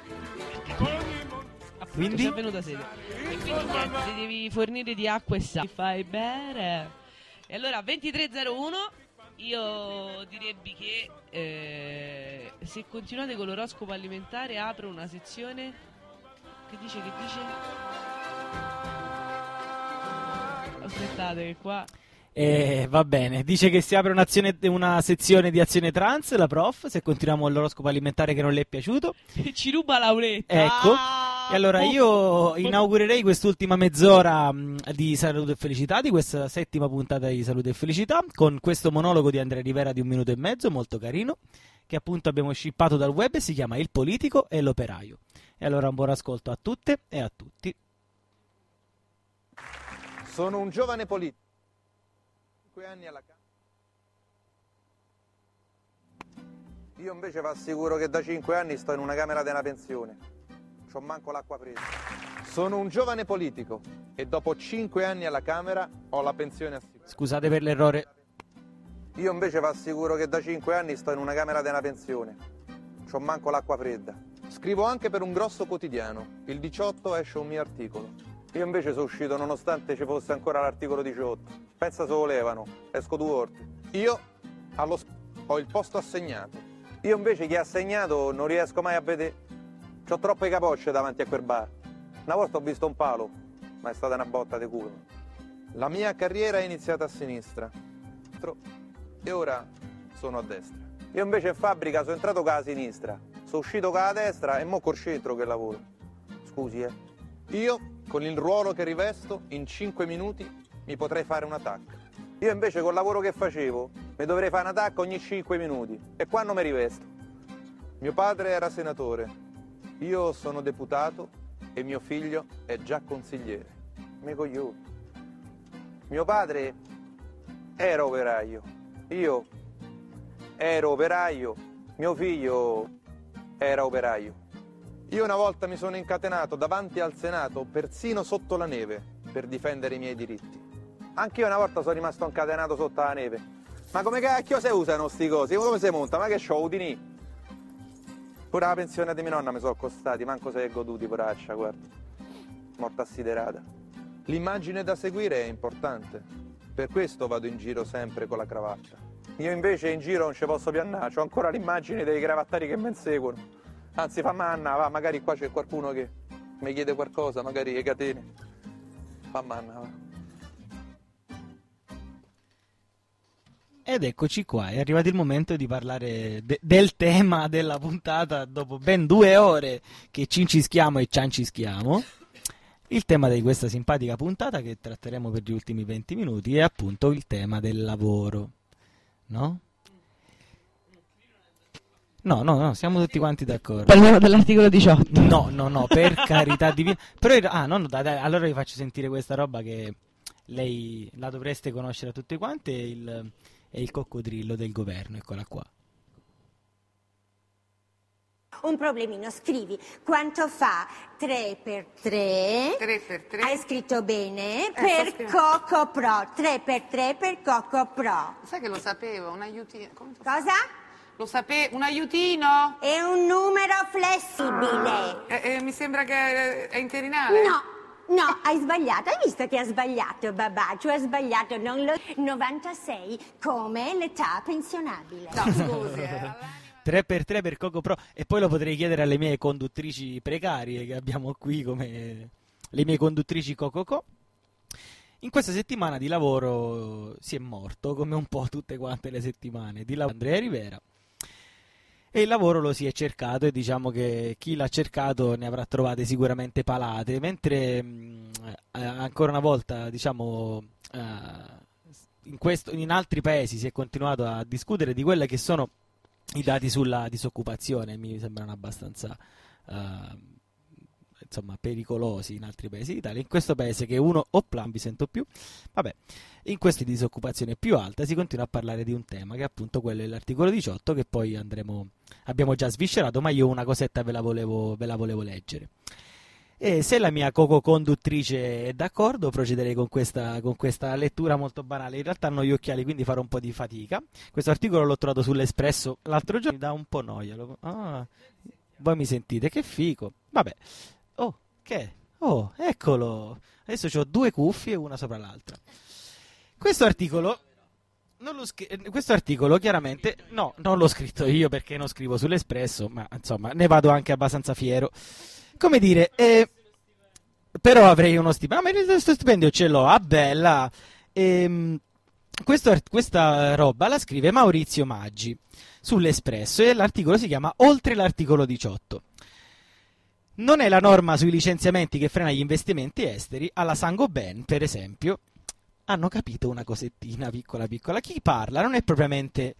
Quindi? È venuta sede. E quindi niente, ti devi fornire di acqua e sale. Fai bene. E allora ventitré zero uno, io direbbe che eh, se continuate con l'oroscopo alimentare apro una sezione. Che dice, che dice? Aspettate che qua... Eh, va bene, dice che si apre un'azione, una sezione di Azione Trans, la prof, se continuiamo con l'oroscopo alimentare che non le è piaciuto. Ci ruba Lauretta. Ecco. Ah! E allora io inaugurerei quest'ultima mezz'ora mh, di Salute e Felicità, di questa settima puntata di Salute e Felicità, con questo monologo di Andrea Rivera di un minuto e mezzo, molto carino, che appunto abbiamo shippato dal web e si chiama Il politico e l'operaio. E allora un buon ascolto a tutte e a tutti. Sono un giovane politico. cinque anni alla Camera. Io invece vi assicuro che da cinque anni sto in una camera della pensione. C'ho manco l'acqua presa. Sono un giovane politico e dopo cinque anni alla Camera ho la pensione assicurata. Scusate per l'errore. Io invece vi assicuro che da cinque anni sto in una camera della pensione. C'ho manco l'acqua fredda. Scrivo anche per un grosso quotidiano. Il diciotto esce un mio articolo. Io invece sono uscito nonostante ci fosse ancora l'articolo diciotto. Pensa se volevano. Esco due volte. Io allo sp- ho il posto assegnato. Io invece chi ha assegnato non riesco mai a vedere. C'ho troppe capocce davanti a quel bar. Una volta ho visto un palo, ma è stata una botta di culo. La mia carriera è iniziata a sinistra e ora sono a destra. Io invece in fabbrica sono entrato con la sinistra, sono uscito con la destra e mo col centro che lavoro. Scusi, eh. Io, con il ruolo che rivesto, in cinque minuti mi potrei fare un attacco. Io invece col lavoro che facevo mi dovrei fare un attacco ogni cinque minuti. E qua non mi rivesto. Mio padre era senatore. Io sono deputato e mio figlio è già consigliere. Mi coglioni. Mio padre era operaio. Io ero operaio. Mio figlio era operaio. Io una volta mi sono incatenato davanti al Senato, persino sotto la neve, per difendere i miei diritti. Anche io una volta sono rimasto incatenato sotto la neve. Ma come cacchio si usano sti cosi? Come si monta? Ma che c'ho, udini? Pure la pensione di mia nonna mi sono costati, manco se è goduti, poraccia, guarda. Morta assiderata. L'immagine da seguire è importante. Per questo vado in giro sempre con la cravatta. Io invece in giro non ci posso piannare, ho ancora l'immagine dei cravattari che mi inseguono. Anzi, fammi Anna, va, magari qua c'è qualcuno che mi chiede qualcosa, magari le catene. Fammi Anna, va. Ed eccoci qua, è arrivato il momento di parlare de- del tema della puntata dopo ben due ore che cincischiamo e ciancischiamo. Il tema di questa simpatica puntata che tratteremo per gli ultimi venti minuti è appunto il tema del lavoro, no? No, no, no, siamo tutti quanti d'accordo. Parliamo dell'articolo diciotto. No, no, no, per carità divina. Però, il- ah, no, no, dai, dai, allora vi faccio sentire questa roba che lei la dovreste conoscere a tutti quanti, è il... è il coccodrillo del governo, eccola qua. Un problemino, scrivi quanto fa tre per tre. tre per tre. Hai scritto bene? Eh, per sto scrivendo. Coco Pro. tre per tre per Coco Pro. Sai che lo sapevo, un aiutino. Come si fa? Cosa? Lo sapevo, un aiutino? È un numero flessibile. Eh, eh, mi sembra che è interinale. No. No, hai sbagliato, hai visto che ha sbagliato Babaccio, ha sbagliato non lo... novantasei come l'età pensionabile. No, scusi. eh. tre per tre per Coco Pro, e poi lo potrei chiedere alle mie conduttrici precarie che abbiamo qui come le mie conduttrici Coco Co. In questa settimana di lavoro si è morto, come un po' tutte quante le settimane, di lavoro Andrea Rivera. E il lavoro lo si è cercato e diciamo che chi l'ha cercato ne avrà trovate sicuramente palate, mentre mh, eh, ancora una volta diciamo eh, in, questo, in altri paesi si è continuato a discutere di quelli che sono i dati sulla disoccupazione, mi sembrano abbastanza eh, insomma pericolosi in altri paesi d'Italia. In questo paese che uno opla, non vi sento più, vabbè, in questa disoccupazione più alta si continua a parlare di un tema che è appunto quello dell'articolo diciotto, che poi andremo abbiamo già sviscerato, ma io una cosetta ve la volevo, ve la volevo leggere. E se la mia co-conduttrice è d'accordo, procederei con questa, con questa lettura molto banale. In realtà non ho gli occhiali, quindi farò un po' di fatica. Questo articolo l'ho trovato sull'Espresso l'altro giorno, mi dà un po' noia. Lo- Ah, voi mi sentite? Che figo. Vabbè. Oh, che? Oh, eccolo. Adesso ho due cuffie, una sopra l'altra. Questo articolo... Non lo scri- questo articolo chiaramente no, non l'ho scritto io perché non scrivo sull'Espresso, ma insomma ne vado anche abbastanza fiero. Come dire, eh, però avrei uno stipendio, ma questo stipendio ce l'ho, ah bella. Ehm, questo art- questa roba la scrive Maurizio Maggi sull'Espresso e l'articolo si chiama Oltre l'articolo diciotto. Non è la norma sui licenziamenti che frena gli investimenti esteri, alla Saint-Gobain per esempio hanno capito una cosettina piccola piccola. Chi parla non è propriamente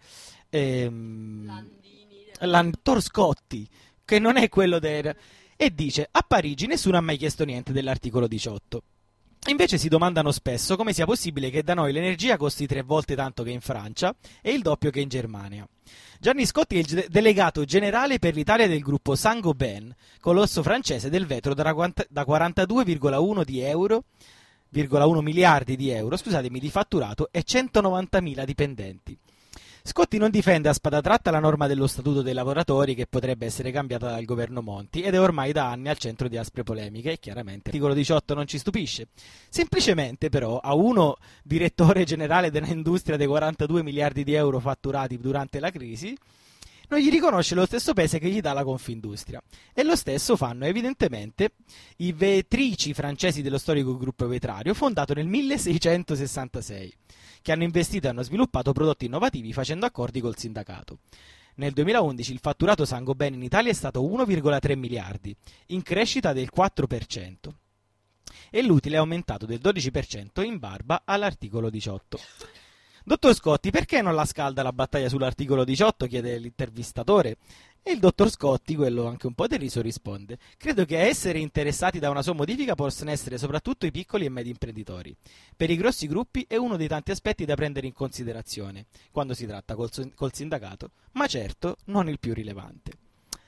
ehm, l'Antor Scotti, che non è quello del... E dice, a Parigi nessuno ha mai chiesto niente dell'articolo diciotto. Invece si domandano spesso come sia possibile che da noi l'energia costi tre volte tanto che in Francia e il doppio che in Germania. Gianni Scotti è il ge- delegato generale per l'Italia del gruppo Saint-Gobain, colosso francese del vetro da, quanta- da quarantadue virgola uno di euro... virgola uno miliardi di euro, scusatemi, di fatturato e centonovantamila dipendenti. Scotti non difende a spada tratta la norma dello Statuto dei lavoratori che potrebbe essere cambiata dal governo Monti ed è ormai da anni al centro di aspre polemiche e chiaramente l'articolo diciotto non ci stupisce. Semplicemente però a uno direttore generale dell'industria dei quarantadue miliardi di euro fatturati durante la crisi non gli riconosce lo stesso peso che gli dà la Confindustria. E lo stesso fanno evidentemente i vetrici francesi dello storico gruppo vetrario, fondato nel milleseicentosessantasei, che hanno investito e hanno sviluppato prodotti innovativi facendo accordi col sindacato. Nel duemilaundici il fatturato Saint-Gobain in Italia è stato uno virgola tre miliardi, in crescita del quattro per cento. E l'utile è aumentato del dodici per cento in barba all'articolo diciotto. Dottor Scotti, perché non la scalda la battaglia sull'articolo diciotto? Chiede l'intervistatore. E il dottor Scotti, quello anche un po' deriso, risponde: credo che a essere interessati da una sua modifica possano essere soprattutto i piccoli e medi imprenditori. Per i grossi gruppi è uno dei tanti aspetti da prendere in considerazione quando si tratta col, col sindacato, ma certo non il più rilevante.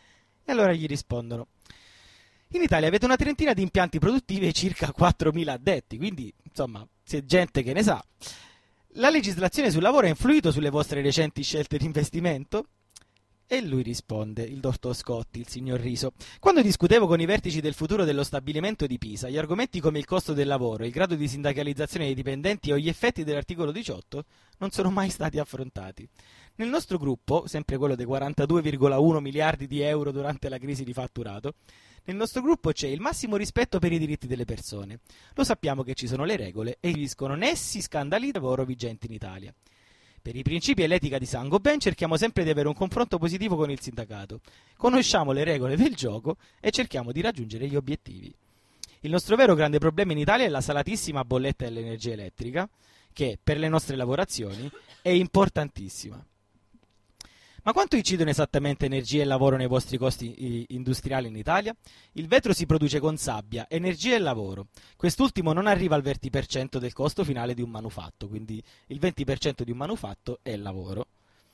E allora gli rispondono: in Italia avete una trentina di impianti produttivi e circa quattromila addetti, quindi insomma c'è gente che ne sa. La legislazione sul lavoro ha influito sulle vostre recenti scelte di investimento? E lui risponde, il dottor Scotti, il signor Riso: quando discutevo con i vertici del futuro dello stabilimento di Pisa, gli argomenti come il costo del lavoro, il grado di sindacalizzazione dei dipendenti o gli effetti dell'articolo diciotto non sono mai stati affrontati. Nel nostro gruppo, sempre quello dei quarantadue virgola uno miliardi di euro durante la crisi di fatturato, nel nostro gruppo c'è il massimo rispetto per i diritti delle persone. Lo sappiamo che ci sono le regole e esibiscono nessi scandali di lavoro vigenti in Italia. Per i principi e l'etica di Saint-Gobain cerchiamo sempre di avere un confronto positivo con il sindacato. Conosciamo le regole del gioco e cerchiamo di raggiungere gli obiettivi. Il nostro vero grande problema in Italia è la salatissima bolletta dell'energia elettrica, che per le nostre lavorazioni è importantissima. Ma quanto incidono esattamente energia e lavoro nei vostri costi industriali in Italia? Il vetro si produce con sabbia, energia e lavoro. Quest'ultimo non arriva al venti per cento del costo finale di un manufatto, quindi il venti per cento di un manufatto è lavoro.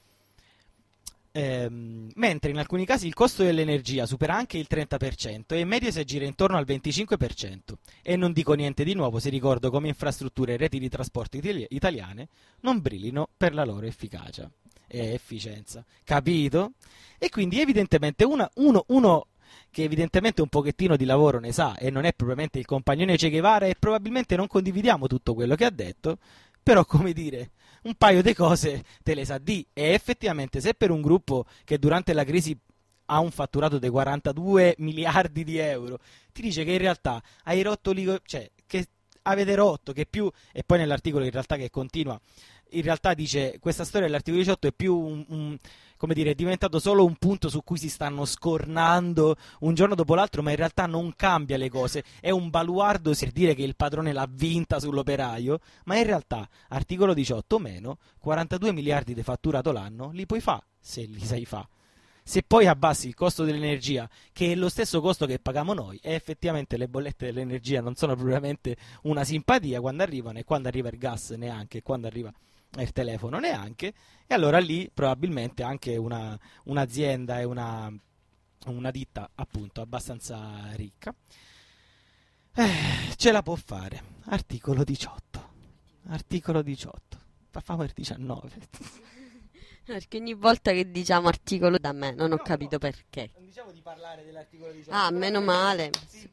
Ehm, mentre in alcuni casi il costo dell'energia supera anche il trenta per cento e in media si aggira intorno al venticinque per cento. E non dico niente di nuovo se ricordo come infrastrutture e reti di trasporto itali- italiane non brillino per la loro efficacia e efficienza, capito? E quindi evidentemente una, uno, uno che evidentemente un pochettino di lavoro ne sa e non è propriamente il compagnone Che Guevara e probabilmente non condividiamo tutto quello che ha detto, però come dire, un paio di cose te le sa di. E effettivamente se per un gruppo che durante la crisi ha un fatturato dei quarantadue miliardi di euro ti dice che in realtà hai rotto lì, cioè che avete rotto, che più, e poi nell'articolo in realtà che continua, in realtà dice questa storia dell'articolo diciotto è più un, un, come dire, è diventato solo un punto su cui si stanno scornando un giorno dopo l'altro, ma in realtà non cambia le cose, è un baluardo per dire che il padrone l'ha vinta sull'operaio, ma in realtà articolo diciotto meno quarantadue miliardi di fatturato l'anno li puoi fa se li sai fa. Se poi abbassi il costo dell'energia, che è lo stesso costo che paghiamo noi, e effettivamente le bollette dell'energia non sono propriamente una simpatia quando arrivano, e quando arriva il gas neanche, e quando arriva il telefono neanche, e allora lì probabilmente anche una, un'azienda e una, una ditta appunto abbastanza ricca eh, ce la può fare. Articolo diciotto, articolo diciotto, famo il diciannove. Perché ogni volta che diciamo articolo da me non ho capito perché. Non diciamo di parlare dell'articolo diciotto. Ah, meno male. Sì,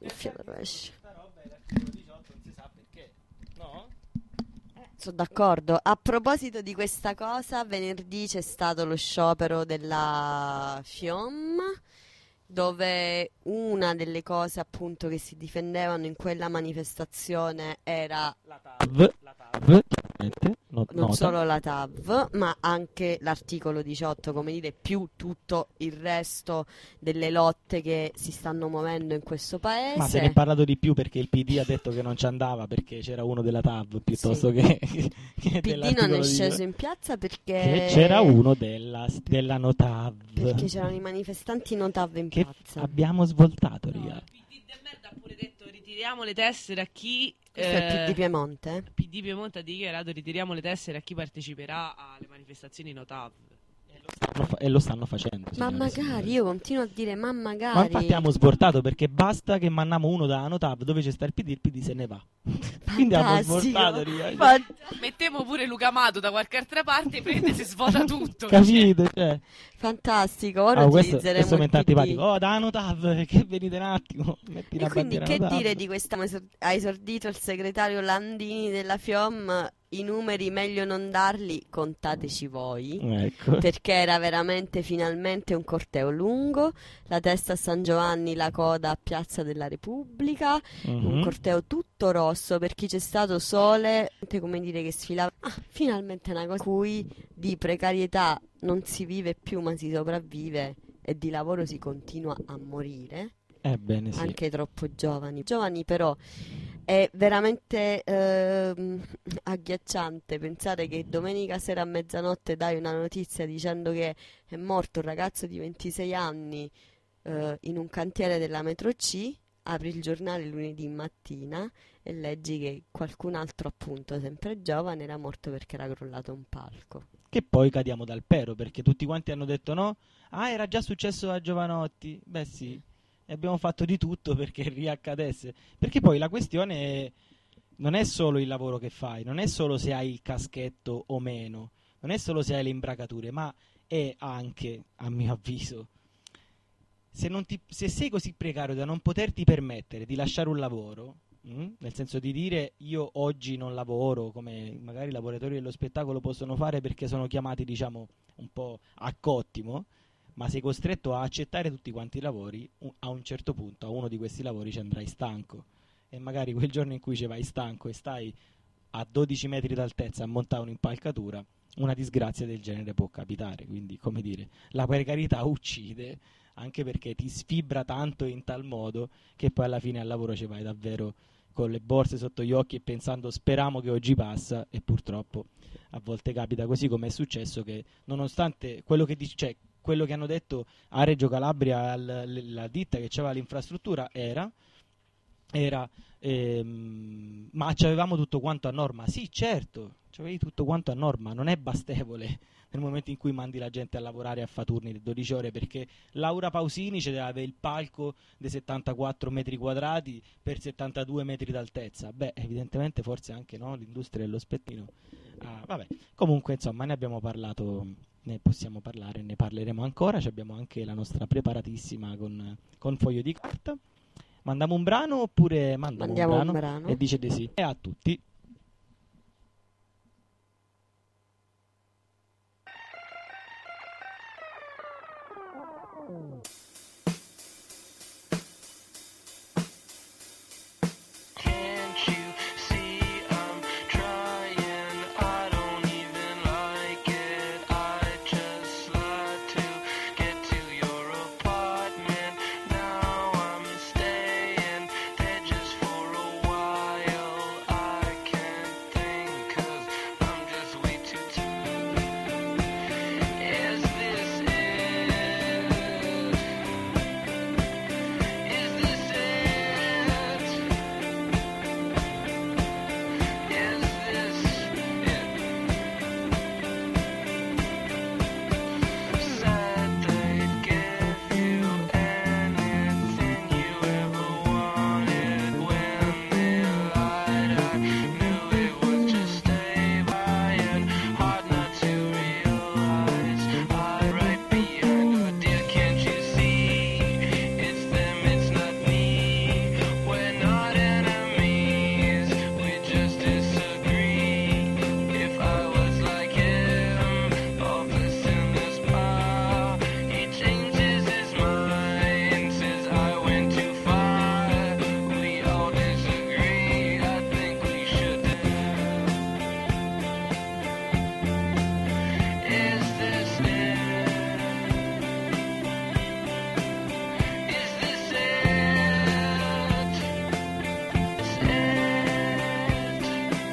sono d'accordo. A proposito di questa cosa, venerdì c'è stato lo sciopero della FIOM, dove una delle cose appunto che si difendevano in quella manifestazione era la T A V, la T A V chiaramente, not- non nota. solo la T A V, ma anche l'articolo diciotto, come dire, più tutto il resto delle lotte che si stanno muovendo in questo paese. Ma se ne è parlato di più perché il P D ha detto che non ci andava perché c'era uno della T A V piuttosto Sì. che, che Il P D non dell'articolo è sceso diciotto. in piazza perché Che c'era uno della, della Notav. perché c'erano i manifestanti Notav in Che piazza. abbiamo svoltato, raga. Ritiriamo le tessere a chi Questo è il P D Piemonte? P D Piemonte ha dichiarato ritiriamo le tessere a chi parteciperà alle manifestazioni Notav. Lo fa- E lo stanno facendo. Ma signore e magari, signori. io continuo a dire ma magari. Ma infatti abbiamo svoltato perché basta che mandiamo uno da Notav dove c'è sta il P D, il P D se ne va. Quindi abbiamo Fantastico. svoltato, raga. Fant- Mettiamo pure Luca Amato da qualche altra parte, prende e si svuota tutto. Capite? Cioè. Fantastico, ora Ah, questo, utilizzeremo questo mi il è P D. antipatico. Oh, da Notav, che venite un attimo. Metti E la quindi bandiera che Notav. dire di questa esor- ha esordito il segretario Landini della FIOM? I numeri meglio non darli, contateci voi. Ecco. Perché era veramente finalmente un corteo lungo, la testa a San Giovanni, la coda a Piazza della Repubblica, Mhm. un corteo tutto rosso per chi c'è stato sole, come dire che sfilava. Ah, finalmente una cosa in cui di precarietà non si vive più ma si sopravvive e di lavoro si continua a morire. Ebbene sì. Anche troppo giovani. Giovani però è veramente ehm, agghiacciante pensare che domenica sera a mezzanotte dai una notizia dicendo che è morto un ragazzo di ventisei anni eh, in un cantiere della metro C, apri il giornale lunedì mattina e leggi che qualcun altro appunto sempre giovane era morto perché era crollato un palco. che poi cadiamo dal pero, perché tutti quanti hanno detto no, ah era già successo a Giovanotti, beh sì, e abbiamo fatto di tutto perché riaccadesse, perché poi la questione è, non è solo il lavoro che fai, non è solo se hai il caschetto o meno, non è solo se hai le imbracature, ma è anche, a mio avviso, se, non ti, se sei così precario da non poterti permettere di lasciare un lavoro, mh? nel senso di dire io oggi non lavoro, come magari i lavoratori dello spettacolo possono fare perché sono chiamati, diciamo, un po' a cottimo, ma sei costretto a accettare tutti quanti i lavori, a un certo punto a uno di questi lavori ci andrai stanco, e magari quel giorno in cui ci vai stanco e stai a dodici metri d'altezza a montare un'impalcatura, una disgrazia del genere può capitare. Quindi, come dire, la precarietà uccide, anche perché ti sfibra tanto in tal modo che poi alla fine al lavoro ci vai davvero con le borse sotto gli occhi e pensando speriamo che oggi passa, e purtroppo a volte capita così, come è successo che nonostante quello che dice, cioè, quello che hanno detto a Reggio Calabria, l- la ditta che aveva l'infrastruttura era era ehm, ma c'avevamo tutto quanto a norma. Sì, certo, c'avevi tutto quanto a norma, non è bastevole nel momento in cui mandi la gente a lavorare a fa turni di dodici ore, perché Laura Pausini ci deve avere il palco dei settantaquattro metri quadrati per settantadue metri d'altezza. Beh, evidentemente forse anche no, l'industria dello spettino. Ah, vabbè, comunque insomma ne abbiamo parlato, ne possiamo parlare, ne parleremo ancora. Ci abbiamo anche la nostra preparatissima con, con foglio di carta. Mandiamo un brano oppure mandiamo Mandiamo un brano? un brano. E dice di sì. E a tutti. Can't you see I'm trying? I don't even like it. I just like to get to your apartment. Now I'm staying there just for a while. I can't think 'cause I'm just way too tired. Is this it? Is this it? Is this it? Said they'd give you anything you ever wanted. When they lied, I knew it was just a lie, and hard not to realize I'm right behind you, dear. Can't you see? It's them, it's not me. We're not enemies, we just disagree. If I was like him, hopeless in this bar, he changes his mind, says I went too far. We all disagree, I think we should. Is this it? Is this it? Is it?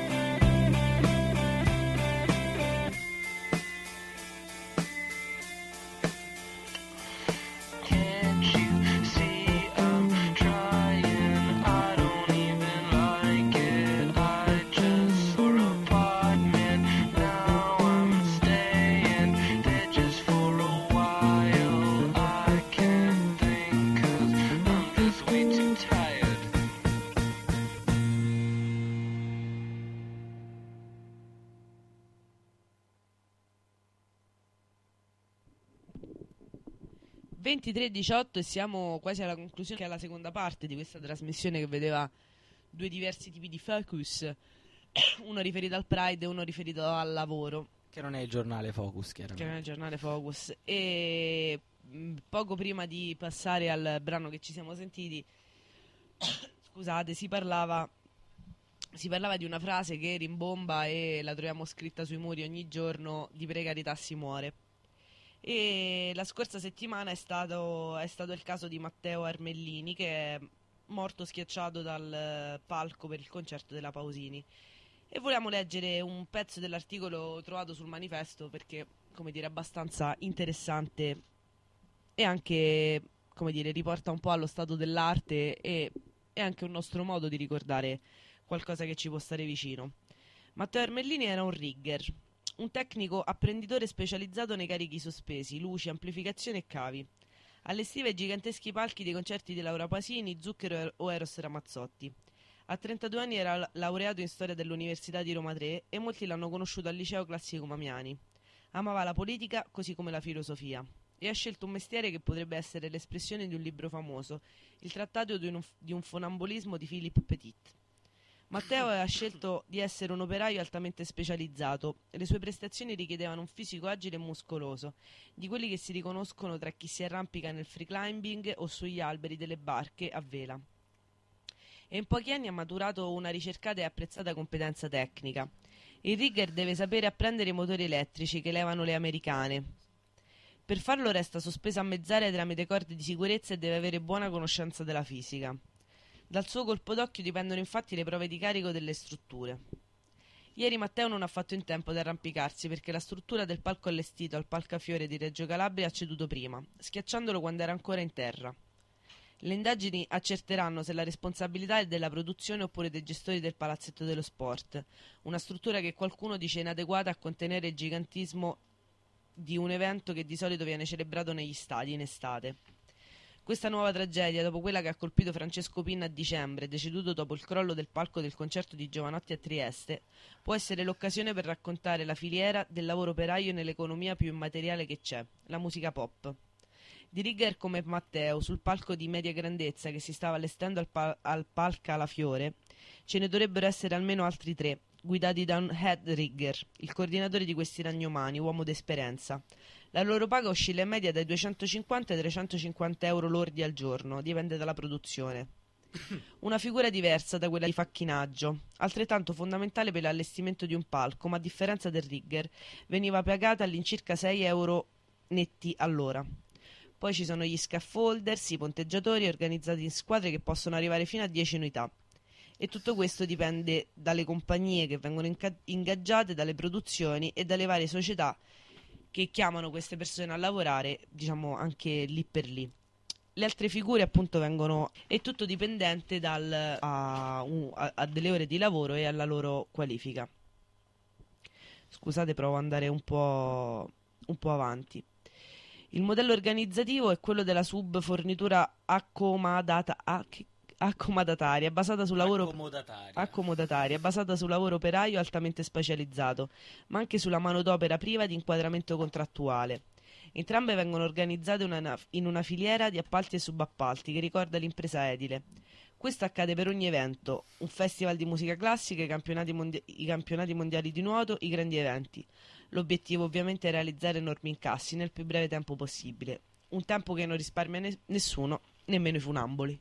Can't you see I'm trying? I don't even like it. I just for apartment. Now I'm staying there just for a while. I can't think 'cause I'm just way too tired. ventitré e diciotto e siamo quasi alla conclusione, che è la seconda parte di questa trasmissione che vedeva due diversi tipi di focus, uno riferito al Pride e uno riferito al lavoro, Che non è il giornale Focus, chiaramente. che non è il giornale Focus. E mh, poco prima di passare al brano che ci siamo sentiti, scusate, si parlava si parlava di una frase che rimbomba e la troviamo scritta sui muri ogni giorno: di precarietà si muore. E la scorsa settimana è stato, è stato il caso di Matteo Armellini, che è morto schiacciato dal eh, palco per il concerto della Pausini. E volevamo leggere un pezzo dell'articolo trovato sul Manifesto perché, come dire, è abbastanza interessante e anche, come dire, riporta un po' allo stato dell'arte e è anche un nostro modo di ricordare qualcosa che ci può stare vicino. Matteo Armellini era un rigger, un tecnico apprenditore specializzato nei carichi sospesi, luci, amplificazione e cavi. Allestiva i giganteschi palchi dei concerti di Laura Pasini, Zucchero o Eros Ramazzotti. A trentadue anni era laureato in storia dell'Università di Roma tre e molti l'hanno conosciuto al liceo classico Mamiani. Amava la politica così come la filosofia e ha scelto un mestiere che potrebbe essere l'espressione di un libro famoso, il trattato di un, di un funambolismo di Philippe Petit. Matteo ha scelto di essere un operaio altamente specializzato e le sue prestazioni richiedevano un fisico agile e muscoloso, di quelli che si riconoscono tra chi si arrampica nel free climbing o sugli alberi delle barche a vela. E in pochi anni ha maturato una ricercata e apprezzata competenza tecnica. Il rigger deve sapere apprendere i motori elettrici che levano le americane. Per farlo resta sospeso a mezz'aria tramite corde di sicurezza e deve avere buona conoscenza della fisica. Dal suo colpo d'occhio dipendono infatti le prove di carico delle strutture. Ieri Matteo non ha fatto in tempo ad arrampicarsi perché la struttura del palco allestito al Palcafiore di Reggio Calabria ha ceduto prima, schiacciandolo quando era ancora in terra. Le indagini accerteranno se la responsabilità è della produzione oppure dei gestori del Palazzetto dello Sport, una struttura che qualcuno dice inadeguata a contenere il gigantismo di un evento che di solito viene celebrato negli stadi in estate. Questa nuova tragedia, dopo quella che ha colpito Francesco Pinna a dicembre, deceduto dopo il crollo del palco del concerto di Giovanotti a Trieste, può essere l'occasione per raccontare la filiera del lavoro operaio nell'economia più immateriale che c'è, la musica pop. Di rigger come Matteo, sul palco di media grandezza che si stava allestendo al, pal- al Palca La Fiore, ce ne dovrebbero essere almeno altri tre, guidati da un head rigger, il coordinatore di questi ragnomani, uomo d'esperienza. La loro paga oscilla in media dai duecentocinquanta ai trecentocinquanta euro lordi al giorno, dipende dalla produzione. Una figura diversa da quella di facchinaggio, altrettanto fondamentale per l'allestimento di un palco, ma a differenza del rigger, veniva pagata all'incirca sei euro netti all'ora. Poi ci sono gli scaffolders, i ponteggiatori organizzati in squadre che possono arrivare fino a dieci unità. E tutto questo dipende dalle compagnie che vengono inca- ingaggiate, dalle produzioni e dalle varie società che chiamano queste persone a lavorare, diciamo, anche lì per lì. Le altre figure appunto vengono, è tutto dipendente dal, a, a, a delle ore di lavoro e alla loro qualifica. Scusate, provo ad andare un po', un po' avanti. Il modello organizzativo è quello della subfornitura accomodata, ac- accomodataria, basata sul lavoro Accomodataria. accomodataria, basata sul lavoro operaio altamente specializzato, ma anche sulla manodopera priva di inquadramento contrattuale. Entrambe vengono organizzate una, in una filiera di appalti e subappalti che ricorda l'impresa edile. Questo accade per ogni evento, un festival di musica classica, i campionati, mondia- i campionati mondiali di nuoto, i grandi eventi. L'obiettivo ovviamente è realizzare enormi incassi nel più breve tempo possibile, un tempo che non risparmia ne- nessuno, nemmeno i funamboli.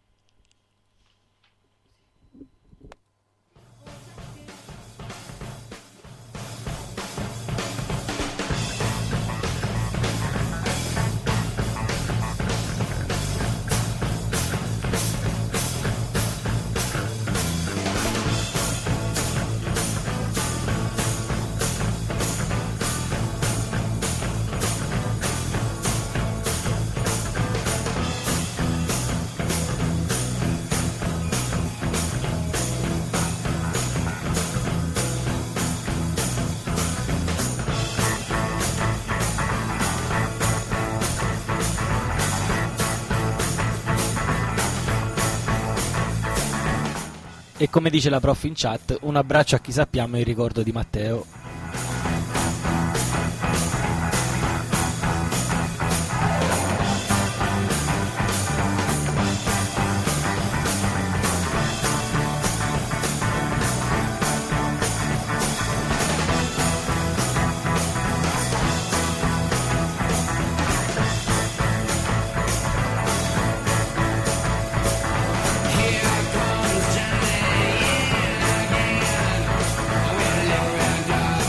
E come dice la prof in chat, un abbraccio a chi sappiamo in ricordo di Matteo. Here comes Johnny again. I will never end up.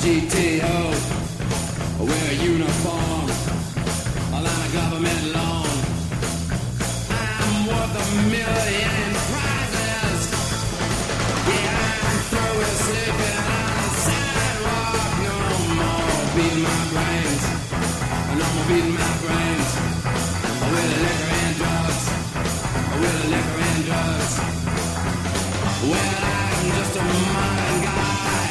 G T O, wear a uniform, a line of government loan. I'm worth a million prizes. Yeah, I'm through with sleeping on the sidewalk. No more beating my brains. No more beating my brains. With the liquor and drugs. With the liquor and drugs. Well, I'm just a modern guy.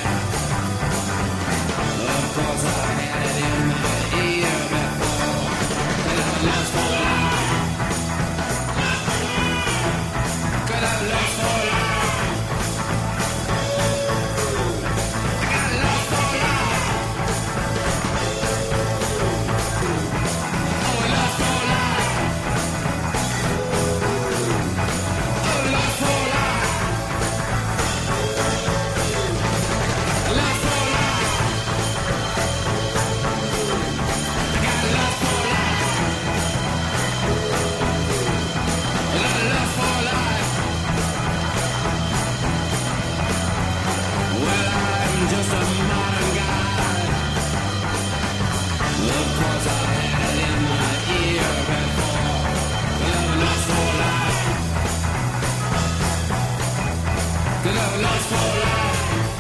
Of course I had it in my ear before. Could have lost for life. Could have lost for life. I got lost for life. Oh, lost for life. Oh, lost for life. Lost for life. I got lost for life. I got lost for life. Well, I'm just a modern guy. Of course I had it in my ear before. Well, I'm lost for life. Well, I'm lost for life.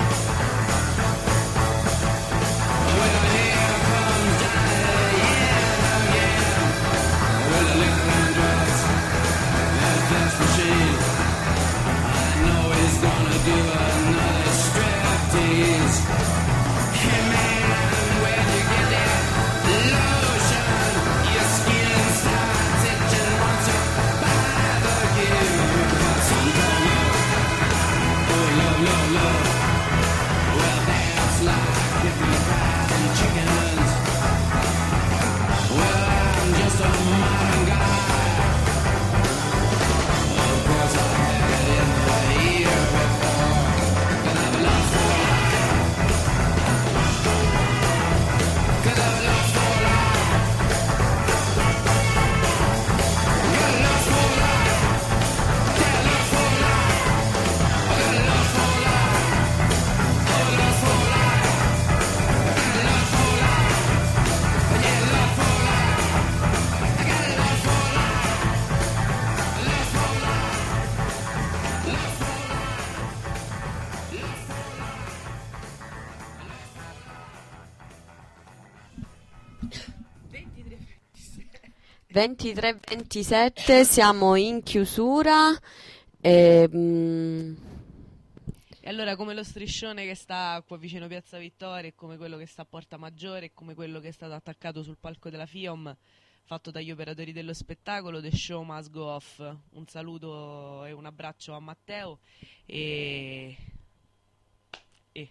Well, here comes Johnny yet again. With the liquor and drugs, that fast machine. I know he's gonna do another striptease. Hey man, where'd you get that lotion? Your skin starts itching once you buy the gear. Some call love, oh love, love, love. Well, that's like different fries and chickens. Well, I'm just a modern guy. Of course I had it in the ear before, but I've lost for life. Cause I've lost for life. Got lost for life. Got lost for life. I got lost for life. Oh, lost for life. I got lost for life. Yeah, lost for life. I got lost for life. Lost for life. Lost for life. Lost for ventitré ventisette, siamo in chiusura. E, mm, E allora, come lo striscione che sta qua vicino Piazza Vittoria, e come quello che sta a Porta Maggiore, e come quello che è stato attaccato sul palco della FIOM, fatto dagli operatori dello spettacolo, The Show Must Go Off. Un saluto e un abbraccio a Matteo e... e...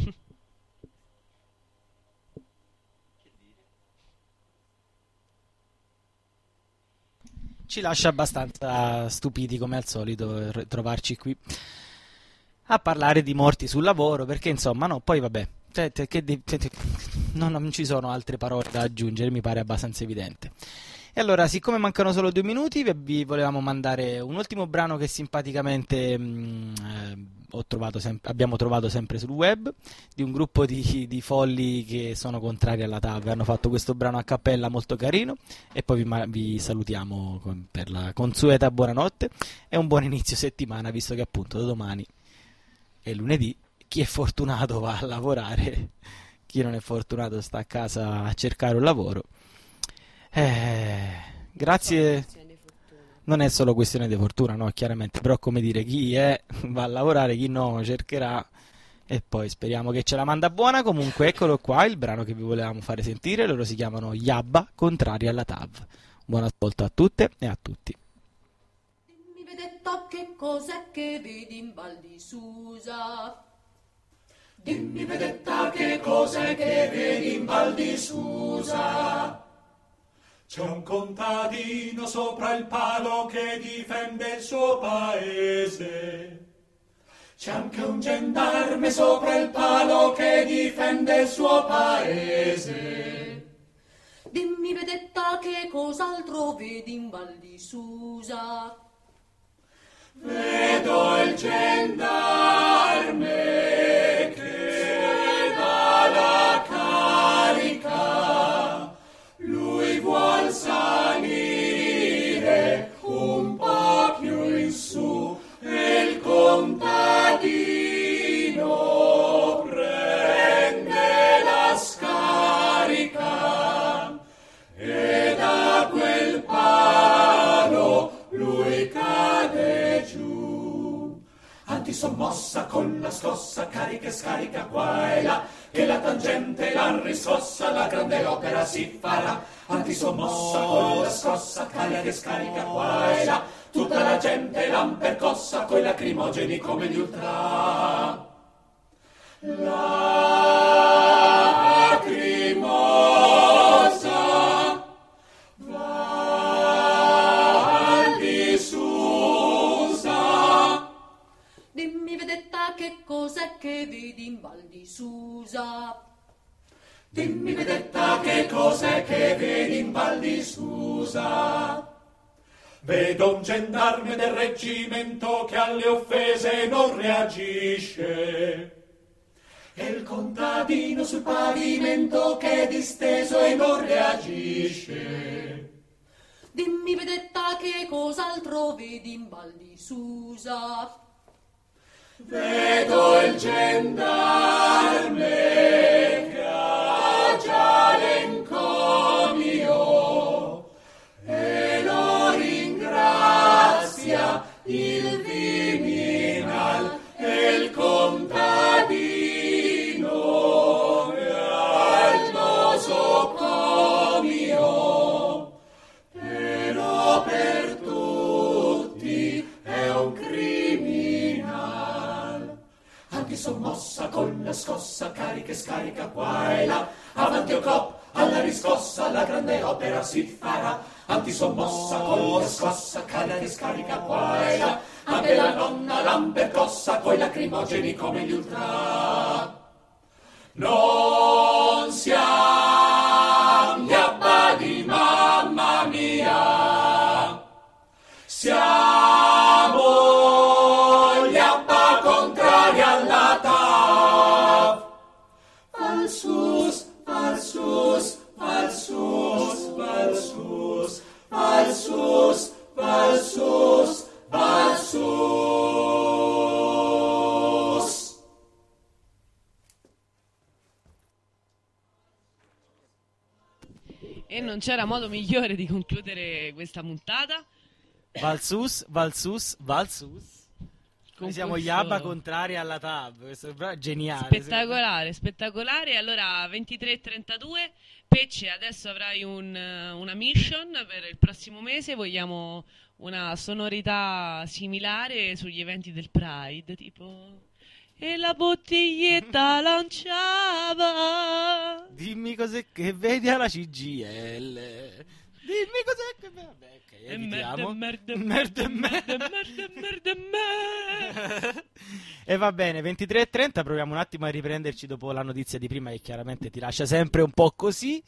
Ci lascia abbastanza stupiti come al solito r- trovarci qui a parlare di morti sul lavoro, perché insomma no, poi vabbè, cioè, te- che de- te- te- non, non ci sono altre parole da aggiungere, mi pare abbastanza evidente. E allora, siccome mancano solo due minuti, vi, vi volevamo mandare un ultimo brano che simpaticamente mh, eh, ho trovato sem- abbiamo trovato sempre sul web, di un gruppo di, di folli che sono contrari alla T A V. Hanno fatto questo brano a cappella molto carino e poi vi, ma- vi salutiamo con- per la consueta buonanotte e un buon inizio settimana, visto che appunto da domani è lunedì. Chi è fortunato va a lavorare, chi non è fortunato sta a casa a cercare un lavoro. Eh, grazie. Non è solo questione di fortuna, no, chiaramente, però come dire, chi è va a lavorare, chi no cercherà, e poi speriamo che ce la manda buona. Comunque eccolo qua il brano che vi volevamo fare sentire. Loro si chiamano Yabba, contrari alla T A V. Buon ascolto a tutte e a tutti. Mi vedetta che cos'è che vedi in Val di Susa? Dimmi vedetta che cos'è che vedi in Val di Susa? C'è un contadino sopra il palo che difende il suo paese. C'è anche un gendarme sopra il palo che difende il suo paese. Dimmi vedetta che cos'altro vedi in Val di Susa? Vedo il gendarme che dà la scarica qua e là, che la tangente l'ha riscossa, la grande opera si farà. Antisommossa con la scossa, carica che scarica qua e là, tutta la gente l'ha percossa, coi lacrimogeni come gli ultra. Lacrimosa Val di Susa. Dimmi vedetta che cos'è che vedi in Val di Susa. Dimmi vedetta che cos'è che vedi in Val di Susa. Vedo un gendarme del reggimento che alle offese non reagisce. E il contadino sul pavimento che è disteso e non reagisce. Dimmi vedetta che cos'altro vedi in Val di Susa. Vedo il gendarme che ha già l'encomio e lo ringrazia il Viminal e il contadino e al nosocomio, però per tutti è un criminal. Antisommossa con la scossa, carica e scarica qua e là, avanti o cop, alla riscossa, la grande opera si farà. Antisommossa con la scossa, carica e scarica qua e là, anche la nonna l'han percossa, coi lacrimogeni come gli ultra. Non siamo gli abbadi, mamma mia, siamo gli abba contrari alla T A V. Falsus, falsus, falsus, falsus, falsus, falsus, falsus. E non c'era modo migliore di concludere questa puntata. Valsus, Valsus, Valsus. Con Noi siamo questo- gli ABBA contrari alla T A V. Questo è bra- geniale. Spettacolare, spettacolare. Allora, ventitré e trentadue. Pecce, adesso avrai un, eh, una mission per il prossimo mese. Vogliamo una sonorità similare sugli eventi del Pride, tipo... E la bottiglietta lanciava. Dimmi cos'è che vedi alla C G L. Dimmi cos'è che vedi. Vabbè, ok, E merda, evitiamo. merda, Merda, merda, merda, merda, merda. E va bene, ventitré e trenta, proviamo un attimo a riprenderci dopo la notizia di prima che chiaramente ti lascia sempre un po' così.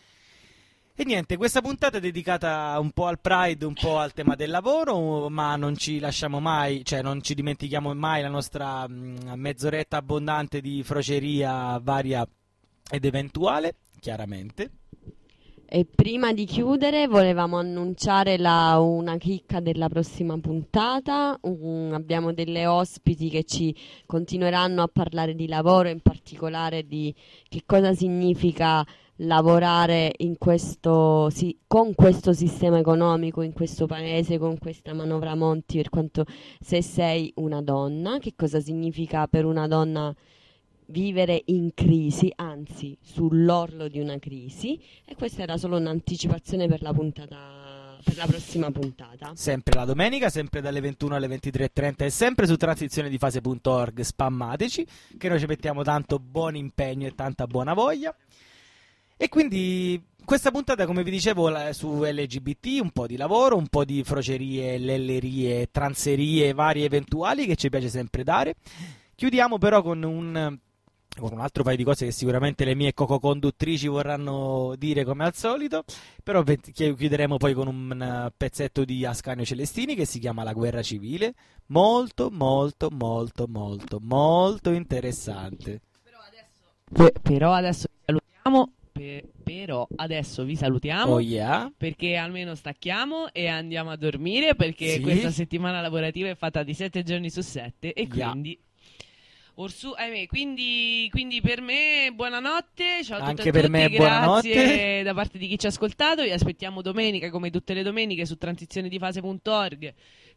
E niente, questa puntata è dedicata un po' al Pride, un po' al tema del lavoro, ma non ci lasciamo mai, cioè non ci dimentichiamo mai la nostra mh, mezz'oretta abbondante di froceria varia ed eventuale, chiaramente. E prima di chiudere volevamo annunciare la, una chicca della prossima puntata. Un- abbiamo delle ospiti che ci continueranno a parlare di lavoro, in particolare di che cosa significa lavorare in questo, si- con questo sistema economico in questo paese, con questa manovra Monti, per quanto se sei una donna, che cosa significa per una donna vivere in crisi, anzi sull'orlo di una crisi. E questa era solo un'anticipazione per la puntata, per la prossima puntata. Sempre la domenica, sempre dalle ventuno alle ventitré e trenta e sempre su transizione di fase punto org. Spammateci, che noi ci mettiamo tanto buon impegno e tanta buona voglia. E quindi questa puntata, come vi dicevo, la- su L G B T, un po' di lavoro, un po' di frocerie, lellerie, transerie varie eventuali che ci piace sempre dare. Chiudiamo però con un, con un altro paio di cose che sicuramente le mie cococonduttrici vorranno dire come al solito, però pe- chi- chiuderemo poi con un eh, pezzetto di Ascanio Celestini che si chiama La guerra civile, molto molto molto molto molto interessante. Pe- però adesso vi salutiamo. pe- però adesso vi salutiamo. Oh yeah. Perché almeno stacchiamo e andiamo a dormire. Perché Sì. questa settimana lavorativa è fatta di sette giorni su sette. E Yeah. quindi. Orsù, ahimè, quindi, quindi per me buonanotte, ciao a tutti Anche e per tutti, me buonanotte. grazie da parte di chi ci ha ascoltato, vi aspettiamo domenica come tutte le domeniche su transizione di fase punto org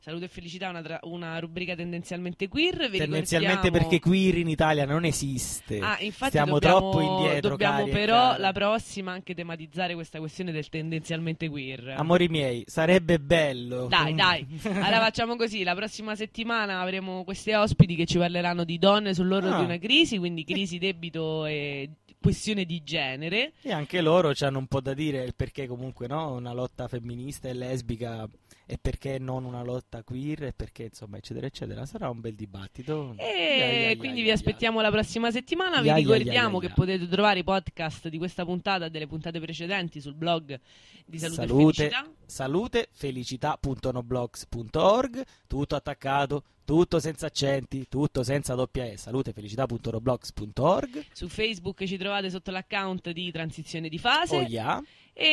Salute e Felicità è una, tra- una rubrica tendenzialmente queer. Vi Tendenzialmente ricordiamo... perché queer in Italia non esiste. Ah, infatti Stiamo dobbiamo, troppo indietro, dobbiamo cari e però care. la prossima anche tematizzare questa questione del tendenzialmente queer. Amori miei, sarebbe bello. Dai, dai. Allora facciamo così, la prossima settimana avremo queste ospiti che ci parleranno di donne sull'orlo Ah. di una crisi, quindi crisi, debito e questione di genere. E anche loro ci hanno un po' da dire il perché comunque no, una lotta femminista e lesbica e perché non una lotta queer e perché insomma eccetera eccetera. Sarà un bel dibattito. E Ya, ya, ya, quindi ya, vi ya. aspettiamo la prossima settimana. Vi Ya, ya, ricordiamo ya, ya, che potete trovare i podcast di questa puntata e delle puntate precedenti sul blog di Salute, Salute, e Felicità. salutefelicità.noblogs punto org, tutto attaccato, tutto senza accenti, tutto senza doppia E, salutefelicità.noblogs punto org. Su Facebook ci trovate sotto l'account di Transizione di Fase. Oh yeah.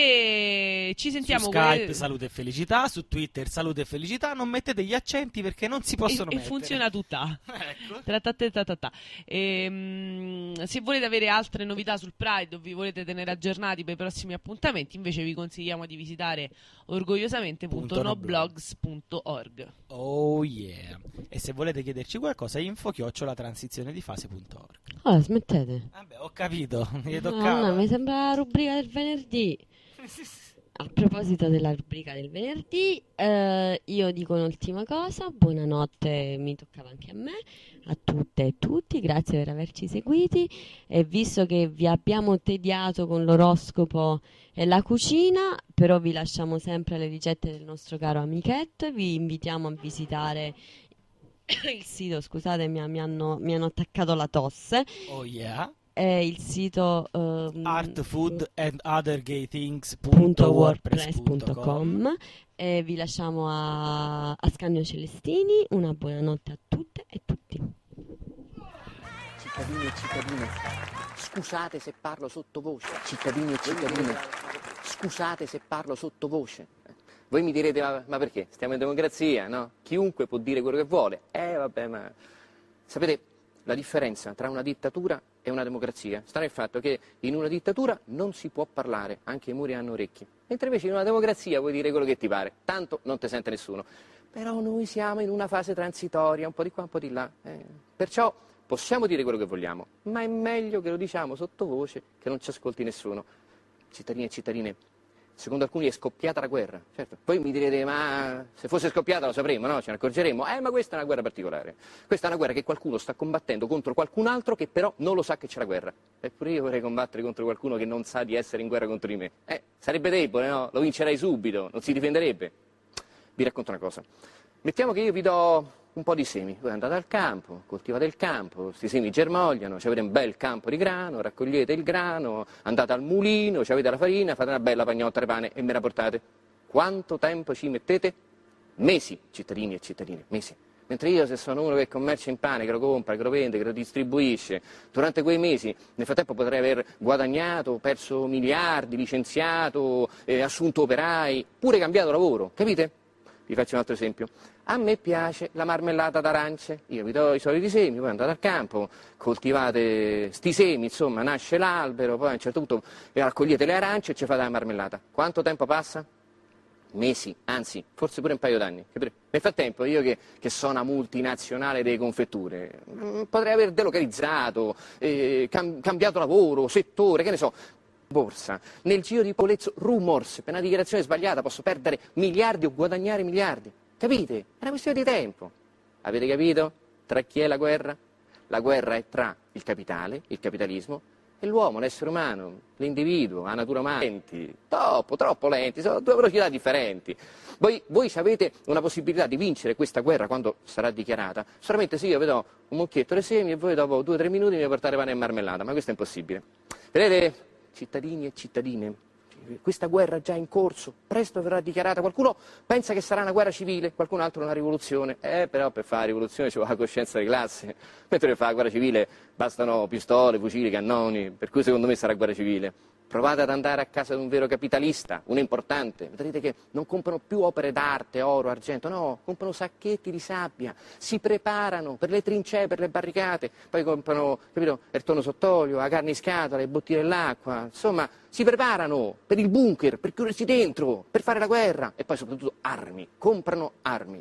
E ci sentiamo Su Skype que- Salute e Felicità, su Twitter Salute e Felicità, non mettete gli accenti perché non si possono e, e mettere. funziona tutta. Ecco. Tra-ta-te, ta-ta-ta. Ehm, se volete avere altre novità sul Pride o vi volete tenere aggiornati per i prossimi appuntamenti, invece vi consigliamo di visitare orgogliosamente punto noblogs punto org. Oh yeah. E se volete chiederci qualcosa, info chiocciola transizione di fase punto org. Oh, smettete. Vabbè, ho capito, mi No, toccava. no, mi sembra la rubrica del venerdì. A proposito della rubrica del venerdì, eh, io dico un'ultima cosa, buonanotte, mi toccava anche a me, a tutte e tutti, grazie per averci seguiti e visto che vi abbiamo tediato con l'oroscopo e la cucina, però vi lasciamo sempre le ricette del nostro caro amichetto e vi invitiamo a visitare il sito, scusate, mi, mi hanno, mi hanno attaccato la tosse. Oh yeah. È il sito um, Art, food and other gay things punto wordpress punto com e vi lasciamo a, a Scagno Celestini. Una buonanotte a tutte e tutti. Cittadini e cittadine, scusate se parlo sottovoce. Cittadini e cittadine, scusate se parlo sottovoce. Voi mi direte, ma, ma perché? Stiamo in democrazia, no? Chiunque può dire quello che vuole. Eh, vabbè, ma... Sapete, la differenza tra una dittatura e una democrazia sta nel fatto che in una dittatura non si può parlare, anche i muri hanno orecchi. Mentre invece in una democrazia puoi dire quello che ti pare, tanto non ti sente nessuno. Però noi siamo in una fase transitoria, un po' di qua, un po' di là. Eh. Perciò possiamo dire quello che vogliamo, ma è meglio che lo diciamo sottovoce, che non ci ascolti nessuno. Cittadini e cittadine, secondo alcuni è scoppiata la guerra, certo. Poi mi direte, ma se fosse scoppiata lo sapremmo, no? Ce ne accorgeremmo. Eh, ma questa è una guerra particolare. Questa è una guerra che qualcuno sta combattendo contro qualcun altro che però non lo sa che c'è la guerra. Eppure io vorrei combattere contro qualcuno che non sa di essere in guerra contro di me. Eh, sarebbe debole, no? Lo vincerei subito, non si difenderebbe. Vi racconto una cosa. Mettiamo che io vi do un po' di semi, voi andate al campo, coltivate il campo, questi semi germogliano, avete un bel campo di grano, raccogliete il grano, andate al mulino, avete la farina, fate una bella pagnotta di pane e me la portate. Quanto tempo ci mettete? Mesi, cittadini e cittadine, mesi. Mentre io, se sono uno che commercia in pane, che lo compra, che lo vende, che lo distribuisce, durante quei mesi, nel frattempo potrei aver guadagnato, perso miliardi, licenziato, eh, assunto operai, pure cambiato lavoro, capite? Vi faccio un altro esempio. A me piace la marmellata d'arance. Io vi do i soliti semi, poi andate al campo, coltivate sti semi, insomma, nasce l'albero, poi a un certo punto raccogliete le arance e ci fate la marmellata. Quanto tempo passa? Mesi, anzi, forse pure un paio d'anni. Nel frattempo, io che, che sono una multinazionale delle confetture, mh, potrei aver delocalizzato, eh, cam- cambiato lavoro, settore, che ne so. Borsa, nel giro di polezzo rumors, per una dichiarazione sbagliata posso perdere miliardi o guadagnare miliardi. Capite? È una questione di tempo. Avete capito? Tra chi è la guerra? La guerra è tra il capitale, il capitalismo, e l'uomo, l'essere umano, l'individuo, la natura umana. Lenti, troppo, troppo lenti, sono due velocità differenti. Voi, voi avete una possibilità di vincere questa guerra quando sarà dichiarata, solamente se io vi do un mucchietto di semi e voi dopo due o tre minuti mi portate pane e marmellata, ma questo è impossibile. Vedete? Cittadini e cittadine, questa guerra è già in corso, presto verrà dichiarata. Qualcuno pensa che sarà una guerra civile, qualcun altro una rivoluzione. Eh, però per fare la rivoluzione ci vuole la coscienza di classe, mentre per fare la guerra civile bastano pistole, fucili, cannoni, per cui secondo me sarà guerra civile. Provate ad andare a casa di un vero capitalista, un importante, vedrete che non comprano più opere d'arte, oro, argento, no, comprano sacchetti di sabbia, si preparano per le trincee, per le barricate, poi comprano, capito, il tonno sott'olio, la carne in scatola, le bottiglie dell'acqua, insomma, si preparano per il bunker, per chiudersi dentro, per fare la guerra e poi soprattutto armi, comprano armi.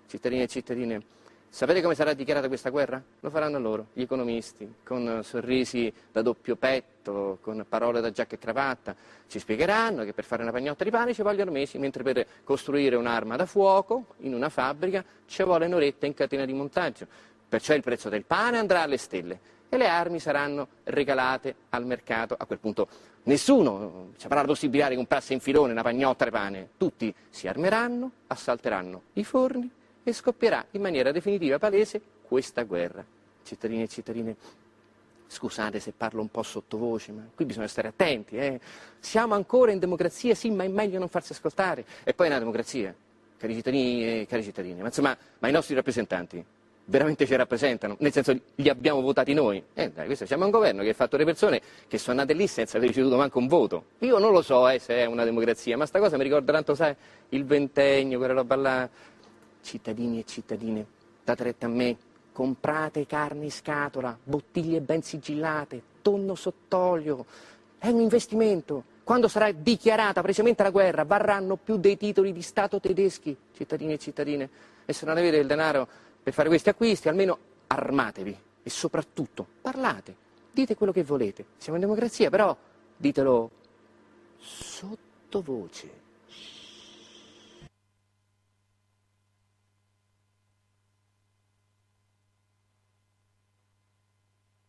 cittadini e cittadine, sapete come sarà dichiarata questa guerra? Lo faranno loro, gli economisti, con sorrisi da doppio petto, con parole da giacca e cravatta. Ci spiegheranno che per fare una pagnotta di pane ci vogliono mesi, mentre per costruire un'arma da fuoco in una fabbrica ci vuole un'oretta in catena di montaggio. Perciò il prezzo del pane andrà alle stelle e le armi saranno regalate al mercato. A quel punto nessuno ci avrà la possibilità di comprarsi in filone una pagnotta di pane. Tutti si armeranno, assalteranno i forni e scoppierà in maniera definitiva palese questa guerra. Cittadini e cittadine, scusate se parlo un po' sottovoce, ma qui bisogna stare attenti. Eh. Siamo ancora in democrazia, sì, ma è meglio non farsi ascoltare. E poi è una democrazia, cari cittadini e cari cittadine. Ma insomma, ma i nostri rappresentanti veramente ci rappresentano? Nel senso, li abbiamo votati noi? Eh dai, questo siamo un governo che ha fatto le persone che sono andate lì senza aver ricevuto manco un voto. Io non lo so eh, se è una democrazia, ma sta cosa mi ricorda tanto, sai, il ventennio, quella roba là. Cittadini e cittadine, date retta a me, comprate carne in scatola, bottiglie ben sigillate, tonno sott'olio, è un investimento. Quando sarà dichiarata precisamente la guerra, varranno più dei titoli di Stato tedeschi, cittadini e cittadine. E se non avete il denaro per fare questi acquisti, almeno armatevi e soprattutto parlate, dite quello che volete. Siamo in democrazia, però ditelo sottovoce.